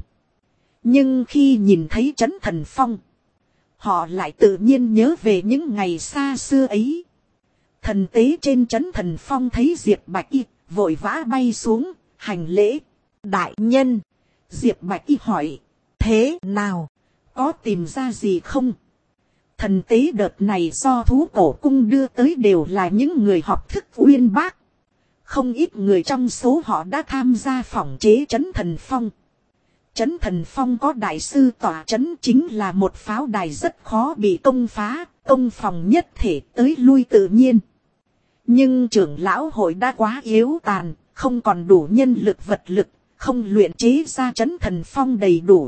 Nhưng khi nhìn thấy Trấn Thần Phong, họ lại tự nhiên nhớ về những ngày xa xưa ấy. Thần tế trên Trấn Thần Phong thấy Diệp Bạch Y, vội vã bay xuống, hành lễ. Đại nhân. Diệp Bạch Y hỏi. Thế nào? Có tìm ra gì không? Thần tế đợt này do thú cổ cung đưa tới đều là những người học thức uyên bác. Không ít người trong số họ đã tham gia phỏng chế Trấn Thần Phong. Trấn Thần Phong có đại sư tỏa trấn chính là một pháo đài rất khó bị công phá, công phòng nhất thể tới lui tự nhiên. Nhưng trưởng lão hội đã quá yếu tàn, không còn đủ nhân lực vật lực, không luyện chế ra Trấn Thần Phong đầy đủ.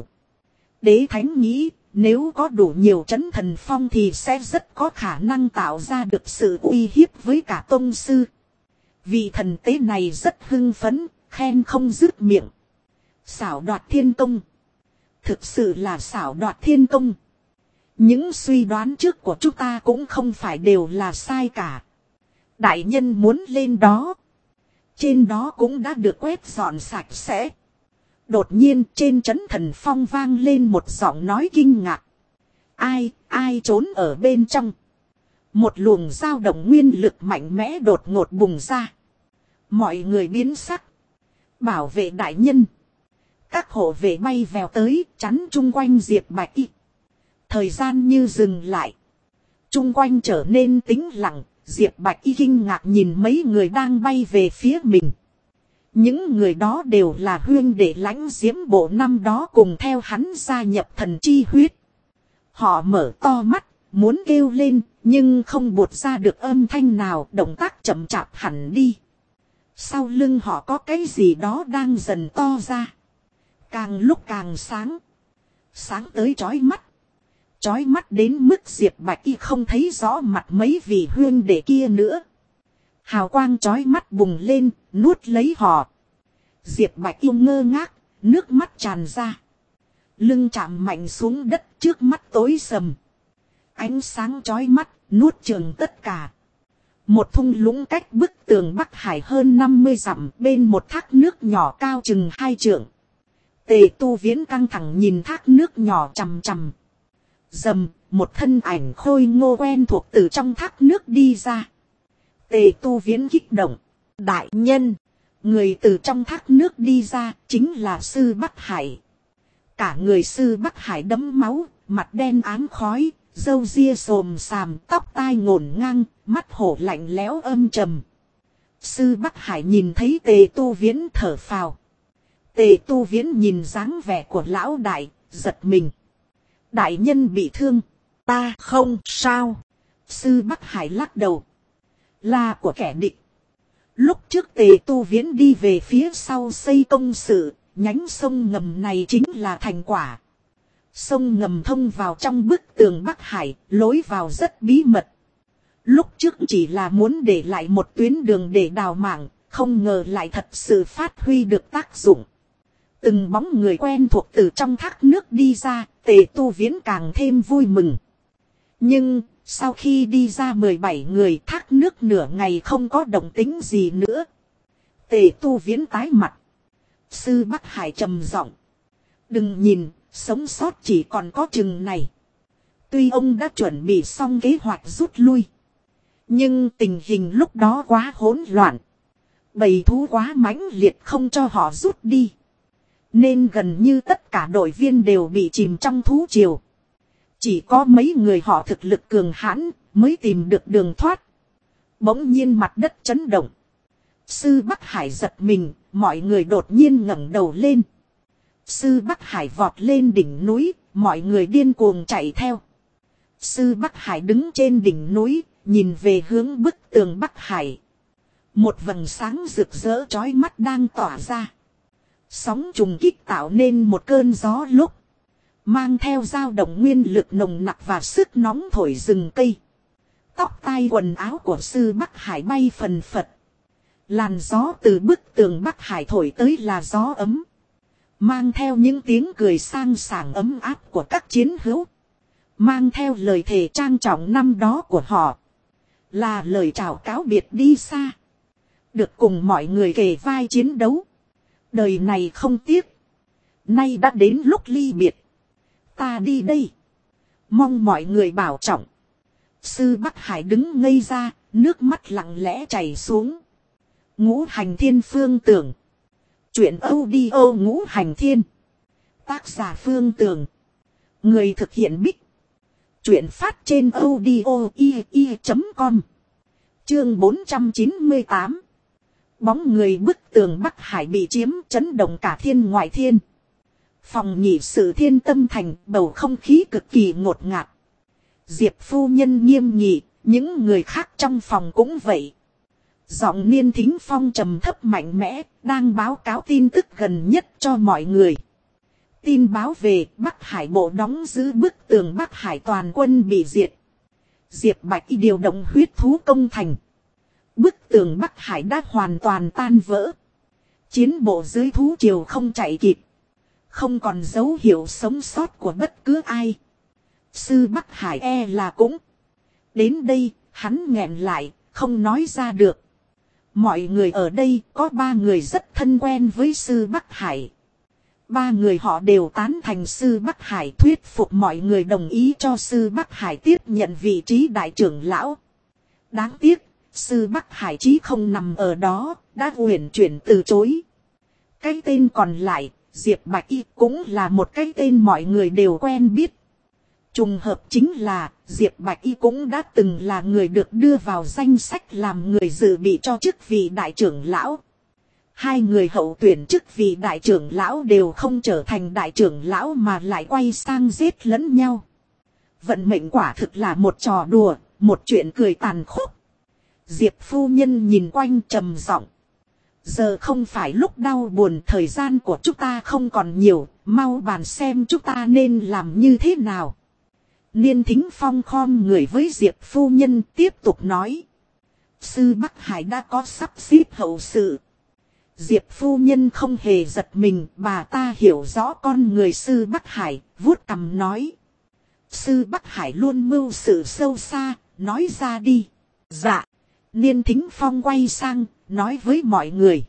Đế Thánh nghĩ, nếu có đủ nhiều Trấn Thần Phong thì sẽ rất có khả năng tạo ra được sự uy hiếp với cả tông sư. Vị thần tế này rất hưng phấn, khen không dứt miệng. Xảo đoạt thiên công. Thực sự là xảo đoạt thiên công. Những suy đoán trước của chúng ta cũng không phải đều là sai cả. Đại nhân muốn lên đó. Trên đó cũng đã được quét dọn sạch sẽ. Đột nhiên trên Trấn Thần Phong vang lên một giọng nói kinh ngạc. Ai trốn ở bên trong. Một luồng dao động nguyên lực mạnh mẽ đột ngột bùng ra. Mọi người biến sắc. Bảo vệ đại nhân. Các hộ vệ bay vèo tới chắn chung quanh Diệp Bạch Y. Thời gian như dừng lại. Chung quanh trở nên tĩnh lặng. Diệp Bạch Y kinh ngạc nhìn mấy người đang bay về phía mình. Những người đó đều là huyên đệ Lãnh Diễm Bộ năm đó cùng theo hắn gia nhập thần chi huyết. Họ mở to mắt, muốn kêu lên, nhưng không buột ra được âm thanh nào, động tác chậm chạp hẳn đi. Sau lưng họ có cái gì đó đang dần to ra. Càng lúc càng sáng. Sáng tới chói mắt. Chói mắt đến mức Diệp Bạch Y không thấy rõ mặt mấy vị huyên đệ kia nữa. Hào quang chói mắt bùng lên, nuốt lấy họ. Diệp Bạch Y ngơ ngác, nước mắt tràn ra. Lưng chạm mạnh xuống đất, trước mắt tối sầm. Ánh sáng chói mắt, nuốt chửng tất cả. Một thung lũng cách bức tường Bắc Hải hơn 50 dặm, bên một thác nước nhỏ cao chừng 2 trượng. Tề Tu Viễn căng thẳng nhìn thác nước nhỏ chằm chằm. Rầm, một thân ảnh khôi ngô quen thuộc từ trong thác nước đi ra. Tề Tu Viễn kích động. Đại nhân. Người từ trong thác nước đi ra chính là Sư Bắc Hải. Cả người Sư Bắc Hải đẫm máu, mặt đen ám khói, râu ria xồm xàm, tóc tai ngổn ngang, mắt hổ lạnh lẽo âm trầm. Sư Bắc Hải nhìn thấy Tề Tu Viễn thở phào. Tề Tu Viễn nhìn dáng vẻ của lão đại, giật mình. Đại nhân bị thương. Ta không sao. Sư Bắc Hải lắc đầu. Là của kẻ địch. Lúc trước Tề Tu Viễn đi về phía sau xây công sự, nhánh sông ngầm này chính là thành quả. Sông ngầm thông vào trong bức tường Bắc Hải, lối vào rất bí mật. Lúc trước chỉ là muốn để lại một tuyến đường để đào mảng, không ngờ lại thật sự phát huy được tác dụng. Từng bóng người quen thuộc từ trong thác nước đi ra, Tề Tu Viễn càng thêm vui mừng. Nhưng, sau khi đi ra 17 người, thác nước nửa ngày không có động tĩnh gì nữa. Tề Tu Viễn tái mặt. Sư Bắc Hải trầm giọng. Đừng nhìn, sống sót chỉ còn có chừng này. Tuy ông đã chuẩn bị xong kế hoạch rút lui. Nhưng tình hình lúc đó quá hỗn loạn. Bầy thú quá mãnh liệt không cho họ rút đi. Nên gần như tất cả đội viên đều bị chìm trong thú triều. Chỉ có mấy người họ thực lực cường hãn mới tìm được đường thoát. Bỗng nhiên mặt đất chấn động. Sư Bắc Hải giật mình, mọi người đột nhiên ngẩng đầu lên. Sư Bắc Hải vọt lên đỉnh núi, mọi người điên cuồng chạy theo. Sư Bắc Hải đứng trên đỉnh núi, nhìn về hướng bức tường Bắc Hải. Một vầng sáng rực rỡ chói mắt đang tỏa ra. Sóng trùng kích tạo nên một cơn gió lúc. Mang theo dao động nguyên lực nồng nặc và sức nóng thổi rừng cây. Tóc tai quần áo của sư Bắc Hải bay phần phật. Làn gió từ bức tường Bắc Hải thổi tới là gió ấm. Mang theo những tiếng cười sang sảng ấm áp của các chiến hữu. Mang theo lời thề trang trọng năm đó của họ. Là lời chào cáo biệt đi xa. Được cùng mọi người kề vai chiến đấu. Đời này không tiếc. Nay đã đến lúc ly biệt. Ta đi đây. Mong mọi người bảo trọng. Sư Bắc Hải đứng ngây ra, nước mắt lặng lẽ chảy xuống. Ngũ Hành Thiên Phương Tưởng. Chuyện audio Ngũ Hành Thiên. Tác giả Phương Tưởng. Người thực hiện Bích. Chuyện phát trên audio.com. Chương 498. Bóng người bức tường Bắc Hải bị chiếm, chấn động cả thiên ngoại thiên. Phòng nhị sự Thiên Tâm Thành, bầu không khí cực kỳ ngột ngạt. Diệp phu nhân nghiêm nghị, những người khác trong phòng cũng vậy. Giọng Niên Thính Phong trầm thấp mạnh mẽ, đang báo cáo tin tức gần nhất cho mọi người. Tin báo về Bắc Hải bộ đóng giữ bức tường Bắc Hải toàn quân bị diệt. Diệp Bạch điều động huyết thú công thành. Bức tường Bắc Hải đã hoàn toàn tan vỡ. Chiến bộ dưới thú triều không chạy kịp. Không còn dấu hiệu sống sót của bất cứ ai. Sư Bắc Hải e là cũng. Đến đây, hắn nghẹn lại, không nói ra được. Mọi người ở đây có 3 người rất thân quen với sư Bắc Hải. 3 người họ đều tán thành sư Bắc Hải, thuyết phục mọi người đồng ý cho sư Bắc Hải tiếp nhận vị trí đại trưởng lão. Đáng tiếc, sư Bắc Hải chí không nằm ở đó, đã uyển chuyển từ chối. Cái tên còn lại, Diệp Bạch Y, cũng là một cái tên mọi người đều quen biết. Trùng hợp chính là, Diệp Bạch Y cũng đã từng là người được đưa vào danh sách làm người dự bị cho chức vị đại trưởng lão. 2 người hậu tuyển chức vị đại trưởng lão đều không trở thành đại trưởng lão mà lại quay sang giết lẫn nhau. Vận mệnh quả thực là một trò đùa, một chuyện cười tàn khốc. Diệp phu nhân nhìn quanh trầm giọng. Giờ không phải lúc đau buồn, thời gian của chúng ta không còn nhiều, mau bàn xem chúng ta nên làm như thế nào. Niên Thính Phong khom người với Diệp phu nhân tiếp tục nói. Sư Bắc Hải đã có sắp xếp hậu sự. Diệp phu nhân không hề giật mình, bà ta hiểu rõ con người sư Bắc Hải, vuốt cằm nói. Sư Bắc Hải luôn mưu sự sâu xa, nói ra đi. Dạ. Niên Thính Phong quay sang, nói với mọi người.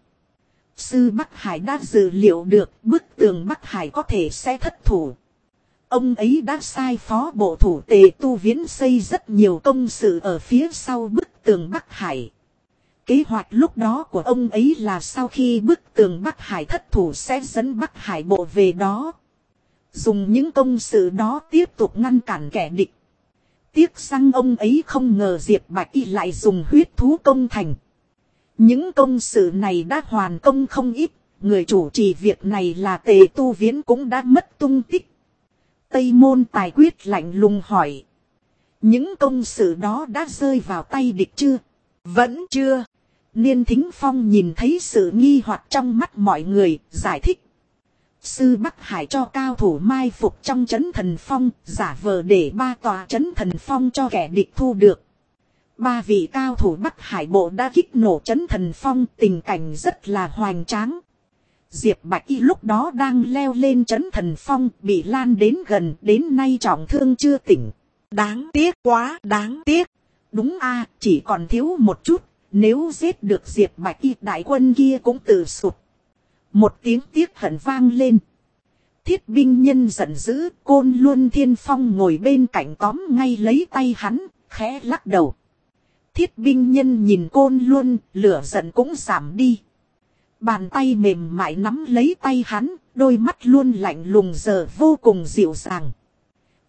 Sư Bắc Hải đã dự liệu được bức tường Bắc Hải có thể sẽ thất thủ. Ông ấy đã sai phó bộ thủ Tề Tu Viễn xây rất nhiều công sự ở phía sau bức tường Bắc Hải. Kế hoạch lúc đó của ông ấy là sau khi bức tường Bắc Hải thất thủ sẽ dẫn Bắc Hải bộ về đó. Dùng những công sự đó tiếp tục ngăn cản kẻ địch. Tiếc rằng ông ấy không ngờ Diệp Bạch Y lại dùng huyết thú công thành. Những công sự này đã hoàn công không ít, người chủ trì việc này là Tề Tu Viễn cũng đã mất tung tích. Tây Môn Tài Quyết lạnh lùng hỏi. Những công sự đó đã rơi vào tay địch chưa? Vẫn chưa. Niên Thính Phong nhìn thấy sự nghi hoặc trong mắt mọi người, giải thích. Sư Bắc Hải cho cao thủ mai phục trong trấn thần phong, giả vờ để 3 tòa trấn thần phong cho kẻ địch thu được. 3 vị cao thủ Bắc Hải bộ đã kích nổ trấn thần phong, tình cảnh rất là hoành tráng. Diệp Bạch Y lúc đó đang leo lên trấn thần phong, bị lan đến gần, đến nay trọng thương chưa tỉnh. Đáng tiếc quá, đáng tiếc. Đúng a, chỉ còn thiếu một chút, nếu giết được Diệp Bạch Y đại quân kia cũng tự sụp. Một tiếng tiếc hận vang lên. Thiết binh nhân giận dữ, Côn Luân Thiên Phong ngồi bên cạnh tóm ngay lấy tay hắn, khẽ lắc đầu. Thiết binh nhân nhìn Côn Luân, lửa giận cũng giảm đi. Bàn tay mềm mại nắm lấy tay hắn, đôi mắt luôn lạnh lùng giờ vô cùng dịu dàng.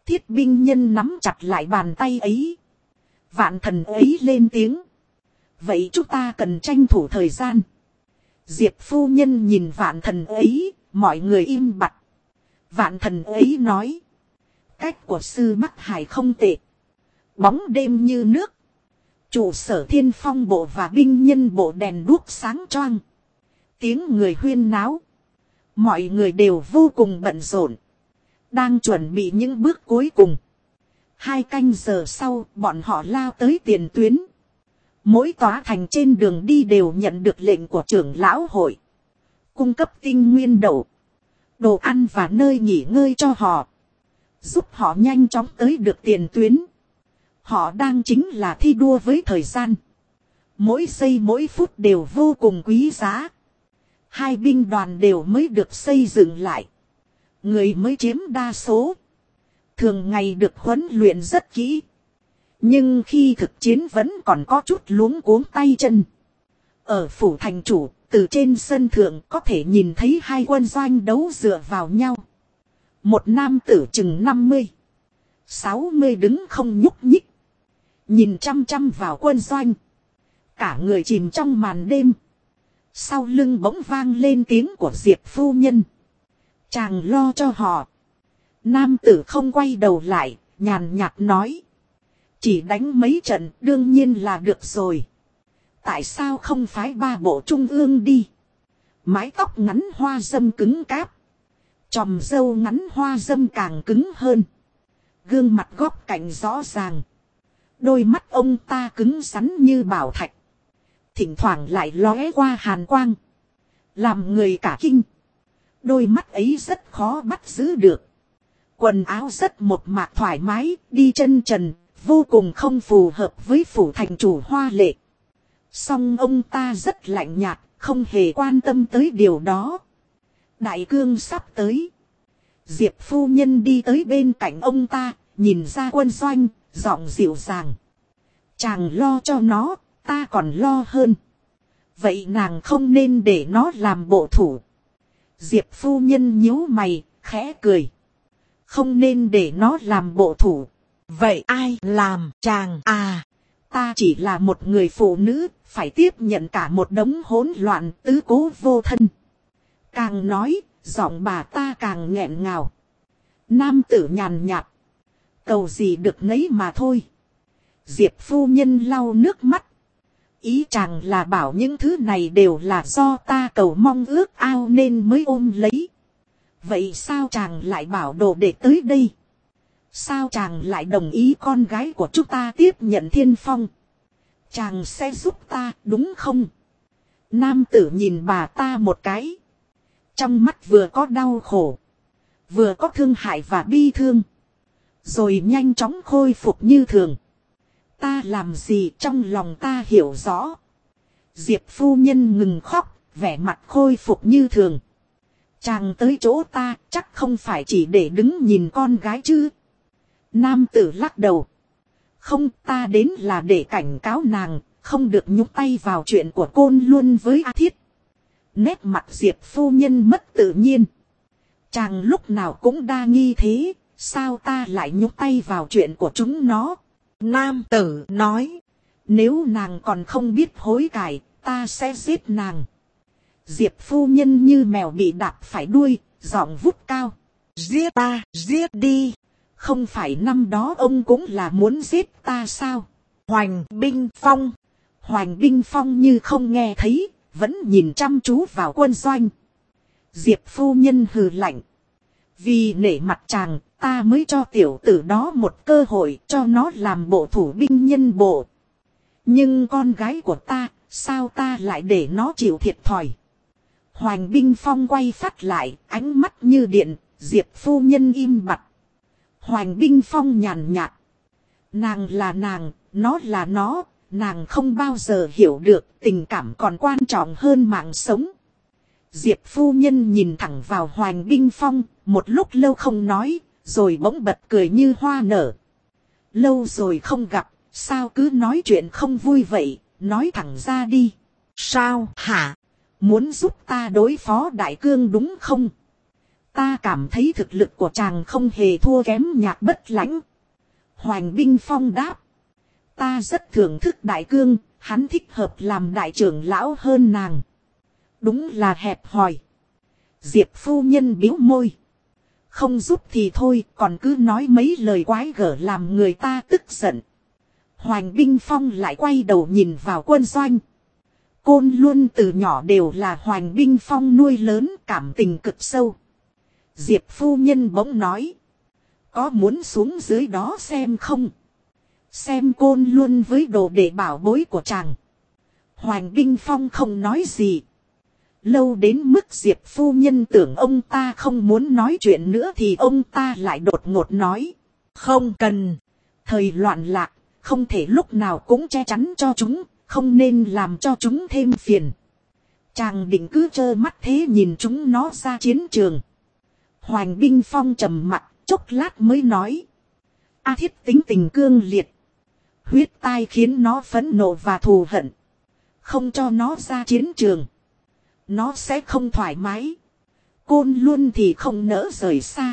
Thiết binh nhân nắm chặt lại bàn tay ấy. Vạn thần ấy lên tiếng. Vậy chúng ta cần tranh thủ thời gian. Diệp phu nhân nhìn vạn thần ấy, mọi người im bặt. Vạn thần ấy nói. Cách của sư Bắc Hải không tệ. Bóng đêm như nước. Trụ sở Thiên Phong bộ và binh nhân bộ đèn đuốc sáng choang. Tiếng người huyên náo. Mọi người đều vô cùng bận rộn. Đang chuẩn bị những bước cuối cùng. 2 canh giờ sau, bọn họ lao tới tiền tuyến. Mỗi tòa thành trên đường đi đều nhận được lệnh của trưởng lão hội. Cung cấp tinh nguyên đậu, đồ ăn và nơi nghỉ ngơi cho họ. Giúp họ nhanh chóng tới được tiền tuyến. Họ đang chính là thi đua với thời gian. Mỗi giây mỗi phút đều vô cùng quý giá. 2 binh đoàn đều mới được xây dựng lại. Người mới chiếm đa số. Thường ngày được huấn luyện rất kỹ. Nhưng khi thực chiến vẫn còn có chút luống cuống tay chân. Ở phủ thành chủ, từ trên sân thượng có thể nhìn thấy 2 quân doanh đấu dựa vào nhau. Một nam tử chừng 50, 60 đứng không nhúc nhích. Nhìn chăm chăm vào quân doanh. Cả người chìm trong màn đêm. Sau lưng bỗng vang lên tiếng của Diệp phu nhân. Chàng lo cho họ. Nam tử không quay đầu lại, nhàn nhạt nói. Chỉ đánh mấy trận đương nhiên là được rồi. Tại sao không phái 3 bộ trung ương đi? Mái tóc ngắn hoa dâm cứng cáp. Chòm râu ngắn hoa dâm càng cứng hơn. Gương mặt góc cạnh rõ ràng. Đôi mắt ông ta cứng rắn như bảo thạch. Thỉnh thoảng lại lóe qua hàn quang. Làm người cả kinh. Đôi mắt ấy rất khó bắt giữ được. Quần áo rất một mạc thoải mái, đi chân trần, vô cùng không phù hợp với phủ thành chủ hoa lệ. Song ông ta rất lạnh nhạt, không hề quan tâm tới điều đó. Đại cương sắp tới. Diệp phu nhân đi tới bên cạnh ông ta, nhìn ra quân doanh, giọng dịu dàng. Chàng lo cho nó, ta còn lo hơn. Vậy nàng không nên để nó làm bộ thủ. Diệp phu nhân nhíu mày, khẽ cười. Không nên để nó làm bộ thủ. Vậy ai làm chàng à? Ta chỉ là một người phụ nữ, phải tiếp nhận cả một đống hỗn loạn tứ cố vô thân. Càng nói, giọng bà ta càng nghẹn ngào. Nam tử nhàn nhạt. Cầu gì được nấy mà thôi. Diệp phu nhân lau nước mắt. Ý chàng là bảo những thứ này đều là do ta cầu mong ước ao nên mới ôm lấy. Vậy sao chàng lại bảo đồ đệ tới đây? Sao chàng lại đồng ý con gái của chúng ta tiếp nhận Thiên Phong? Chàng sẽ giúp ta đúng không? Nam tử nhìn bà ta một cái. Trong mắt vừa có đau khổ, vừa có thương hại và bi thương. Rồi nhanh chóng khôi phục như thường. Ta làm gì trong lòng ta hiểu rõ. Diệp phu nhân ngừng khóc, vẻ mặt khôi phục như thường. Chàng tới chỗ ta chắc không phải chỉ để đứng nhìn con gái chứ? Nam tử lắc đầu. Không, ta đến là để cảnh cáo nàng, không được nhúc tay vào chuyện của Côn Luân với A Thiết. Nét mặt Diệp phu nhân mất tự nhiên. Chàng lúc nào cũng đa nghi thế, sao ta lại nhúc tay vào chuyện của chúng nó? Nam tử nói. Nếu nàng còn không biết hối cải, ta sẽ giết nàng. Diệp phu nhân như mèo bị đạp phải đuôi, giọng vút cao. Giết ta, giết đi. Không phải năm đó ông cũng là muốn giết ta sao? Hoành Binh Phong. Hoành Binh Phong như không nghe thấy, vẫn nhìn chăm chú vào quân doanh. Diệp phu nhân hừ lạnh. Vì nể mặt chàng, ta mới cho tiểu tử đó một cơ hội cho nó làm bộ thủ binh nhân bộ. Nhưng con gái của ta, sao ta lại để nó chịu thiệt thòi? Hoành Binh Phong quay phát lại, ánh mắt như điện, Diệp phu nhân im bặt. Hoành Binh Phong nhàn nhạt. Nàng là nàng, nó là nó, nàng không bao giờ hiểu được tình cảm còn quan trọng hơn mạng sống. Diệp phu nhân nhìn thẳng vào Hoành Binh Phong, một lúc lâu không nói, rồi bỗng bật cười như hoa nở. Lâu rồi không gặp, sao cứ nói chuyện không vui vậy, nói thẳng ra đi. Sao hả? Muốn giúp ta đối phó đại cương đúng không? Ta cảm thấy thực lực của chàng không hề thua kém Nhạc Bất Lãnh. Hoành Binh Phong đáp. Ta rất thưởng thức Đại Cương, hắn thích hợp làm đại trưởng lão hơn nàng. Đúng là hẹp hòi. Diệp phu nhân bĩu môi. Không giúp thì thôi, còn cứ nói mấy lời quái gở làm người ta tức giận. Hoành Binh Phong lại quay đầu nhìn vào quân doanh. Côn Luân từ nhỏ đều là Hoành Binh Phong nuôi lớn, cảm tình cực sâu. Diệp phu nhân bỗng nói. Có muốn xuống dưới đó xem không? Xem Côn Luân với đồ đệ bảo bối của chàng. Hoành Binh Phong không nói gì. Lâu đến mức Diệp phu nhân tưởng ông ta không muốn nói chuyện nữa thì ông ta lại đột ngột nói. Không cần. Thời loạn lạc, không thể lúc nào cũng che chắn cho chúng, không nên làm cho chúng thêm phiền. Chàng định cứ trơ mắt thế nhìn chúng nó ra chiến trường. Hoành Binh Phong trầm mặt, chốc lát mới nói. A Thiết tính tình cương liệt. Huyết tai khiến nó phẫn nộ và thù hận. Không cho nó ra chiến trường. Nó sẽ không thoải mái. Côn Luân thì không nỡ rời xa.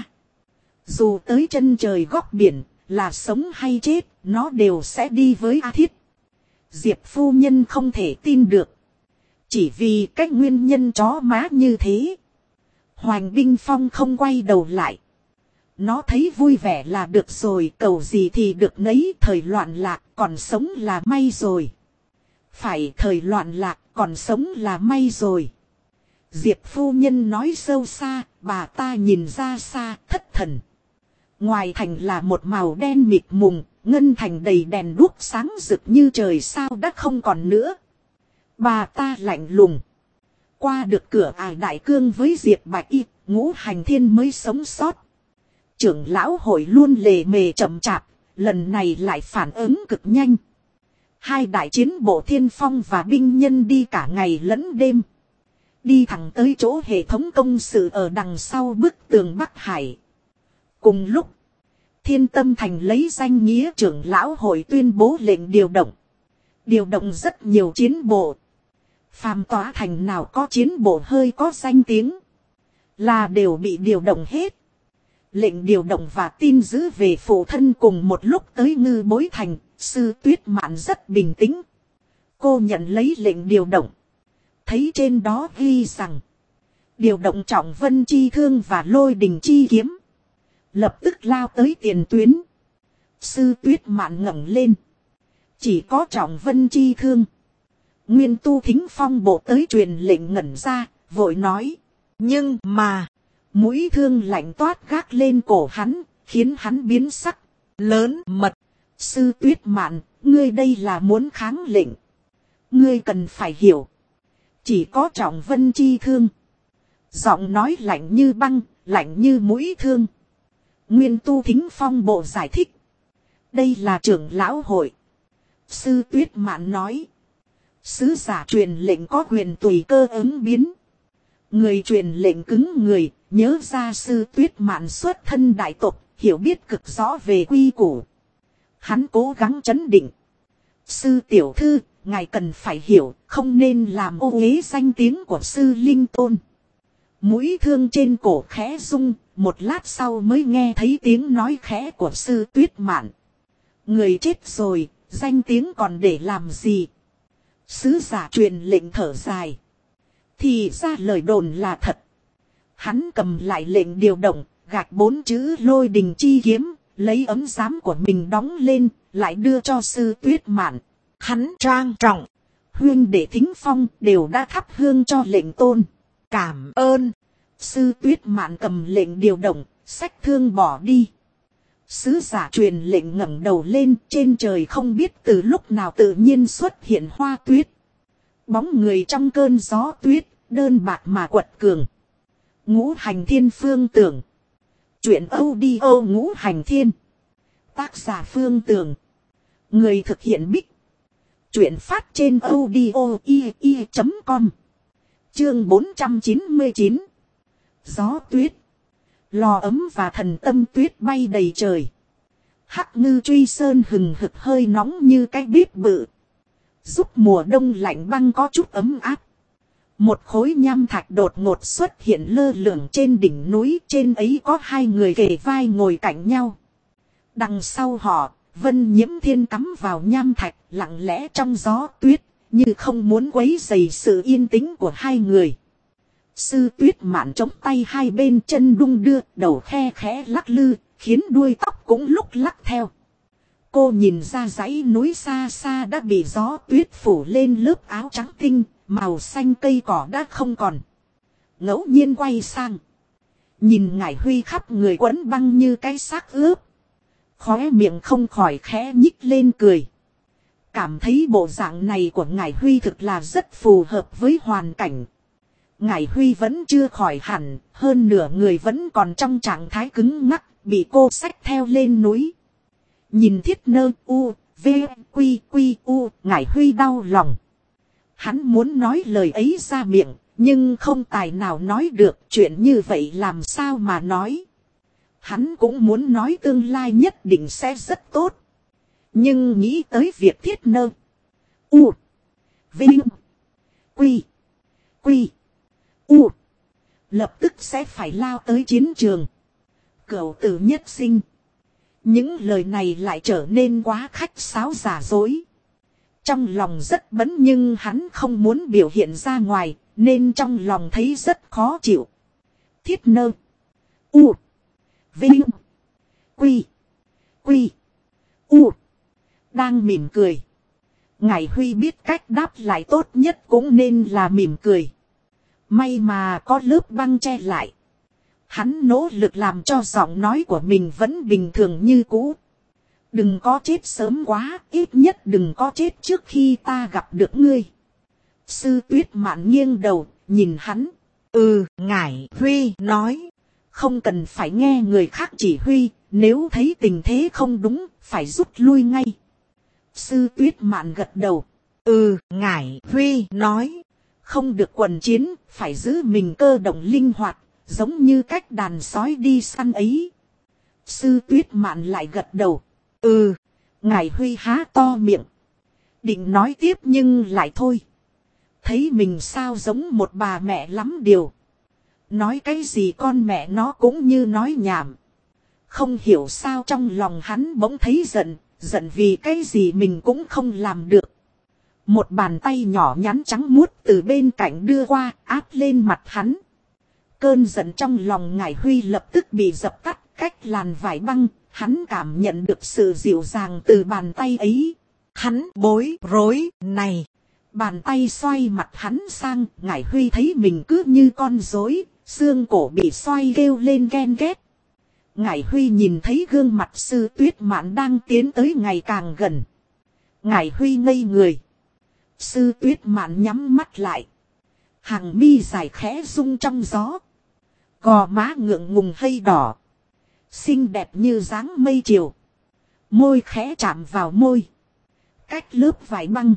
Dù tới chân trời góc biển, là sống hay chết, nó đều sẽ đi với A Thiết. Diệp phu nhân không thể tin được. Chỉ vì cách nguyên nhân chó má như thế. Hoành Binh Phong không quay đầu lại. Nó thấy vui vẻ là được rồi, cầu gì thì được nấy, thời loạn lạc còn sống là may rồi. Phải, thời loạn lạc còn sống là may rồi. Diệp phu nhân nói sâu xa, bà ta nhìn ra xa, thất thần. Ngoài thành là một màu đen mịt mùng, ngân thành đầy đèn đuốc sáng rực như trời sao đã không còn nữa. Bà ta lạnh lùng. Qua được cửa ải Đại Cương với Diệp Bạch Y, Ngũ Hành Thiên mới sống sót. Trưởng lão hội luôn lề mề chậm chạp, lần này lại phản ứng cực nhanh. Hai đại chiến bộ Thiên Phong và binh nhân đi cả ngày lẫn đêm. Đi thẳng tới chỗ hệ thống công sự ở đằng sau bức tường Bắc Hải. Cùng lúc, Thiên Tâm Thành lấy danh nghĩa trưởng lão hội tuyên bố lệnh điều động. Điều động rất nhiều chiến bộ. Phàm tòa thành nào có chiến bộ hơi có danh tiếng, là đều bị điều động hết. Lệnh điều động và tin giữ về phụ thân cùng một lúc tới Ngư Bối Thành, Sư Tuyết Mạn rất bình tĩnh. Cô nhận lấy lệnh điều động. Thấy trên đó ghi rằng, điều động Trọng Vân Chi Thương và Lôi Đình Chi Kiếm. Lập tức lao tới tiền tuyến. Sư Tuyết Mạn ngẩng lên. Chỉ có Trọng Vân Chi Thương. Nguyên Tu Thính Phong bộ tới truyền lệnh ngẩn ra, vội nói. Nhưng mà, mũi thương lạnh toát gác lên cổ hắn, khiến hắn biến sắc. Lớn mật. Sư Tuyết Mạn, ngươi đây là muốn kháng lệnh. Ngươi cần phải hiểu. Chỉ có Trọng Vân Chi Thương. Giọng nói lạnh như băng, lạnh như mũi thương. Nguyên Tu Thính Phong bộ giải thích. Đây là trưởng lão hội. Sư Tuyết Mạn nói. Sứ giả truyền lệnh có quyền tùy cơ ứng biến. Người truyền lệnh cứng người, nhớ ra Sư Tuyết Mạn xuất thân đại tộc, hiểu biết cực rõ về quy củ. Hắn cố gắng trấn định. Sư tiểu thư, ngài cần phải hiểu, không nên làm ô uế danh tiếng của Sư Linh Tôn. Mũi thương trên cổ khẽ rung, một lát sau mới nghe thấy tiếng nói khẽ của Sư Tuyết Mạn. Người chết rồi, danh tiếng còn để làm gì? Sứ giả truyền lệnh thở dài. Thì ra lời đồn là thật. Hắn cầm lại lệnh điều động, gạch 4 chữ Lôi Đình Chi Kiếm, lấy ấm giám của mình đóng lên, lại đưa cho Sư Tuyết Mạn. Hắn trang trọng. Huyên đệ Thính Phong đều đã thắp hương cho lệnh tôn. Cảm ơn. Sư Tuyết Mạn cầm lệnh điều động, xách thương bỏ đi. Sứ giả truyền lệnh ngẩng đầu lên, trên trời không biết từ lúc nào tự nhiên xuất hiện hoa tuyết. Bóng người trong cơn gió tuyết, đơn bạc mà quật cường. Ngũ Hành Thiên Phương Tưởng. Chuyện audio Ngũ Hành Thiên. Tác giả Phương Tưởng. Người thực hiện Bích. Chuyện phát trên audio.com. Chương 499. Gió tuyết. Lò ấm và thần tâm tuyết bay đầy trời. Hắc ngư truy sơn hừng hực hơi nóng như cái bếp bự. Giúp mùa đông lạnh băng có chút ấm áp. Một khối nham thạch đột ngột xuất hiện lơ lửng trên đỉnh núi, trên ấy có hai người kề vai ngồi cạnh nhau. Đằng sau họ, Vân Nhiễm Thiên cắm vào nham thạch, lặng lẽ trong gió tuyết, như không muốn quấy rầy sự yên tĩnh của hai người. Sư Tuyết Mạn chống tay hai bên, chân đung đưa, đầu khe khẽ lắc lư, khiến đuôi tóc cũng lúc lắc theo. Cô nhìn ra dãy núi xa xa đã bị gió tuyết phủ lên lớp áo trắng tinh, màu xanh cây cỏ đã không còn. Ngẫu nhiên quay sang, nhìn Ngải Huy khắp người quấn băng như cái xác ướp. Khóe miệng không khỏi khẽ nhích lên cười. Cảm thấy bộ dạng này của Ngải Huy thực là rất phù hợp với hoàn cảnh. Ngải Huy vẫn chưa khỏi hẳn, hơn nửa người vẫn còn trong trạng thái cứng ngắc, bị cô xách theo lên núi. Nhìn Thiết Nơ U, V, Quy, Quy, U, Ngải Huy đau lòng. Hắn muốn nói lời ấy ra miệng, nhưng không tài nào nói được, chuyện như vậy làm sao mà nói. Hắn cũng muốn nói tương lai nhất định sẽ rất tốt. Nhưng nghĩ tới việc Thiết Nơ U, Vinh, Quy, Quy, U, lập tức sẽ phải lao tới chiến trường. Cửu tử nhất sinh. Những lời này lại trở nên quá khách sáo giả dối. Trong lòng rất bấn nhưng hắn không muốn biểu hiện ra ngoài, nên trong lòng thấy rất khó chịu. Thiết Nơ U, Vinh, Quy, Quy, U đang mỉm cười. Ngải Huy biết cách đáp lại tốt nhất cũng nên là mỉm cười. May mà có lớp băng che lại. Hắn nỗ lực làm cho giọng nói của mình vẫn bình thường như cũ. Đừng có chết sớm quá, ít nhất đừng có chết trước khi ta gặp được ngươi. Sư Tuyết Mạn nghiêng đầu, nhìn hắn. Ngải Huy nói. Không cần phải nghe người khác chỉ huy, nếu thấy tình thế không đúng, phải rút lui ngay. Sư Tuyết Mạn gật đầu. Ngải Huy nói. Không được quần chiến, phải giữ mình cơ động linh hoạt, giống như cách đàn sói đi săn ấy. Sư Tuyết Mạn lại gật đầu. Ngải Huy há to miệng. Định nói tiếp nhưng lại thôi. Thấy mình sao giống một bà mẹ lắm điều. Nói cái gì con mẹ nó cũng như nói nhảm. Không hiểu sao trong lòng hắn bỗng thấy giận. Giận vì cái gì mình cũng không làm được. Một bàn tay nhỏ nhắn trắng muốt từ bên cạnh đưa qua, áp lên mặt hắn. Cơn giận trong lòng Ngải Huy lập tức bị dập tắt, cách làn vải băng, hắn cảm nhận được sự dịu dàng từ bàn tay ấy. Hắn bối rối này. Bàn tay xoay mặt hắn sang, Ngải Huy thấy mình cứ như con rối, xương cổ bị xoay kêu lên ghen ghét. Ngải Huy nhìn thấy gương mặt Sư Tuyết Mạn đang tiến tới ngày càng gần. Ngải Huy ngây người. Sư Tuyết Mạn nhắm mắt lại. Hàng mi dài khẽ rung trong gió. Gò má ngượng ngùng hơi đỏ. Xinh đẹp như dáng mây chiều. Môi khẽ chạm vào môi. Cách lớp vải băng.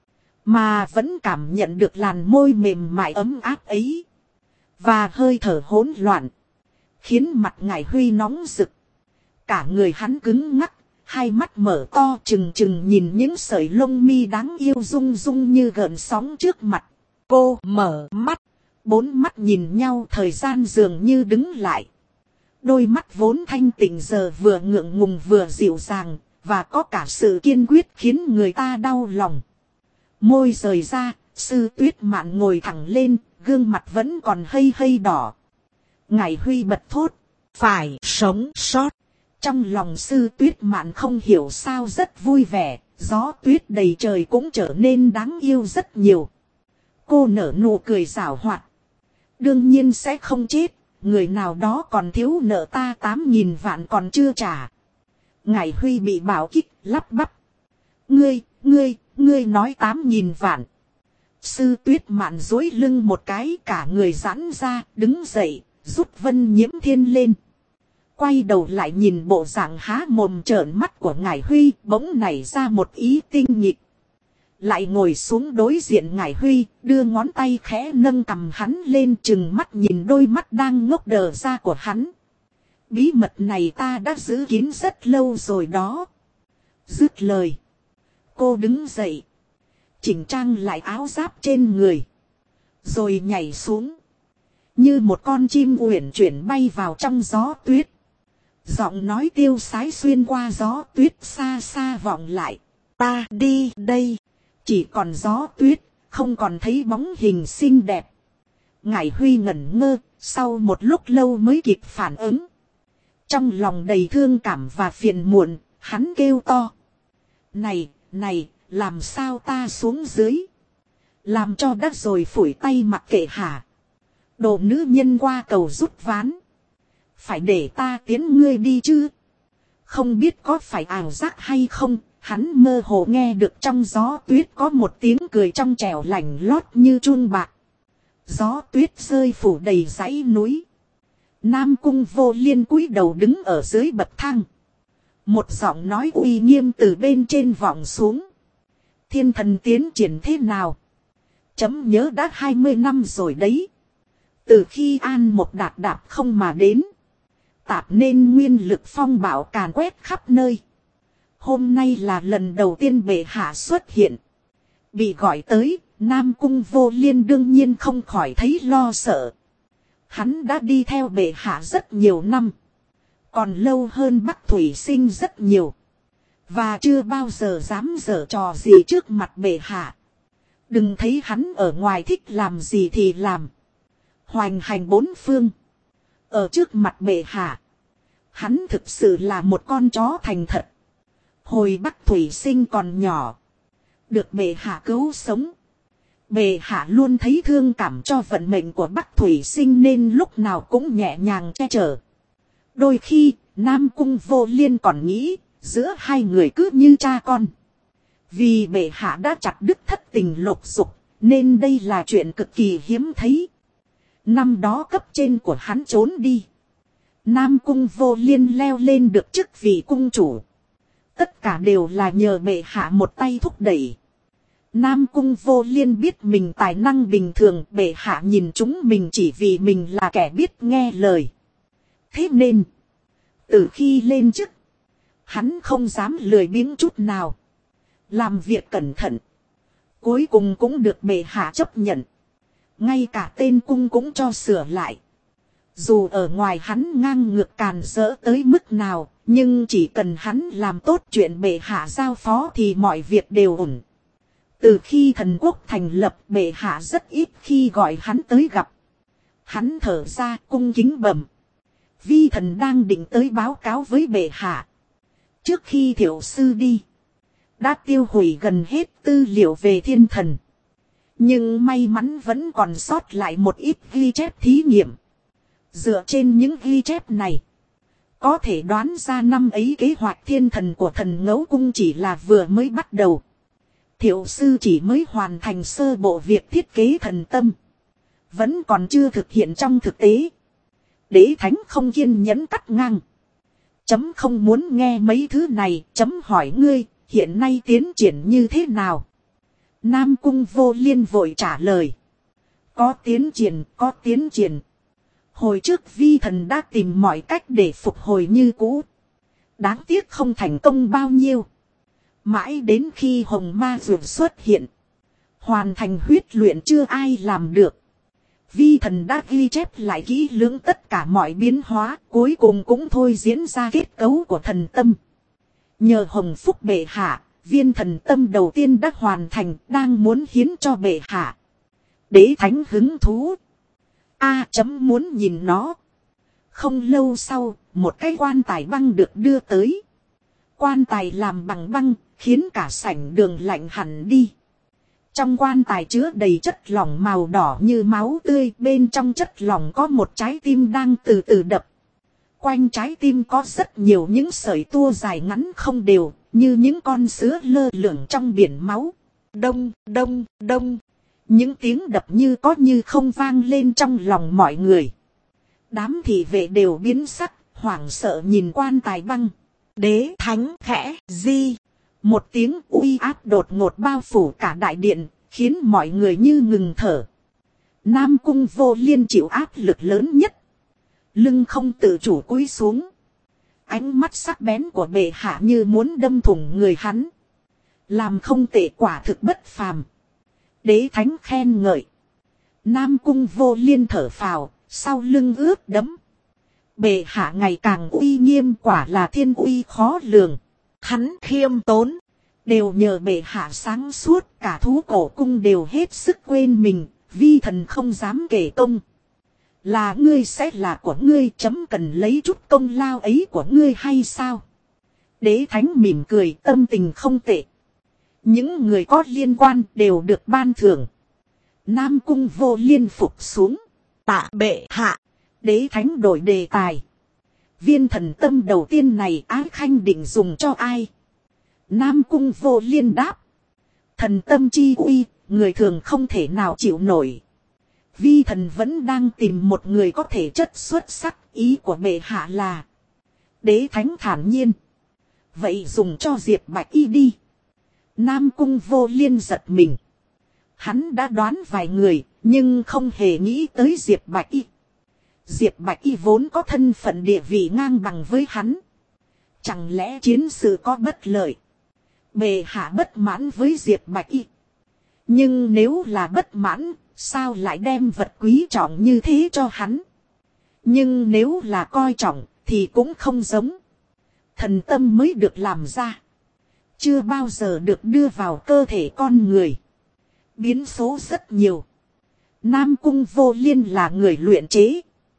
Mà vẫn cảm nhận được làn môi mềm mại ấm áp ấy. Và hơi thở hỗn loạn. Khiến mặt Ngải Huy nóng rực. Cả người hắn cứng ngắc. Hai mắt mở to trừng trừng nhìn những sợi lông mi đáng yêu rung rung như gợn sóng trước mặt. Cô mở mắt. Bốn mắt nhìn nhau, thời gian dường như đứng lại. Đôi mắt vốn thanh tịnh giờ vừa ngượng ngùng vừa dịu dàng. Và có cả sự kiên quyết khiến người ta đau lòng. Môi rời ra, Sư Tuyết Mạn ngồi thẳng lên, gương mặt vẫn còn hơi hơi đỏ. Ngải Huy bật thốt. Phải sống sót. Trong lòng Sư Tuyết Mạn không hiểu sao rất vui vẻ, gió tuyết đầy trời cũng trở nên đáng yêu rất nhiều. Cô nở nụ cười giảo hoạt. Đương nhiên sẽ không chết, người nào đó còn thiếu nợ ta 8.000 vạn còn chưa trả. Ngải Huy bị bảo kích, lắp bắp. Ngươi nói 8.000 vạn. Sư Tuyết Mạn duỗi lưng một cái, cả người giãn ra, đứng dậy, rút Vân Nhiễm Thiên lên. Quay đầu lại nhìn bộ dạng há mồm trợn mắt của Ngải Huy, bỗng nảy ra một ý tinh nhịp. Lại ngồi xuống đối diện Ngải Huy, đưa ngón tay khẽ nâng cằm hắn lên, chừng mắt nhìn đôi mắt đang ngốc đờ ra của hắn. Bí mật này ta đã giữ kín rất lâu rồi đó. Dứt lời. Cô đứng dậy. Chỉnh trang lại áo giáp trên người. Rồi nhảy xuống. Như một con chim uyển chuyển bay vào trong gió tuyết. Giọng nói tiêu sái xuyên qua gió tuyết xa xa vọng lại. Ta đi đây. Chỉ còn gió tuyết, không còn thấy bóng hình xinh đẹp. Ngải Huy ngẩn ngơ, sau một lúc lâu mới kịp phản ứng. Trong lòng đầy thương cảm và phiền muộn, hắn kêu to. Này, này, làm sao ta xuống dưới? Làm cho đất rồi phủi tay mặc kệ hả? Đồ nữ nhân qua cầu rút ván. Phải để ta tiến ngươi đi chứ? Không biết có phải ảo giác hay không, hắn mơ hồ nghe được trong gió tuyết có một tiếng cười trong trẻo lạnh lót như chun bạc. Gió tuyết rơi phủ đầy dãy núi. Nam Cung Vô Liên cúi đầu đứng ở dưới bậc thang. Một giọng nói uy nghiêm từ bên trên vọng xuống. Thiên thần tiến triển thế nào? Chấm nhớ đã 20 năm rồi đấy. Từ khi An một đạt đạp không mà đến. Tạp nên nguyên lực phong bạo càn quét khắp nơi. Hôm nay là lần đầu tiên bệ hạ xuất hiện. Bị gọi tới, Nam Cung Vô Liên đương nhiên không khỏi thấy lo sợ. Hắn đã đi theo bệ hạ rất nhiều năm. Còn lâu hơn Bắc Thủy Sinh rất nhiều. Và chưa bao giờ dám giở trò gì trước mặt bệ hạ. Đừng thấy hắn ở ngoài thích làm gì thì làm. Hoành hành bốn phương. Ở trước mặt bệ hạ. Hắn thực sự là một con chó thành thật. Hồi Bắc Thủy Sinh còn nhỏ. Được bệ hạ cứu sống. Bệ hạ luôn thấy thương cảm cho vận mệnh của Bắc Thủy Sinh nên lúc nào cũng nhẹ nhàng che chở. Đôi khi, Nam Cung Vô Liên còn nghĩ, giữa hai người cứ như cha con. Vì bệ hạ đã chặt đứt thất tình lục dục, nên đây là chuyện cực kỳ hiếm thấy. Năm đó cấp trên của hắn trốn đi. Nam Cung Vô Liên leo lên được chức vị cung chủ. Tất cả đều là nhờ bệ hạ một tay thúc đẩy. Nam Cung Vô Liên biết mình tài năng bình thường, bệ hạ nhìn chúng mình chỉ vì mình là kẻ biết nghe lời. Thế nên, từ khi lên chức, hắn không dám lười biếng chút nào. Làm việc cẩn thận. Cuối cùng cũng được bệ hạ chấp nhận. Ngay cả tên cung cũng cho sửa lại. Dù ở ngoài hắn ngang ngược càn rỡ tới mức nào, nhưng chỉ cần hắn làm tốt chuyện bệ hạ giao phó thì mọi việc đều ổn. Từ khi thần quốc thành lập, bệ hạ rất ít khi gọi hắn tới gặp. Hắn thở ra cung kính bẩm. Vi thần đang định tới báo cáo với bệ hạ. Trước khi thiểu sư đi, đã tiêu hủy gần hết tư liệu về thiên thần. Nhưng may mắn vẫn còn sót lại một ít ghi chép thí nghiệm. Dựa trên những ghi chép này, có thể đoán ra năm ấy kế hoạch thiên thần của thần Ngẫu Cung chỉ là vừa mới bắt đầu. Thiệu sư chỉ mới hoàn thành sơ bộ việc thiết kế thần tâm. Vẫn còn chưa thực hiện trong thực tế. Đế thánh không kiên nhẫn cắt ngang. Chấm không muốn nghe mấy thứ này. Chấm hỏi ngươi, hiện nay tiến triển như thế nào? Nam Cung Vô Liên vội trả lời. Có tiến triển, có tiến triển. Hồi trước vi thần đã tìm mọi cách để phục hồi như cũ. Đáng tiếc không thành công bao nhiêu. Mãi đến khi hồng ma dược xuất hiện. Hoàn thành huyết luyện chưa ai làm được. Vi thần đã ghi chép lại kỹ lưỡng tất cả mọi biến hóa. Cuối cùng cũng thôi diễn ra kết cấu của thần tâm. Nhờ hồng phúc bệ hạ, viên thần tâm đầu tiên đã hoàn thành, đang muốn hiến cho bệ hạ. Đế thánh hứng thú. Chấm muốn nhìn nó. Không lâu sau, một cái quan tài băng được đưa tới. Quan tài làm bằng băng, khiến cả sảnh đường lạnh hẳn đi. Trong quan tài chứa đầy chất lỏng màu đỏ như máu tươi, bên trong chất lỏng có một trái tim đang từ từ đập. Quanh trái tim có rất nhiều những sợi tua dài ngắn không đều, như những con sứa lơ lửng trong biển máu. Đông, đông, đông. Những tiếng đập như có như không vang lên trong lòng mọi người. Đám thị vệ đều biến sắc, hoảng sợ nhìn quan tài băng. Đế thánh khẽ di. Một tiếng uy áp đột ngột bao phủ cả đại điện, khiến mọi người như ngừng thở. Nam Cung Vô Liên chịu áp lực lớn nhất. Lưng không tự chủ cúi xuống. Ánh mắt sắc bén của bệ hạ như muốn đâm thủng người hắn. Làm không tệ, quả thực bất phàm. Đế thánh khen ngợi. Nam Cung Vô Liên thở phào, sau lưng ướt đẫm. Bệ hạ ngày càng uy nghiêm, quả là thiên uy khó lường. Hắn khiêm tốn. Đều nhờ bệ hạ sáng suốt, cả thú cổ cung đều hết sức quên mình, vi thần không dám kể công. Là ngươi sẽ là của ngươi, chấm cần lấy chút công lao ấy của ngươi hay sao? Đế thánh mỉm cười, tâm tình không tệ. Những người có liên quan đều được ban thưởng. Nam Cung Vô Liên phục xuống. Tạ bệ hạ. Đế thánh đổi đề tài. Viên thần tâm đầu tiên này Ái Khanh định dùng cho ai? Nam Cung Vô Liên đáp. Thần tâm chi uy, người thường không thể nào chịu nổi. Vi thần vẫn đang tìm một người có thể chất xuất sắc, ý của bệ hạ là. Đế thánh thản nhiên. Vậy dùng cho Diệp Bạch Y đi. Nam Cung Vô Liên giật mình. Hắn đã đoán vài người, nhưng không hề nghĩ tới Diệp Bạch Y. Diệp Bạch Y vốn có thân phận địa vị ngang bằng với hắn. Chẳng lẽ chiến sự có bất lợi? Bệ hạ bất mãn với Diệp Bạch Y. Nhưng nếu là bất mãn, sao lại đem vật quý trọng như thế cho hắn? Nhưng nếu là coi trọng, thì cũng không giống. Thần tâm mới được làm ra. Chưa bao giờ được đưa vào cơ thể con người. Biến số rất nhiều. Nam Cung Vô Liên là người luyện chế.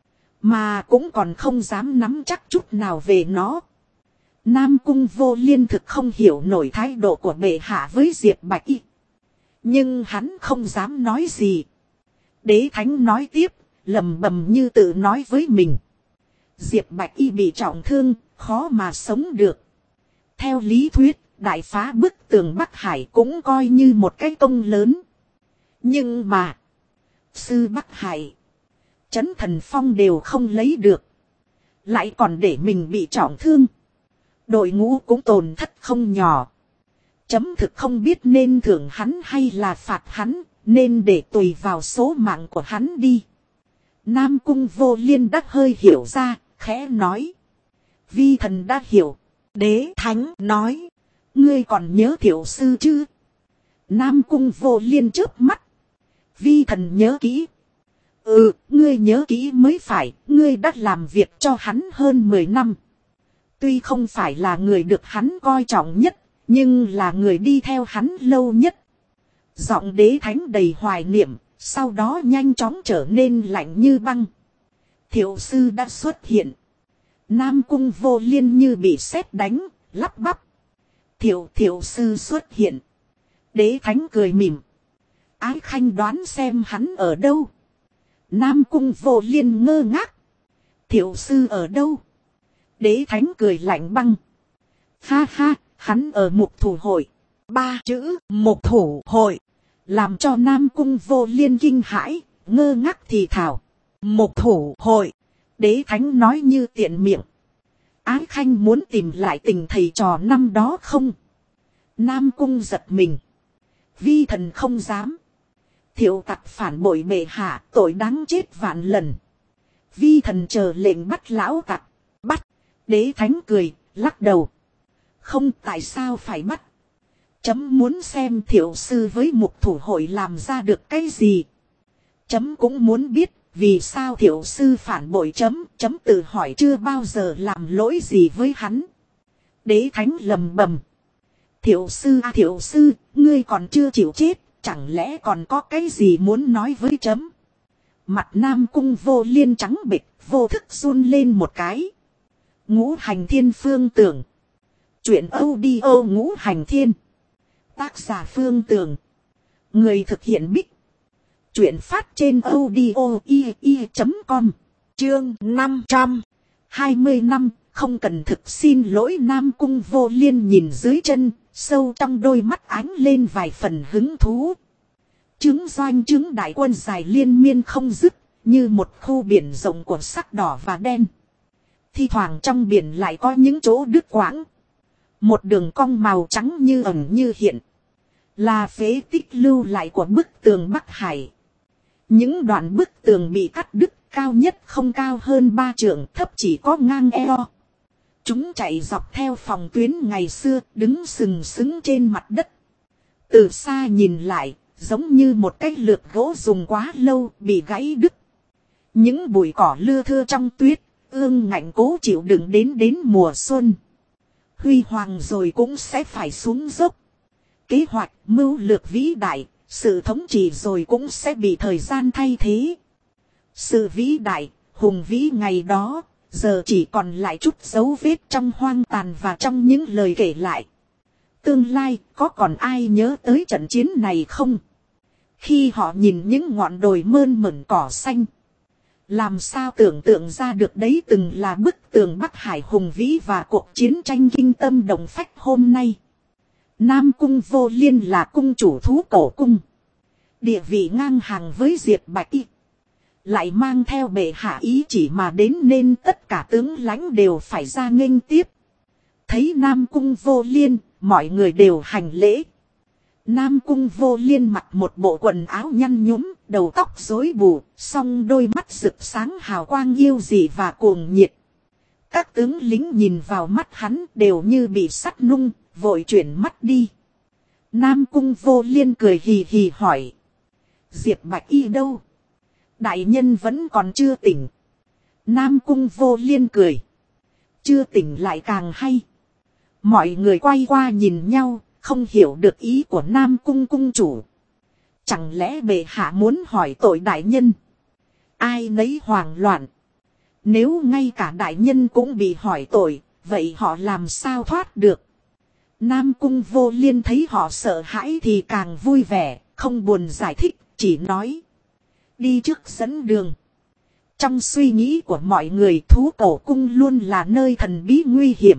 Mà cũng còn không dám nắm chắc chút nào về nó. Nam Cung Vô Liên thực không hiểu nổi thái độ của bệ hạ với Diệp Bạch Y. Nhưng hắn không dám nói gì. Đế thánh nói tiếp, lầm bầm như tự nói với mình. Diệp Bạch Y bị trọng thương, khó mà sống được. Theo lý thuyết, đại phá bức tường Bắc Hải cũng coi như một cái công lớn. Nhưng mà, sư Bắc Hải, Chấn Thần Phong đều không lấy được. Lại còn để mình bị trọng thương. Đội ngũ cũng tổn thất không nhỏ. Chấm thực không biết nên thưởng hắn hay là phạt hắn, nên để tùy vào số mạng của hắn đi. Nam Cung Vô Liên đắc hơi hiểu ra, khẽ nói. Vi thần đã hiểu. Đế thánh nói. Ngươi còn nhớ Thiệu sư chứ? Nam Cung Vô Liên chớp mắt. Vi thần nhớ kỹ. Ừ, ngươi nhớ kỹ mới phải, ngươi đã làm việc cho hắn hơn 10 năm. Tuy không phải là người được hắn coi trọng nhất, nhưng là người đi theo hắn lâu nhất. Giọng đế thánh đầy hoài niệm, sau đó nhanh chóng trở nên lạnh như băng. Thiệu sư đã xuất hiện. Nam Cung Vô Liên như bị sét đánh, lắp bắp. Thiệu sư xuất hiện. Đế thánh cười mỉm. Ái Khanh đoán xem hắn ở đâu. Nam Cung Vô Liên ngơ ngác. Thiệu sư ở đâu? Đế thánh cười lạnh băng. Ha ha, hắn ở Mục Thủ Hội. 3 chữ Mục Thủ Hội. Làm cho Nam Cung Vô Liên kinh hãi, ngơ ngác thì thào. Mục Thủ Hội. Đế thánh nói như tiện miệng. Ái Khanh muốn tìm lại tình thầy trò năm đó không? Nam Cung giật mình. Vi thần không dám. Thiệu tặc phản bội bệ hạ, tội đáng chết vạn lần. Vi thần chờ lệnh bắt lão tặc. Bắt. Đế thánh cười, lắc đầu. Không, tại sao phải bắt? Chấm muốn xem Thiệu sư với Mục Thủ Hội làm ra được cái gì. Chấm cũng muốn biết vì sao Thiệu sư phản bội chấm. Chấm tự hỏi chưa bao giờ làm lỗi gì với hắn. Đế thánh lầm bầm. Thiệu sư, ngươi còn chưa chịu chết. Chẳng lẽ còn có cái gì muốn nói với chấm? Mặt Nam Cung Vô Liên trắng bệch, vô thức run lên một cái. Ngũ Hành Thiên Phương Tưởng. Chuyện audio Ngũ Hành Thiên. Tác giả Phương Tưởng. Người thực hiện Bích. Chuyện phát trên audio.com. Chương 500. 20 năm, không cần thực xin lỗi. Nam Cung Vô Liên nhìn dưới chân, sâu trong đôi mắt ánh lên vài phần hứng thú. Trứng doanh trứng đại quân dài liên miên không dứt, như một khu biển rộng của sắc đỏ và đen. Thi thoảng trong biển lại có những chỗ đứt quãng. Một đường cong màu trắng như ẩn như hiện. Là phế tích lưu lại của bức tường Bắc Hải. Những đoạn bức tường bị cắt đứt, cao nhất không cao hơn 3 trượng, thấp chỉ có ngang eo. Chúng chạy dọc theo phòng tuyến ngày xưa, đứng sừng sững trên mặt đất. Từ xa nhìn lại, giống như một cái lược gỗ dùng quá lâu bị gãy đứt. Những bụi cỏ lưa thưa trong tuyết, ương ngạnh cố chịu đựng đến mùa xuân. Huy hoàng rồi cũng sẽ phải xuống dốc. Kế hoạch mưu lược vĩ đại, sự thống trị rồi cũng sẽ bị thời gian thay thế. Sự vĩ đại, hùng vĩ ngày đó, giờ chỉ còn lại chút dấu vết trong hoang tàn và trong những lời kể lại. Tương lai, có còn ai nhớ tới trận chiến này không? Khi họ nhìn những ngọn đồi mơn mởn cỏ xanh, làm sao tưởng tượng ra được đấy từng là bức tường Bắc Hải hùng vĩ và cuộc chiến tranh kinh tâm động phách hôm nay. Nam Cung Vô Liên là cung chủ thú cổ cung. Địa vị ngang hàng với Diệp Bạch Y. Lại mang theo bệ hạ ý chỉ mà đến nên tất cả tướng lãnh đều phải ra nghênh tiếp. Thấy Nam Cung Vô Liên, mọi người đều hành lễ. Nam Cung Vô Liên mặc một bộ quần áo nhăn nhúm, đầu tóc rối bù, song đôi mắt rực sáng hào quang yêu dị và cuồng nhiệt. Các tướng lính nhìn vào mắt hắn đều như bị sắt nung, vội chuyển mắt đi. Nam Cung Vô Liên cười hì hì hỏi. Diệp Bạch Y đâu? Đại nhân vẫn còn chưa tỉnh. Nam Cung Vô Liên cười. Chưa tỉnh lại càng hay. Mọi người quay qua nhìn nhau, không hiểu được ý của Nam Cung cung chủ. Chẳng lẽ bệ hạ muốn hỏi tội đại nhân? Ai nấy hoảng loạn. Nếu ngay cả đại nhân cũng bị hỏi tội, vậy họ làm sao thoát được? Nam Cung Vô Liên thấy họ sợ hãi thì càng vui vẻ, không buồn giải thích, chỉ nói. Đi trước dẫn đường. Trong suy nghĩ của mọi người, thú cổ cung luôn là nơi thần bí nguy hiểm.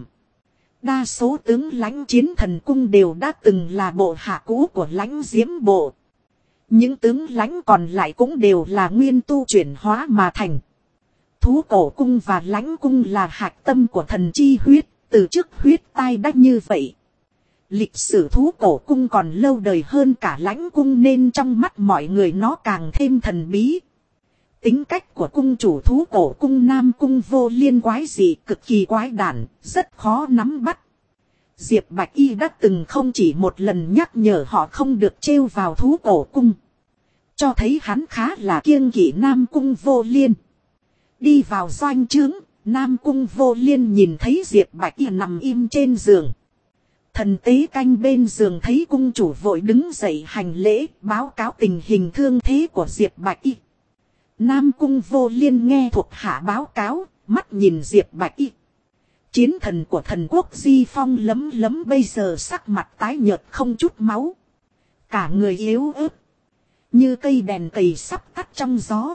Đa số tướng lãnh chiến thần cung đều đã từng là bộ hạ cũ của lãnh diễm bộ. Những tướng lãnh còn lại cũng đều là nguyên tu chuyển hóa mà thành. Thú cổ cung và lãnh cung là hạch tâm của thần chi huyết, từ trước huyết tai đã như vậy. Lịch sử thú cổ cung còn lâu đời hơn cả lãnh cung nên trong mắt mọi người nó càng thêm thần bí. Tính cách của cung chủ thú cổ cung Nam Cung Vô Liên quái dị, cực kỳ quái đản, rất khó nắm bắt. Diệp Bạch Y đã từng không chỉ một lần nhắc nhở họ không được trêu vào thú cổ cung. Cho thấy hắn khá là kiêng kỵ Nam Cung Vô Liên. Đi vào doanh trướng, Nam Cung Vô Liên nhìn thấy Diệp Bạch Y nằm im trên giường. Thần tế canh bên giường thấy cung chủ vội đứng dậy hành lễ, báo cáo tình hình thương thế của Diệp Bạch Y. Nam Cung Vô Liên nghe thuộc hạ báo cáo, mắt nhìn Diệp Bạch Y. Chiến thần của thần quốc Di Phong lấm lấm bây giờ sắc mặt tái nhợt không chút máu. Cả người yếu ớt, như cây đèn cầy sắp tắt trong gió.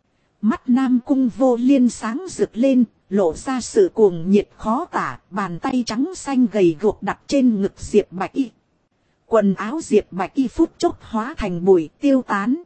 Mắt Nam Cung Vô Liên sáng rực lên, lộ ra sự cuồng nhiệt khó tả, bàn tay trắng xanh gầy guộc đặt trên ngực Diệp Bạch Y. Quần áo Diệp Bạch Y phút chốc hóa thành bụi tiêu tán.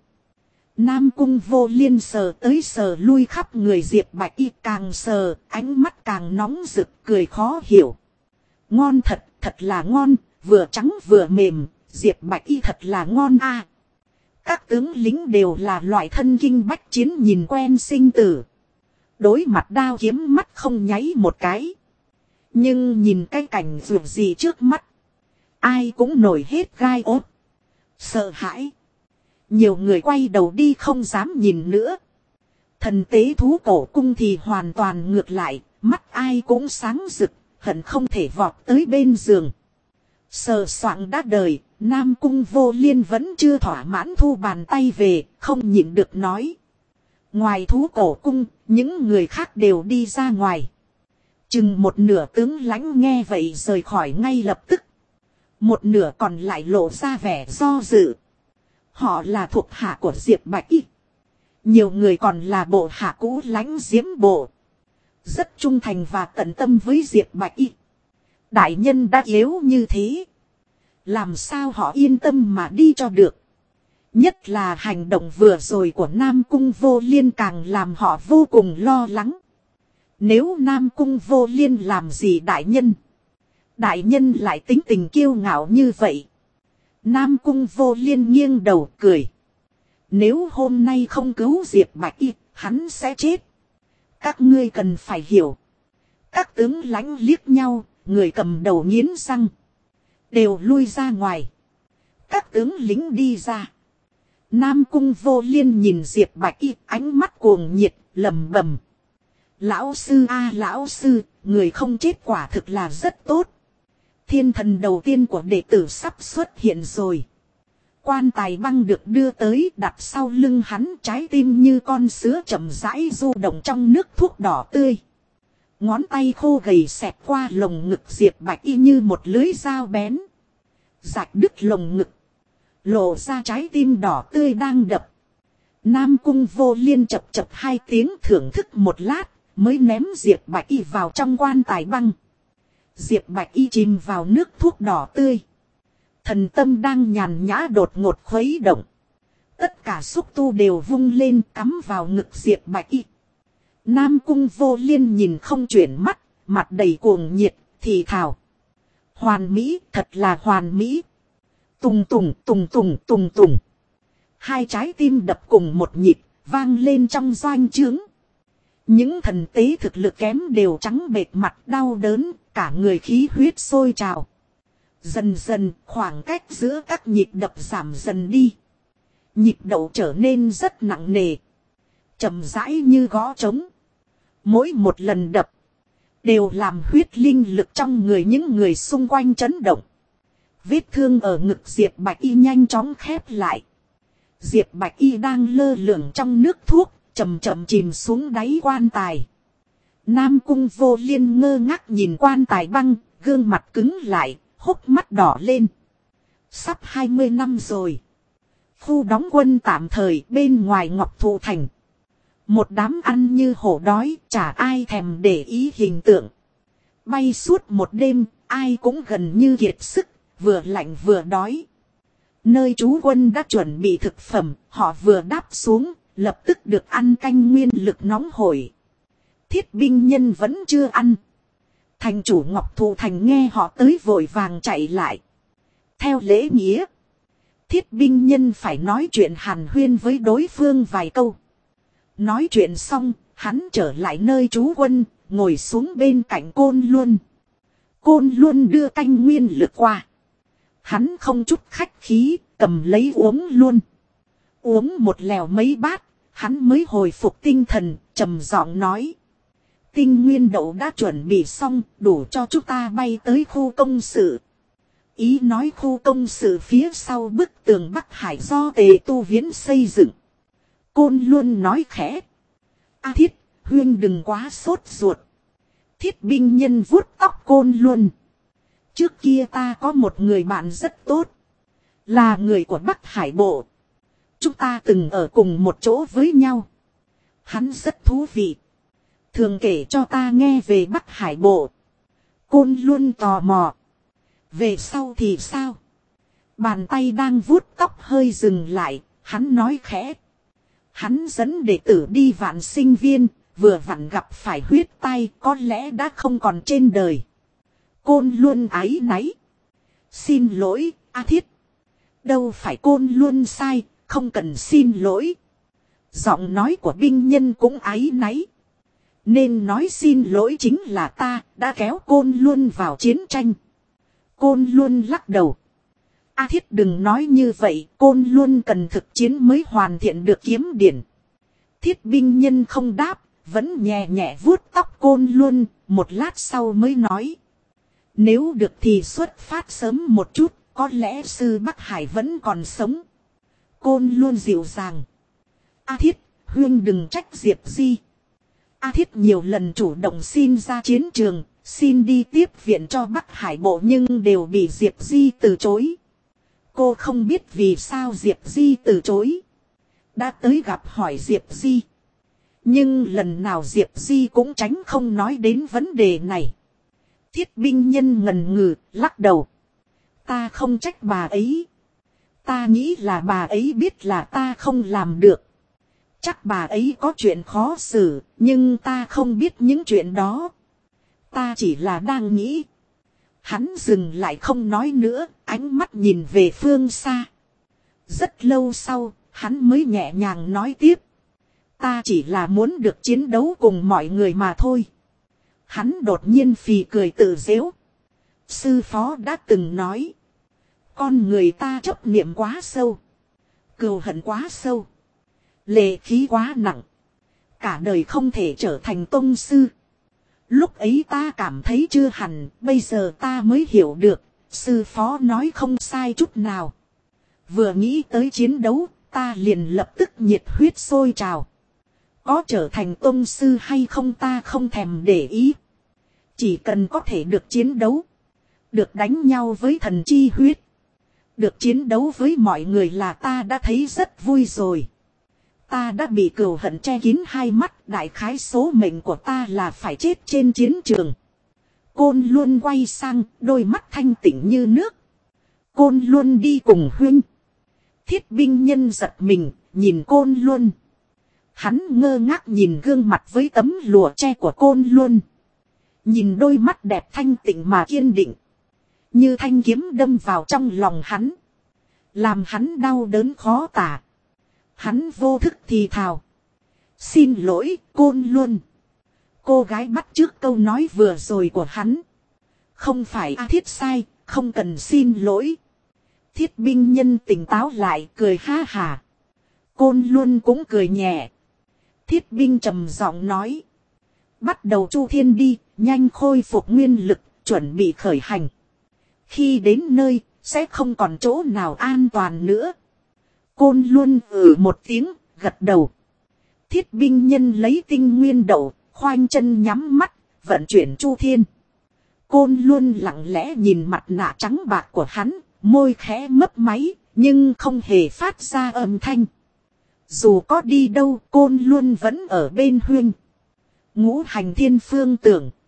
Nam Cung Vô Liên sờ tới sờ lui khắp người Diệp Bạch Y, càng sờ, ánh mắt càng nóng rực, cười khó hiểu. Ngon thật, thật là ngon, vừa trắng vừa mềm, Diệp Bạch Y thật là ngon a. Các tướng lính đều là loại thân kinh bách chiến nhìn quen sinh tử. Đối mặt đao kiếm mắt không nháy một cái. Nhưng nhìn cái cảnh dù gì trước mắt, ai cũng nổi hết gai ốt. Sợ hãi. Nhiều người quay đầu đi không dám nhìn nữa. Thần tế thú cổ cung thì hoàn toàn ngược lại, mắt ai cũng sáng rực, hận không thể vọt tới bên giường. Sờ soạng đã đời, Nam Cung Vô Liên vẫn chưa thỏa mãn thu bàn tay về, không nhịn được nói. Ngoài thú cổ cung, những người khác đều đi ra ngoài. Chừng một nửa tướng lãnh nghe vậy rời khỏi ngay lập tức. Một nửa còn lại lộ ra vẻ do dự. Họ là thuộc hạ của Diệp Bạch Y. Nhiều người còn là bộ hạ cũ lãnh diễm bộ. Rất trung thành và tận tâm với Diệp Bạch Y. Đại nhân đã yếu như thế. Làm sao họ yên tâm mà đi cho được. Nhất là hành động vừa rồi của Nam Cung Vô Liên càng làm họ vô cùng lo lắng. Nếu Nam Cung Vô Liên làm gì đại nhân lại tính tình kiêu ngạo như vậy. Nam Cung Vô Liên nghiêng đầu cười. Nếu hôm nay không cứu Diệp Bạch Y, hắn sẽ chết. Các ngươi cần phải hiểu. Các tướng lãnh liếc nhau, người cầm đầu nghiến răng. Đều lui ra ngoài. Các tướng lính đi ra. Nam Cung Vô Liên nhìn Diệp Bạch Y, ánh mắt cuồng nhiệt, lẩm bẩm. Lão sư a lão sư, người không chết quả thực là rất tốt. Thiên thần đầu tiên của đệ tử sắp xuất hiện rồi. Quan tài băng được đưa tới, đặt sau lưng hắn, trái tim như con sứa chậm rãi du động trong nước thuốc đỏ tươi. Ngón tay khô gầy xẹt qua lồng ngực Diệp Bạch Y như một lưới dao bén. Rạch đứt lồng ngực, lộ ra trái tim đỏ tươi đang đập. Nam Cung Vô Liên chập chập hai tiếng thưởng thức một lát, mới ném Diệp Bạch Y vào trong quan tài băng. Diệp Bạch Y chìm vào nước thuốc đỏ tươi. Thần tâm đang nhàn nhã đột ngột khuấy động. Tất cả xúc tu đều vung lên cắm vào ngực Diệp Bạch Y. Nam Cung Vô Liên nhìn không chuyển mắt, mặt đầy cuồng nhiệt, thì thào. Hoàn mỹ, thật là hoàn mỹ. Tùng tùng tùng tùng tùng tùng. Hai trái tim đập cùng một nhịp, vang lên trong doanh trướng. Những thần tế thực lực kém đều trắng bệch mặt đau đớn, cả người khí huyết sôi trào. Dần dần, khoảng cách giữa các nhịp đập giảm dần đi. Nhịp đậu trở nên rất nặng nề. Chậm rãi như gõ trống. Mỗi một lần đập, đều làm huyết linh lực trong người những người xung quanh chấn động. Vết thương ở ngực Diệp Bạch Y nhanh chóng khép lại. Diệp Bạch Y đang lơ lửng trong nước thuốc, chậm chậm chìm xuống đáy quan tài. Nam Cung Vô Liên ngơ ngác nhìn quan tài băng, gương mặt cứng lại, hốc mắt đỏ lên. Sắp 20 năm rồi. Khu đóng quân tạm thời bên ngoài Ngọc Thụ Thành. Một đám ăn như hổ đói, chả ai thèm để ý hình tượng. Bay suốt một đêm, ai cũng gần như kiệt sức, vừa lạnh vừa đói. Nơi trú quân đã chuẩn bị thực phẩm, họ vừa đáp xuống, lập tức được ăn canh nguyên lực nóng hổi. Thiết binh nhân vẫn chưa ăn. Thành chủ Ngọc Thụ Thành nghe họ tới vội vàng chạy lại. Theo lễ nghĩa, thiết binh nhân phải nói chuyện hàn huyên với đối phương vài câu. Nói chuyện xong, hắn trở lại nơi trú quân, ngồi xuống bên cạnh Côn Luân. Côn Luân đưa canh nguyên lực qua. Hắn không chút khách khí, cầm lấy uống luôn. Uống một lèo mấy bát, hắn mới hồi phục tinh thần, trầm giọng nói. Tinh nguyên đậu đã chuẩn bị xong, đủ cho chúng ta bay tới khu công sự. Ý nói khu công sự phía sau bức tường Bắc Hải do Tề Tu Viễn xây dựng. Côn luôn nói khẽ. A Thiết, huyên đừng quá sốt ruột. Thiết binh nhân vuốt tóc Côn luôn. Trước kia ta có một người bạn rất tốt. Là người của Bắc Hải Bộ. Chúng ta từng ở cùng một chỗ với nhau. Hắn rất thú vị. Thường kể cho ta nghe về Bắc Hải Bộ. Côn luôn tò mò. Về sau thì sao? Bàn tay đang vuốt tóc hơi dừng lại. Hắn nói khẽ. Hắn dẫn đệ tử đi vạn sinh viên. Vừa vặn gặp phải huyết tai. Có lẽ đã không còn trên đời. Côn luôn áy náy. Xin lỗi, A Thiết. Đâu phải Côn luôn sai. Không cần xin lỗi. Giọng nói của binh nhân cũng áy náy. Nên nói xin lỗi chính là ta đã kéo Côn luôn vào chiến tranh. Côn luôn lắc đầu. A Thiết đừng nói như vậy. Côn luôn cần thực chiến mới hoàn thiện được kiếm điển. Thiết binh nhân không đáp. Vẫn nhẹ nhẹ vuốt tóc Côn luôn. Một lát sau mới nói. Nếu được thì xuất phát sớm một chút. Có lẽ sư Bắc Hải vẫn còn sống. Côn luôn dịu dàng. A Thiết, huyên đừng trách Diệp Di. A Thiết nhiều lần chủ động xin ra chiến trường, xin đi tiếp viện cho Bắc Hải Bộ nhưng đều bị Diệp Di từ chối. Cô không biết vì sao Diệp Di từ chối. Đã tới gặp hỏi Diệp Di. Nhưng lần nào Diệp Di cũng tránh không nói đến vấn đề này. Thiết binh nhân ngần ngừ, lắc đầu. Ta không trách bà ấy. Ta nghĩ là bà ấy biết là ta không làm được. Chắc bà ấy có chuyện khó xử, nhưng ta không biết những chuyện đó. Ta chỉ là đang nghĩ. Hắn dừng lại không nói nữa, ánh mắt nhìn về phương xa. Rất lâu sau, hắn mới nhẹ nhàng nói tiếp. Ta chỉ là muốn được chiến đấu cùng mọi người mà thôi. Hắn đột nhiên phì cười tự giễu. Sư phó đã từng nói. Con người ta chấp niệm quá sâu. Cừu hận quá sâu. Lệ khí quá nặng. Cả đời không thể trở thành tông sư. Lúc ấy ta cảm thấy chưa hẳn, bây giờ ta mới hiểu được, sư phó nói không sai chút nào. Vừa nghĩ tới chiến đấu, ta liền lập tức nhiệt huyết sôi trào. Có trở thành tông sư hay không ta không thèm để ý. Chỉ cần có thể được chiến đấu, được đánh nhau với thần chi huyết, được chiến đấu với mọi người là ta đã thấy rất vui rồi. Ta đã bị cừu hận che kín hai mắt, đại khái số mệnh của ta là phải chết trên chiến trường. Côn Luân quay sang, đôi mắt thanh tịnh như nước. Côn Luân đi cùng huynh. Thiết binh nhân giật mình, nhìn Côn Luân. Hắn ngơ ngác nhìn gương mặt với tấm lụa tre của Côn Luân. Nhìn đôi mắt đẹp thanh tịnh mà kiên định. Như thanh kiếm đâm vào trong lòng hắn. Làm hắn đau đớn khó tả. Hắn vô thức thì thào. Xin lỗi, Côn Luân. Cô gái bắt trước câu nói vừa rồi của hắn. Không phải A Thiết sai, không cần xin lỗi. Thiết binh nhân tỉnh táo lại, cười ha hà. Côn Luân cũng cười nhẹ. Thiết binh trầm giọng nói. Bắt đầu Chu Thiên đi, nhanh khôi phục nguyên lực, chuẩn bị khởi hành. Khi đến nơi, sẽ không còn chỗ nào an toàn nữa. Côn Luân một tiếng, gật đầu. Thiết binh nhân lấy tinh nguyên đậu, khoanh chân nhắm mắt, vận chuyển Chu Thiên. Côn Luân lặng lẽ nhìn mặt nạ trắng bạc của hắn, môi khẽ mấp máy, nhưng không hề phát ra âm thanh. Dù có đi đâu, Côn Luân vẫn ở bên huynh. Ngũ hành thiên phương tưởng.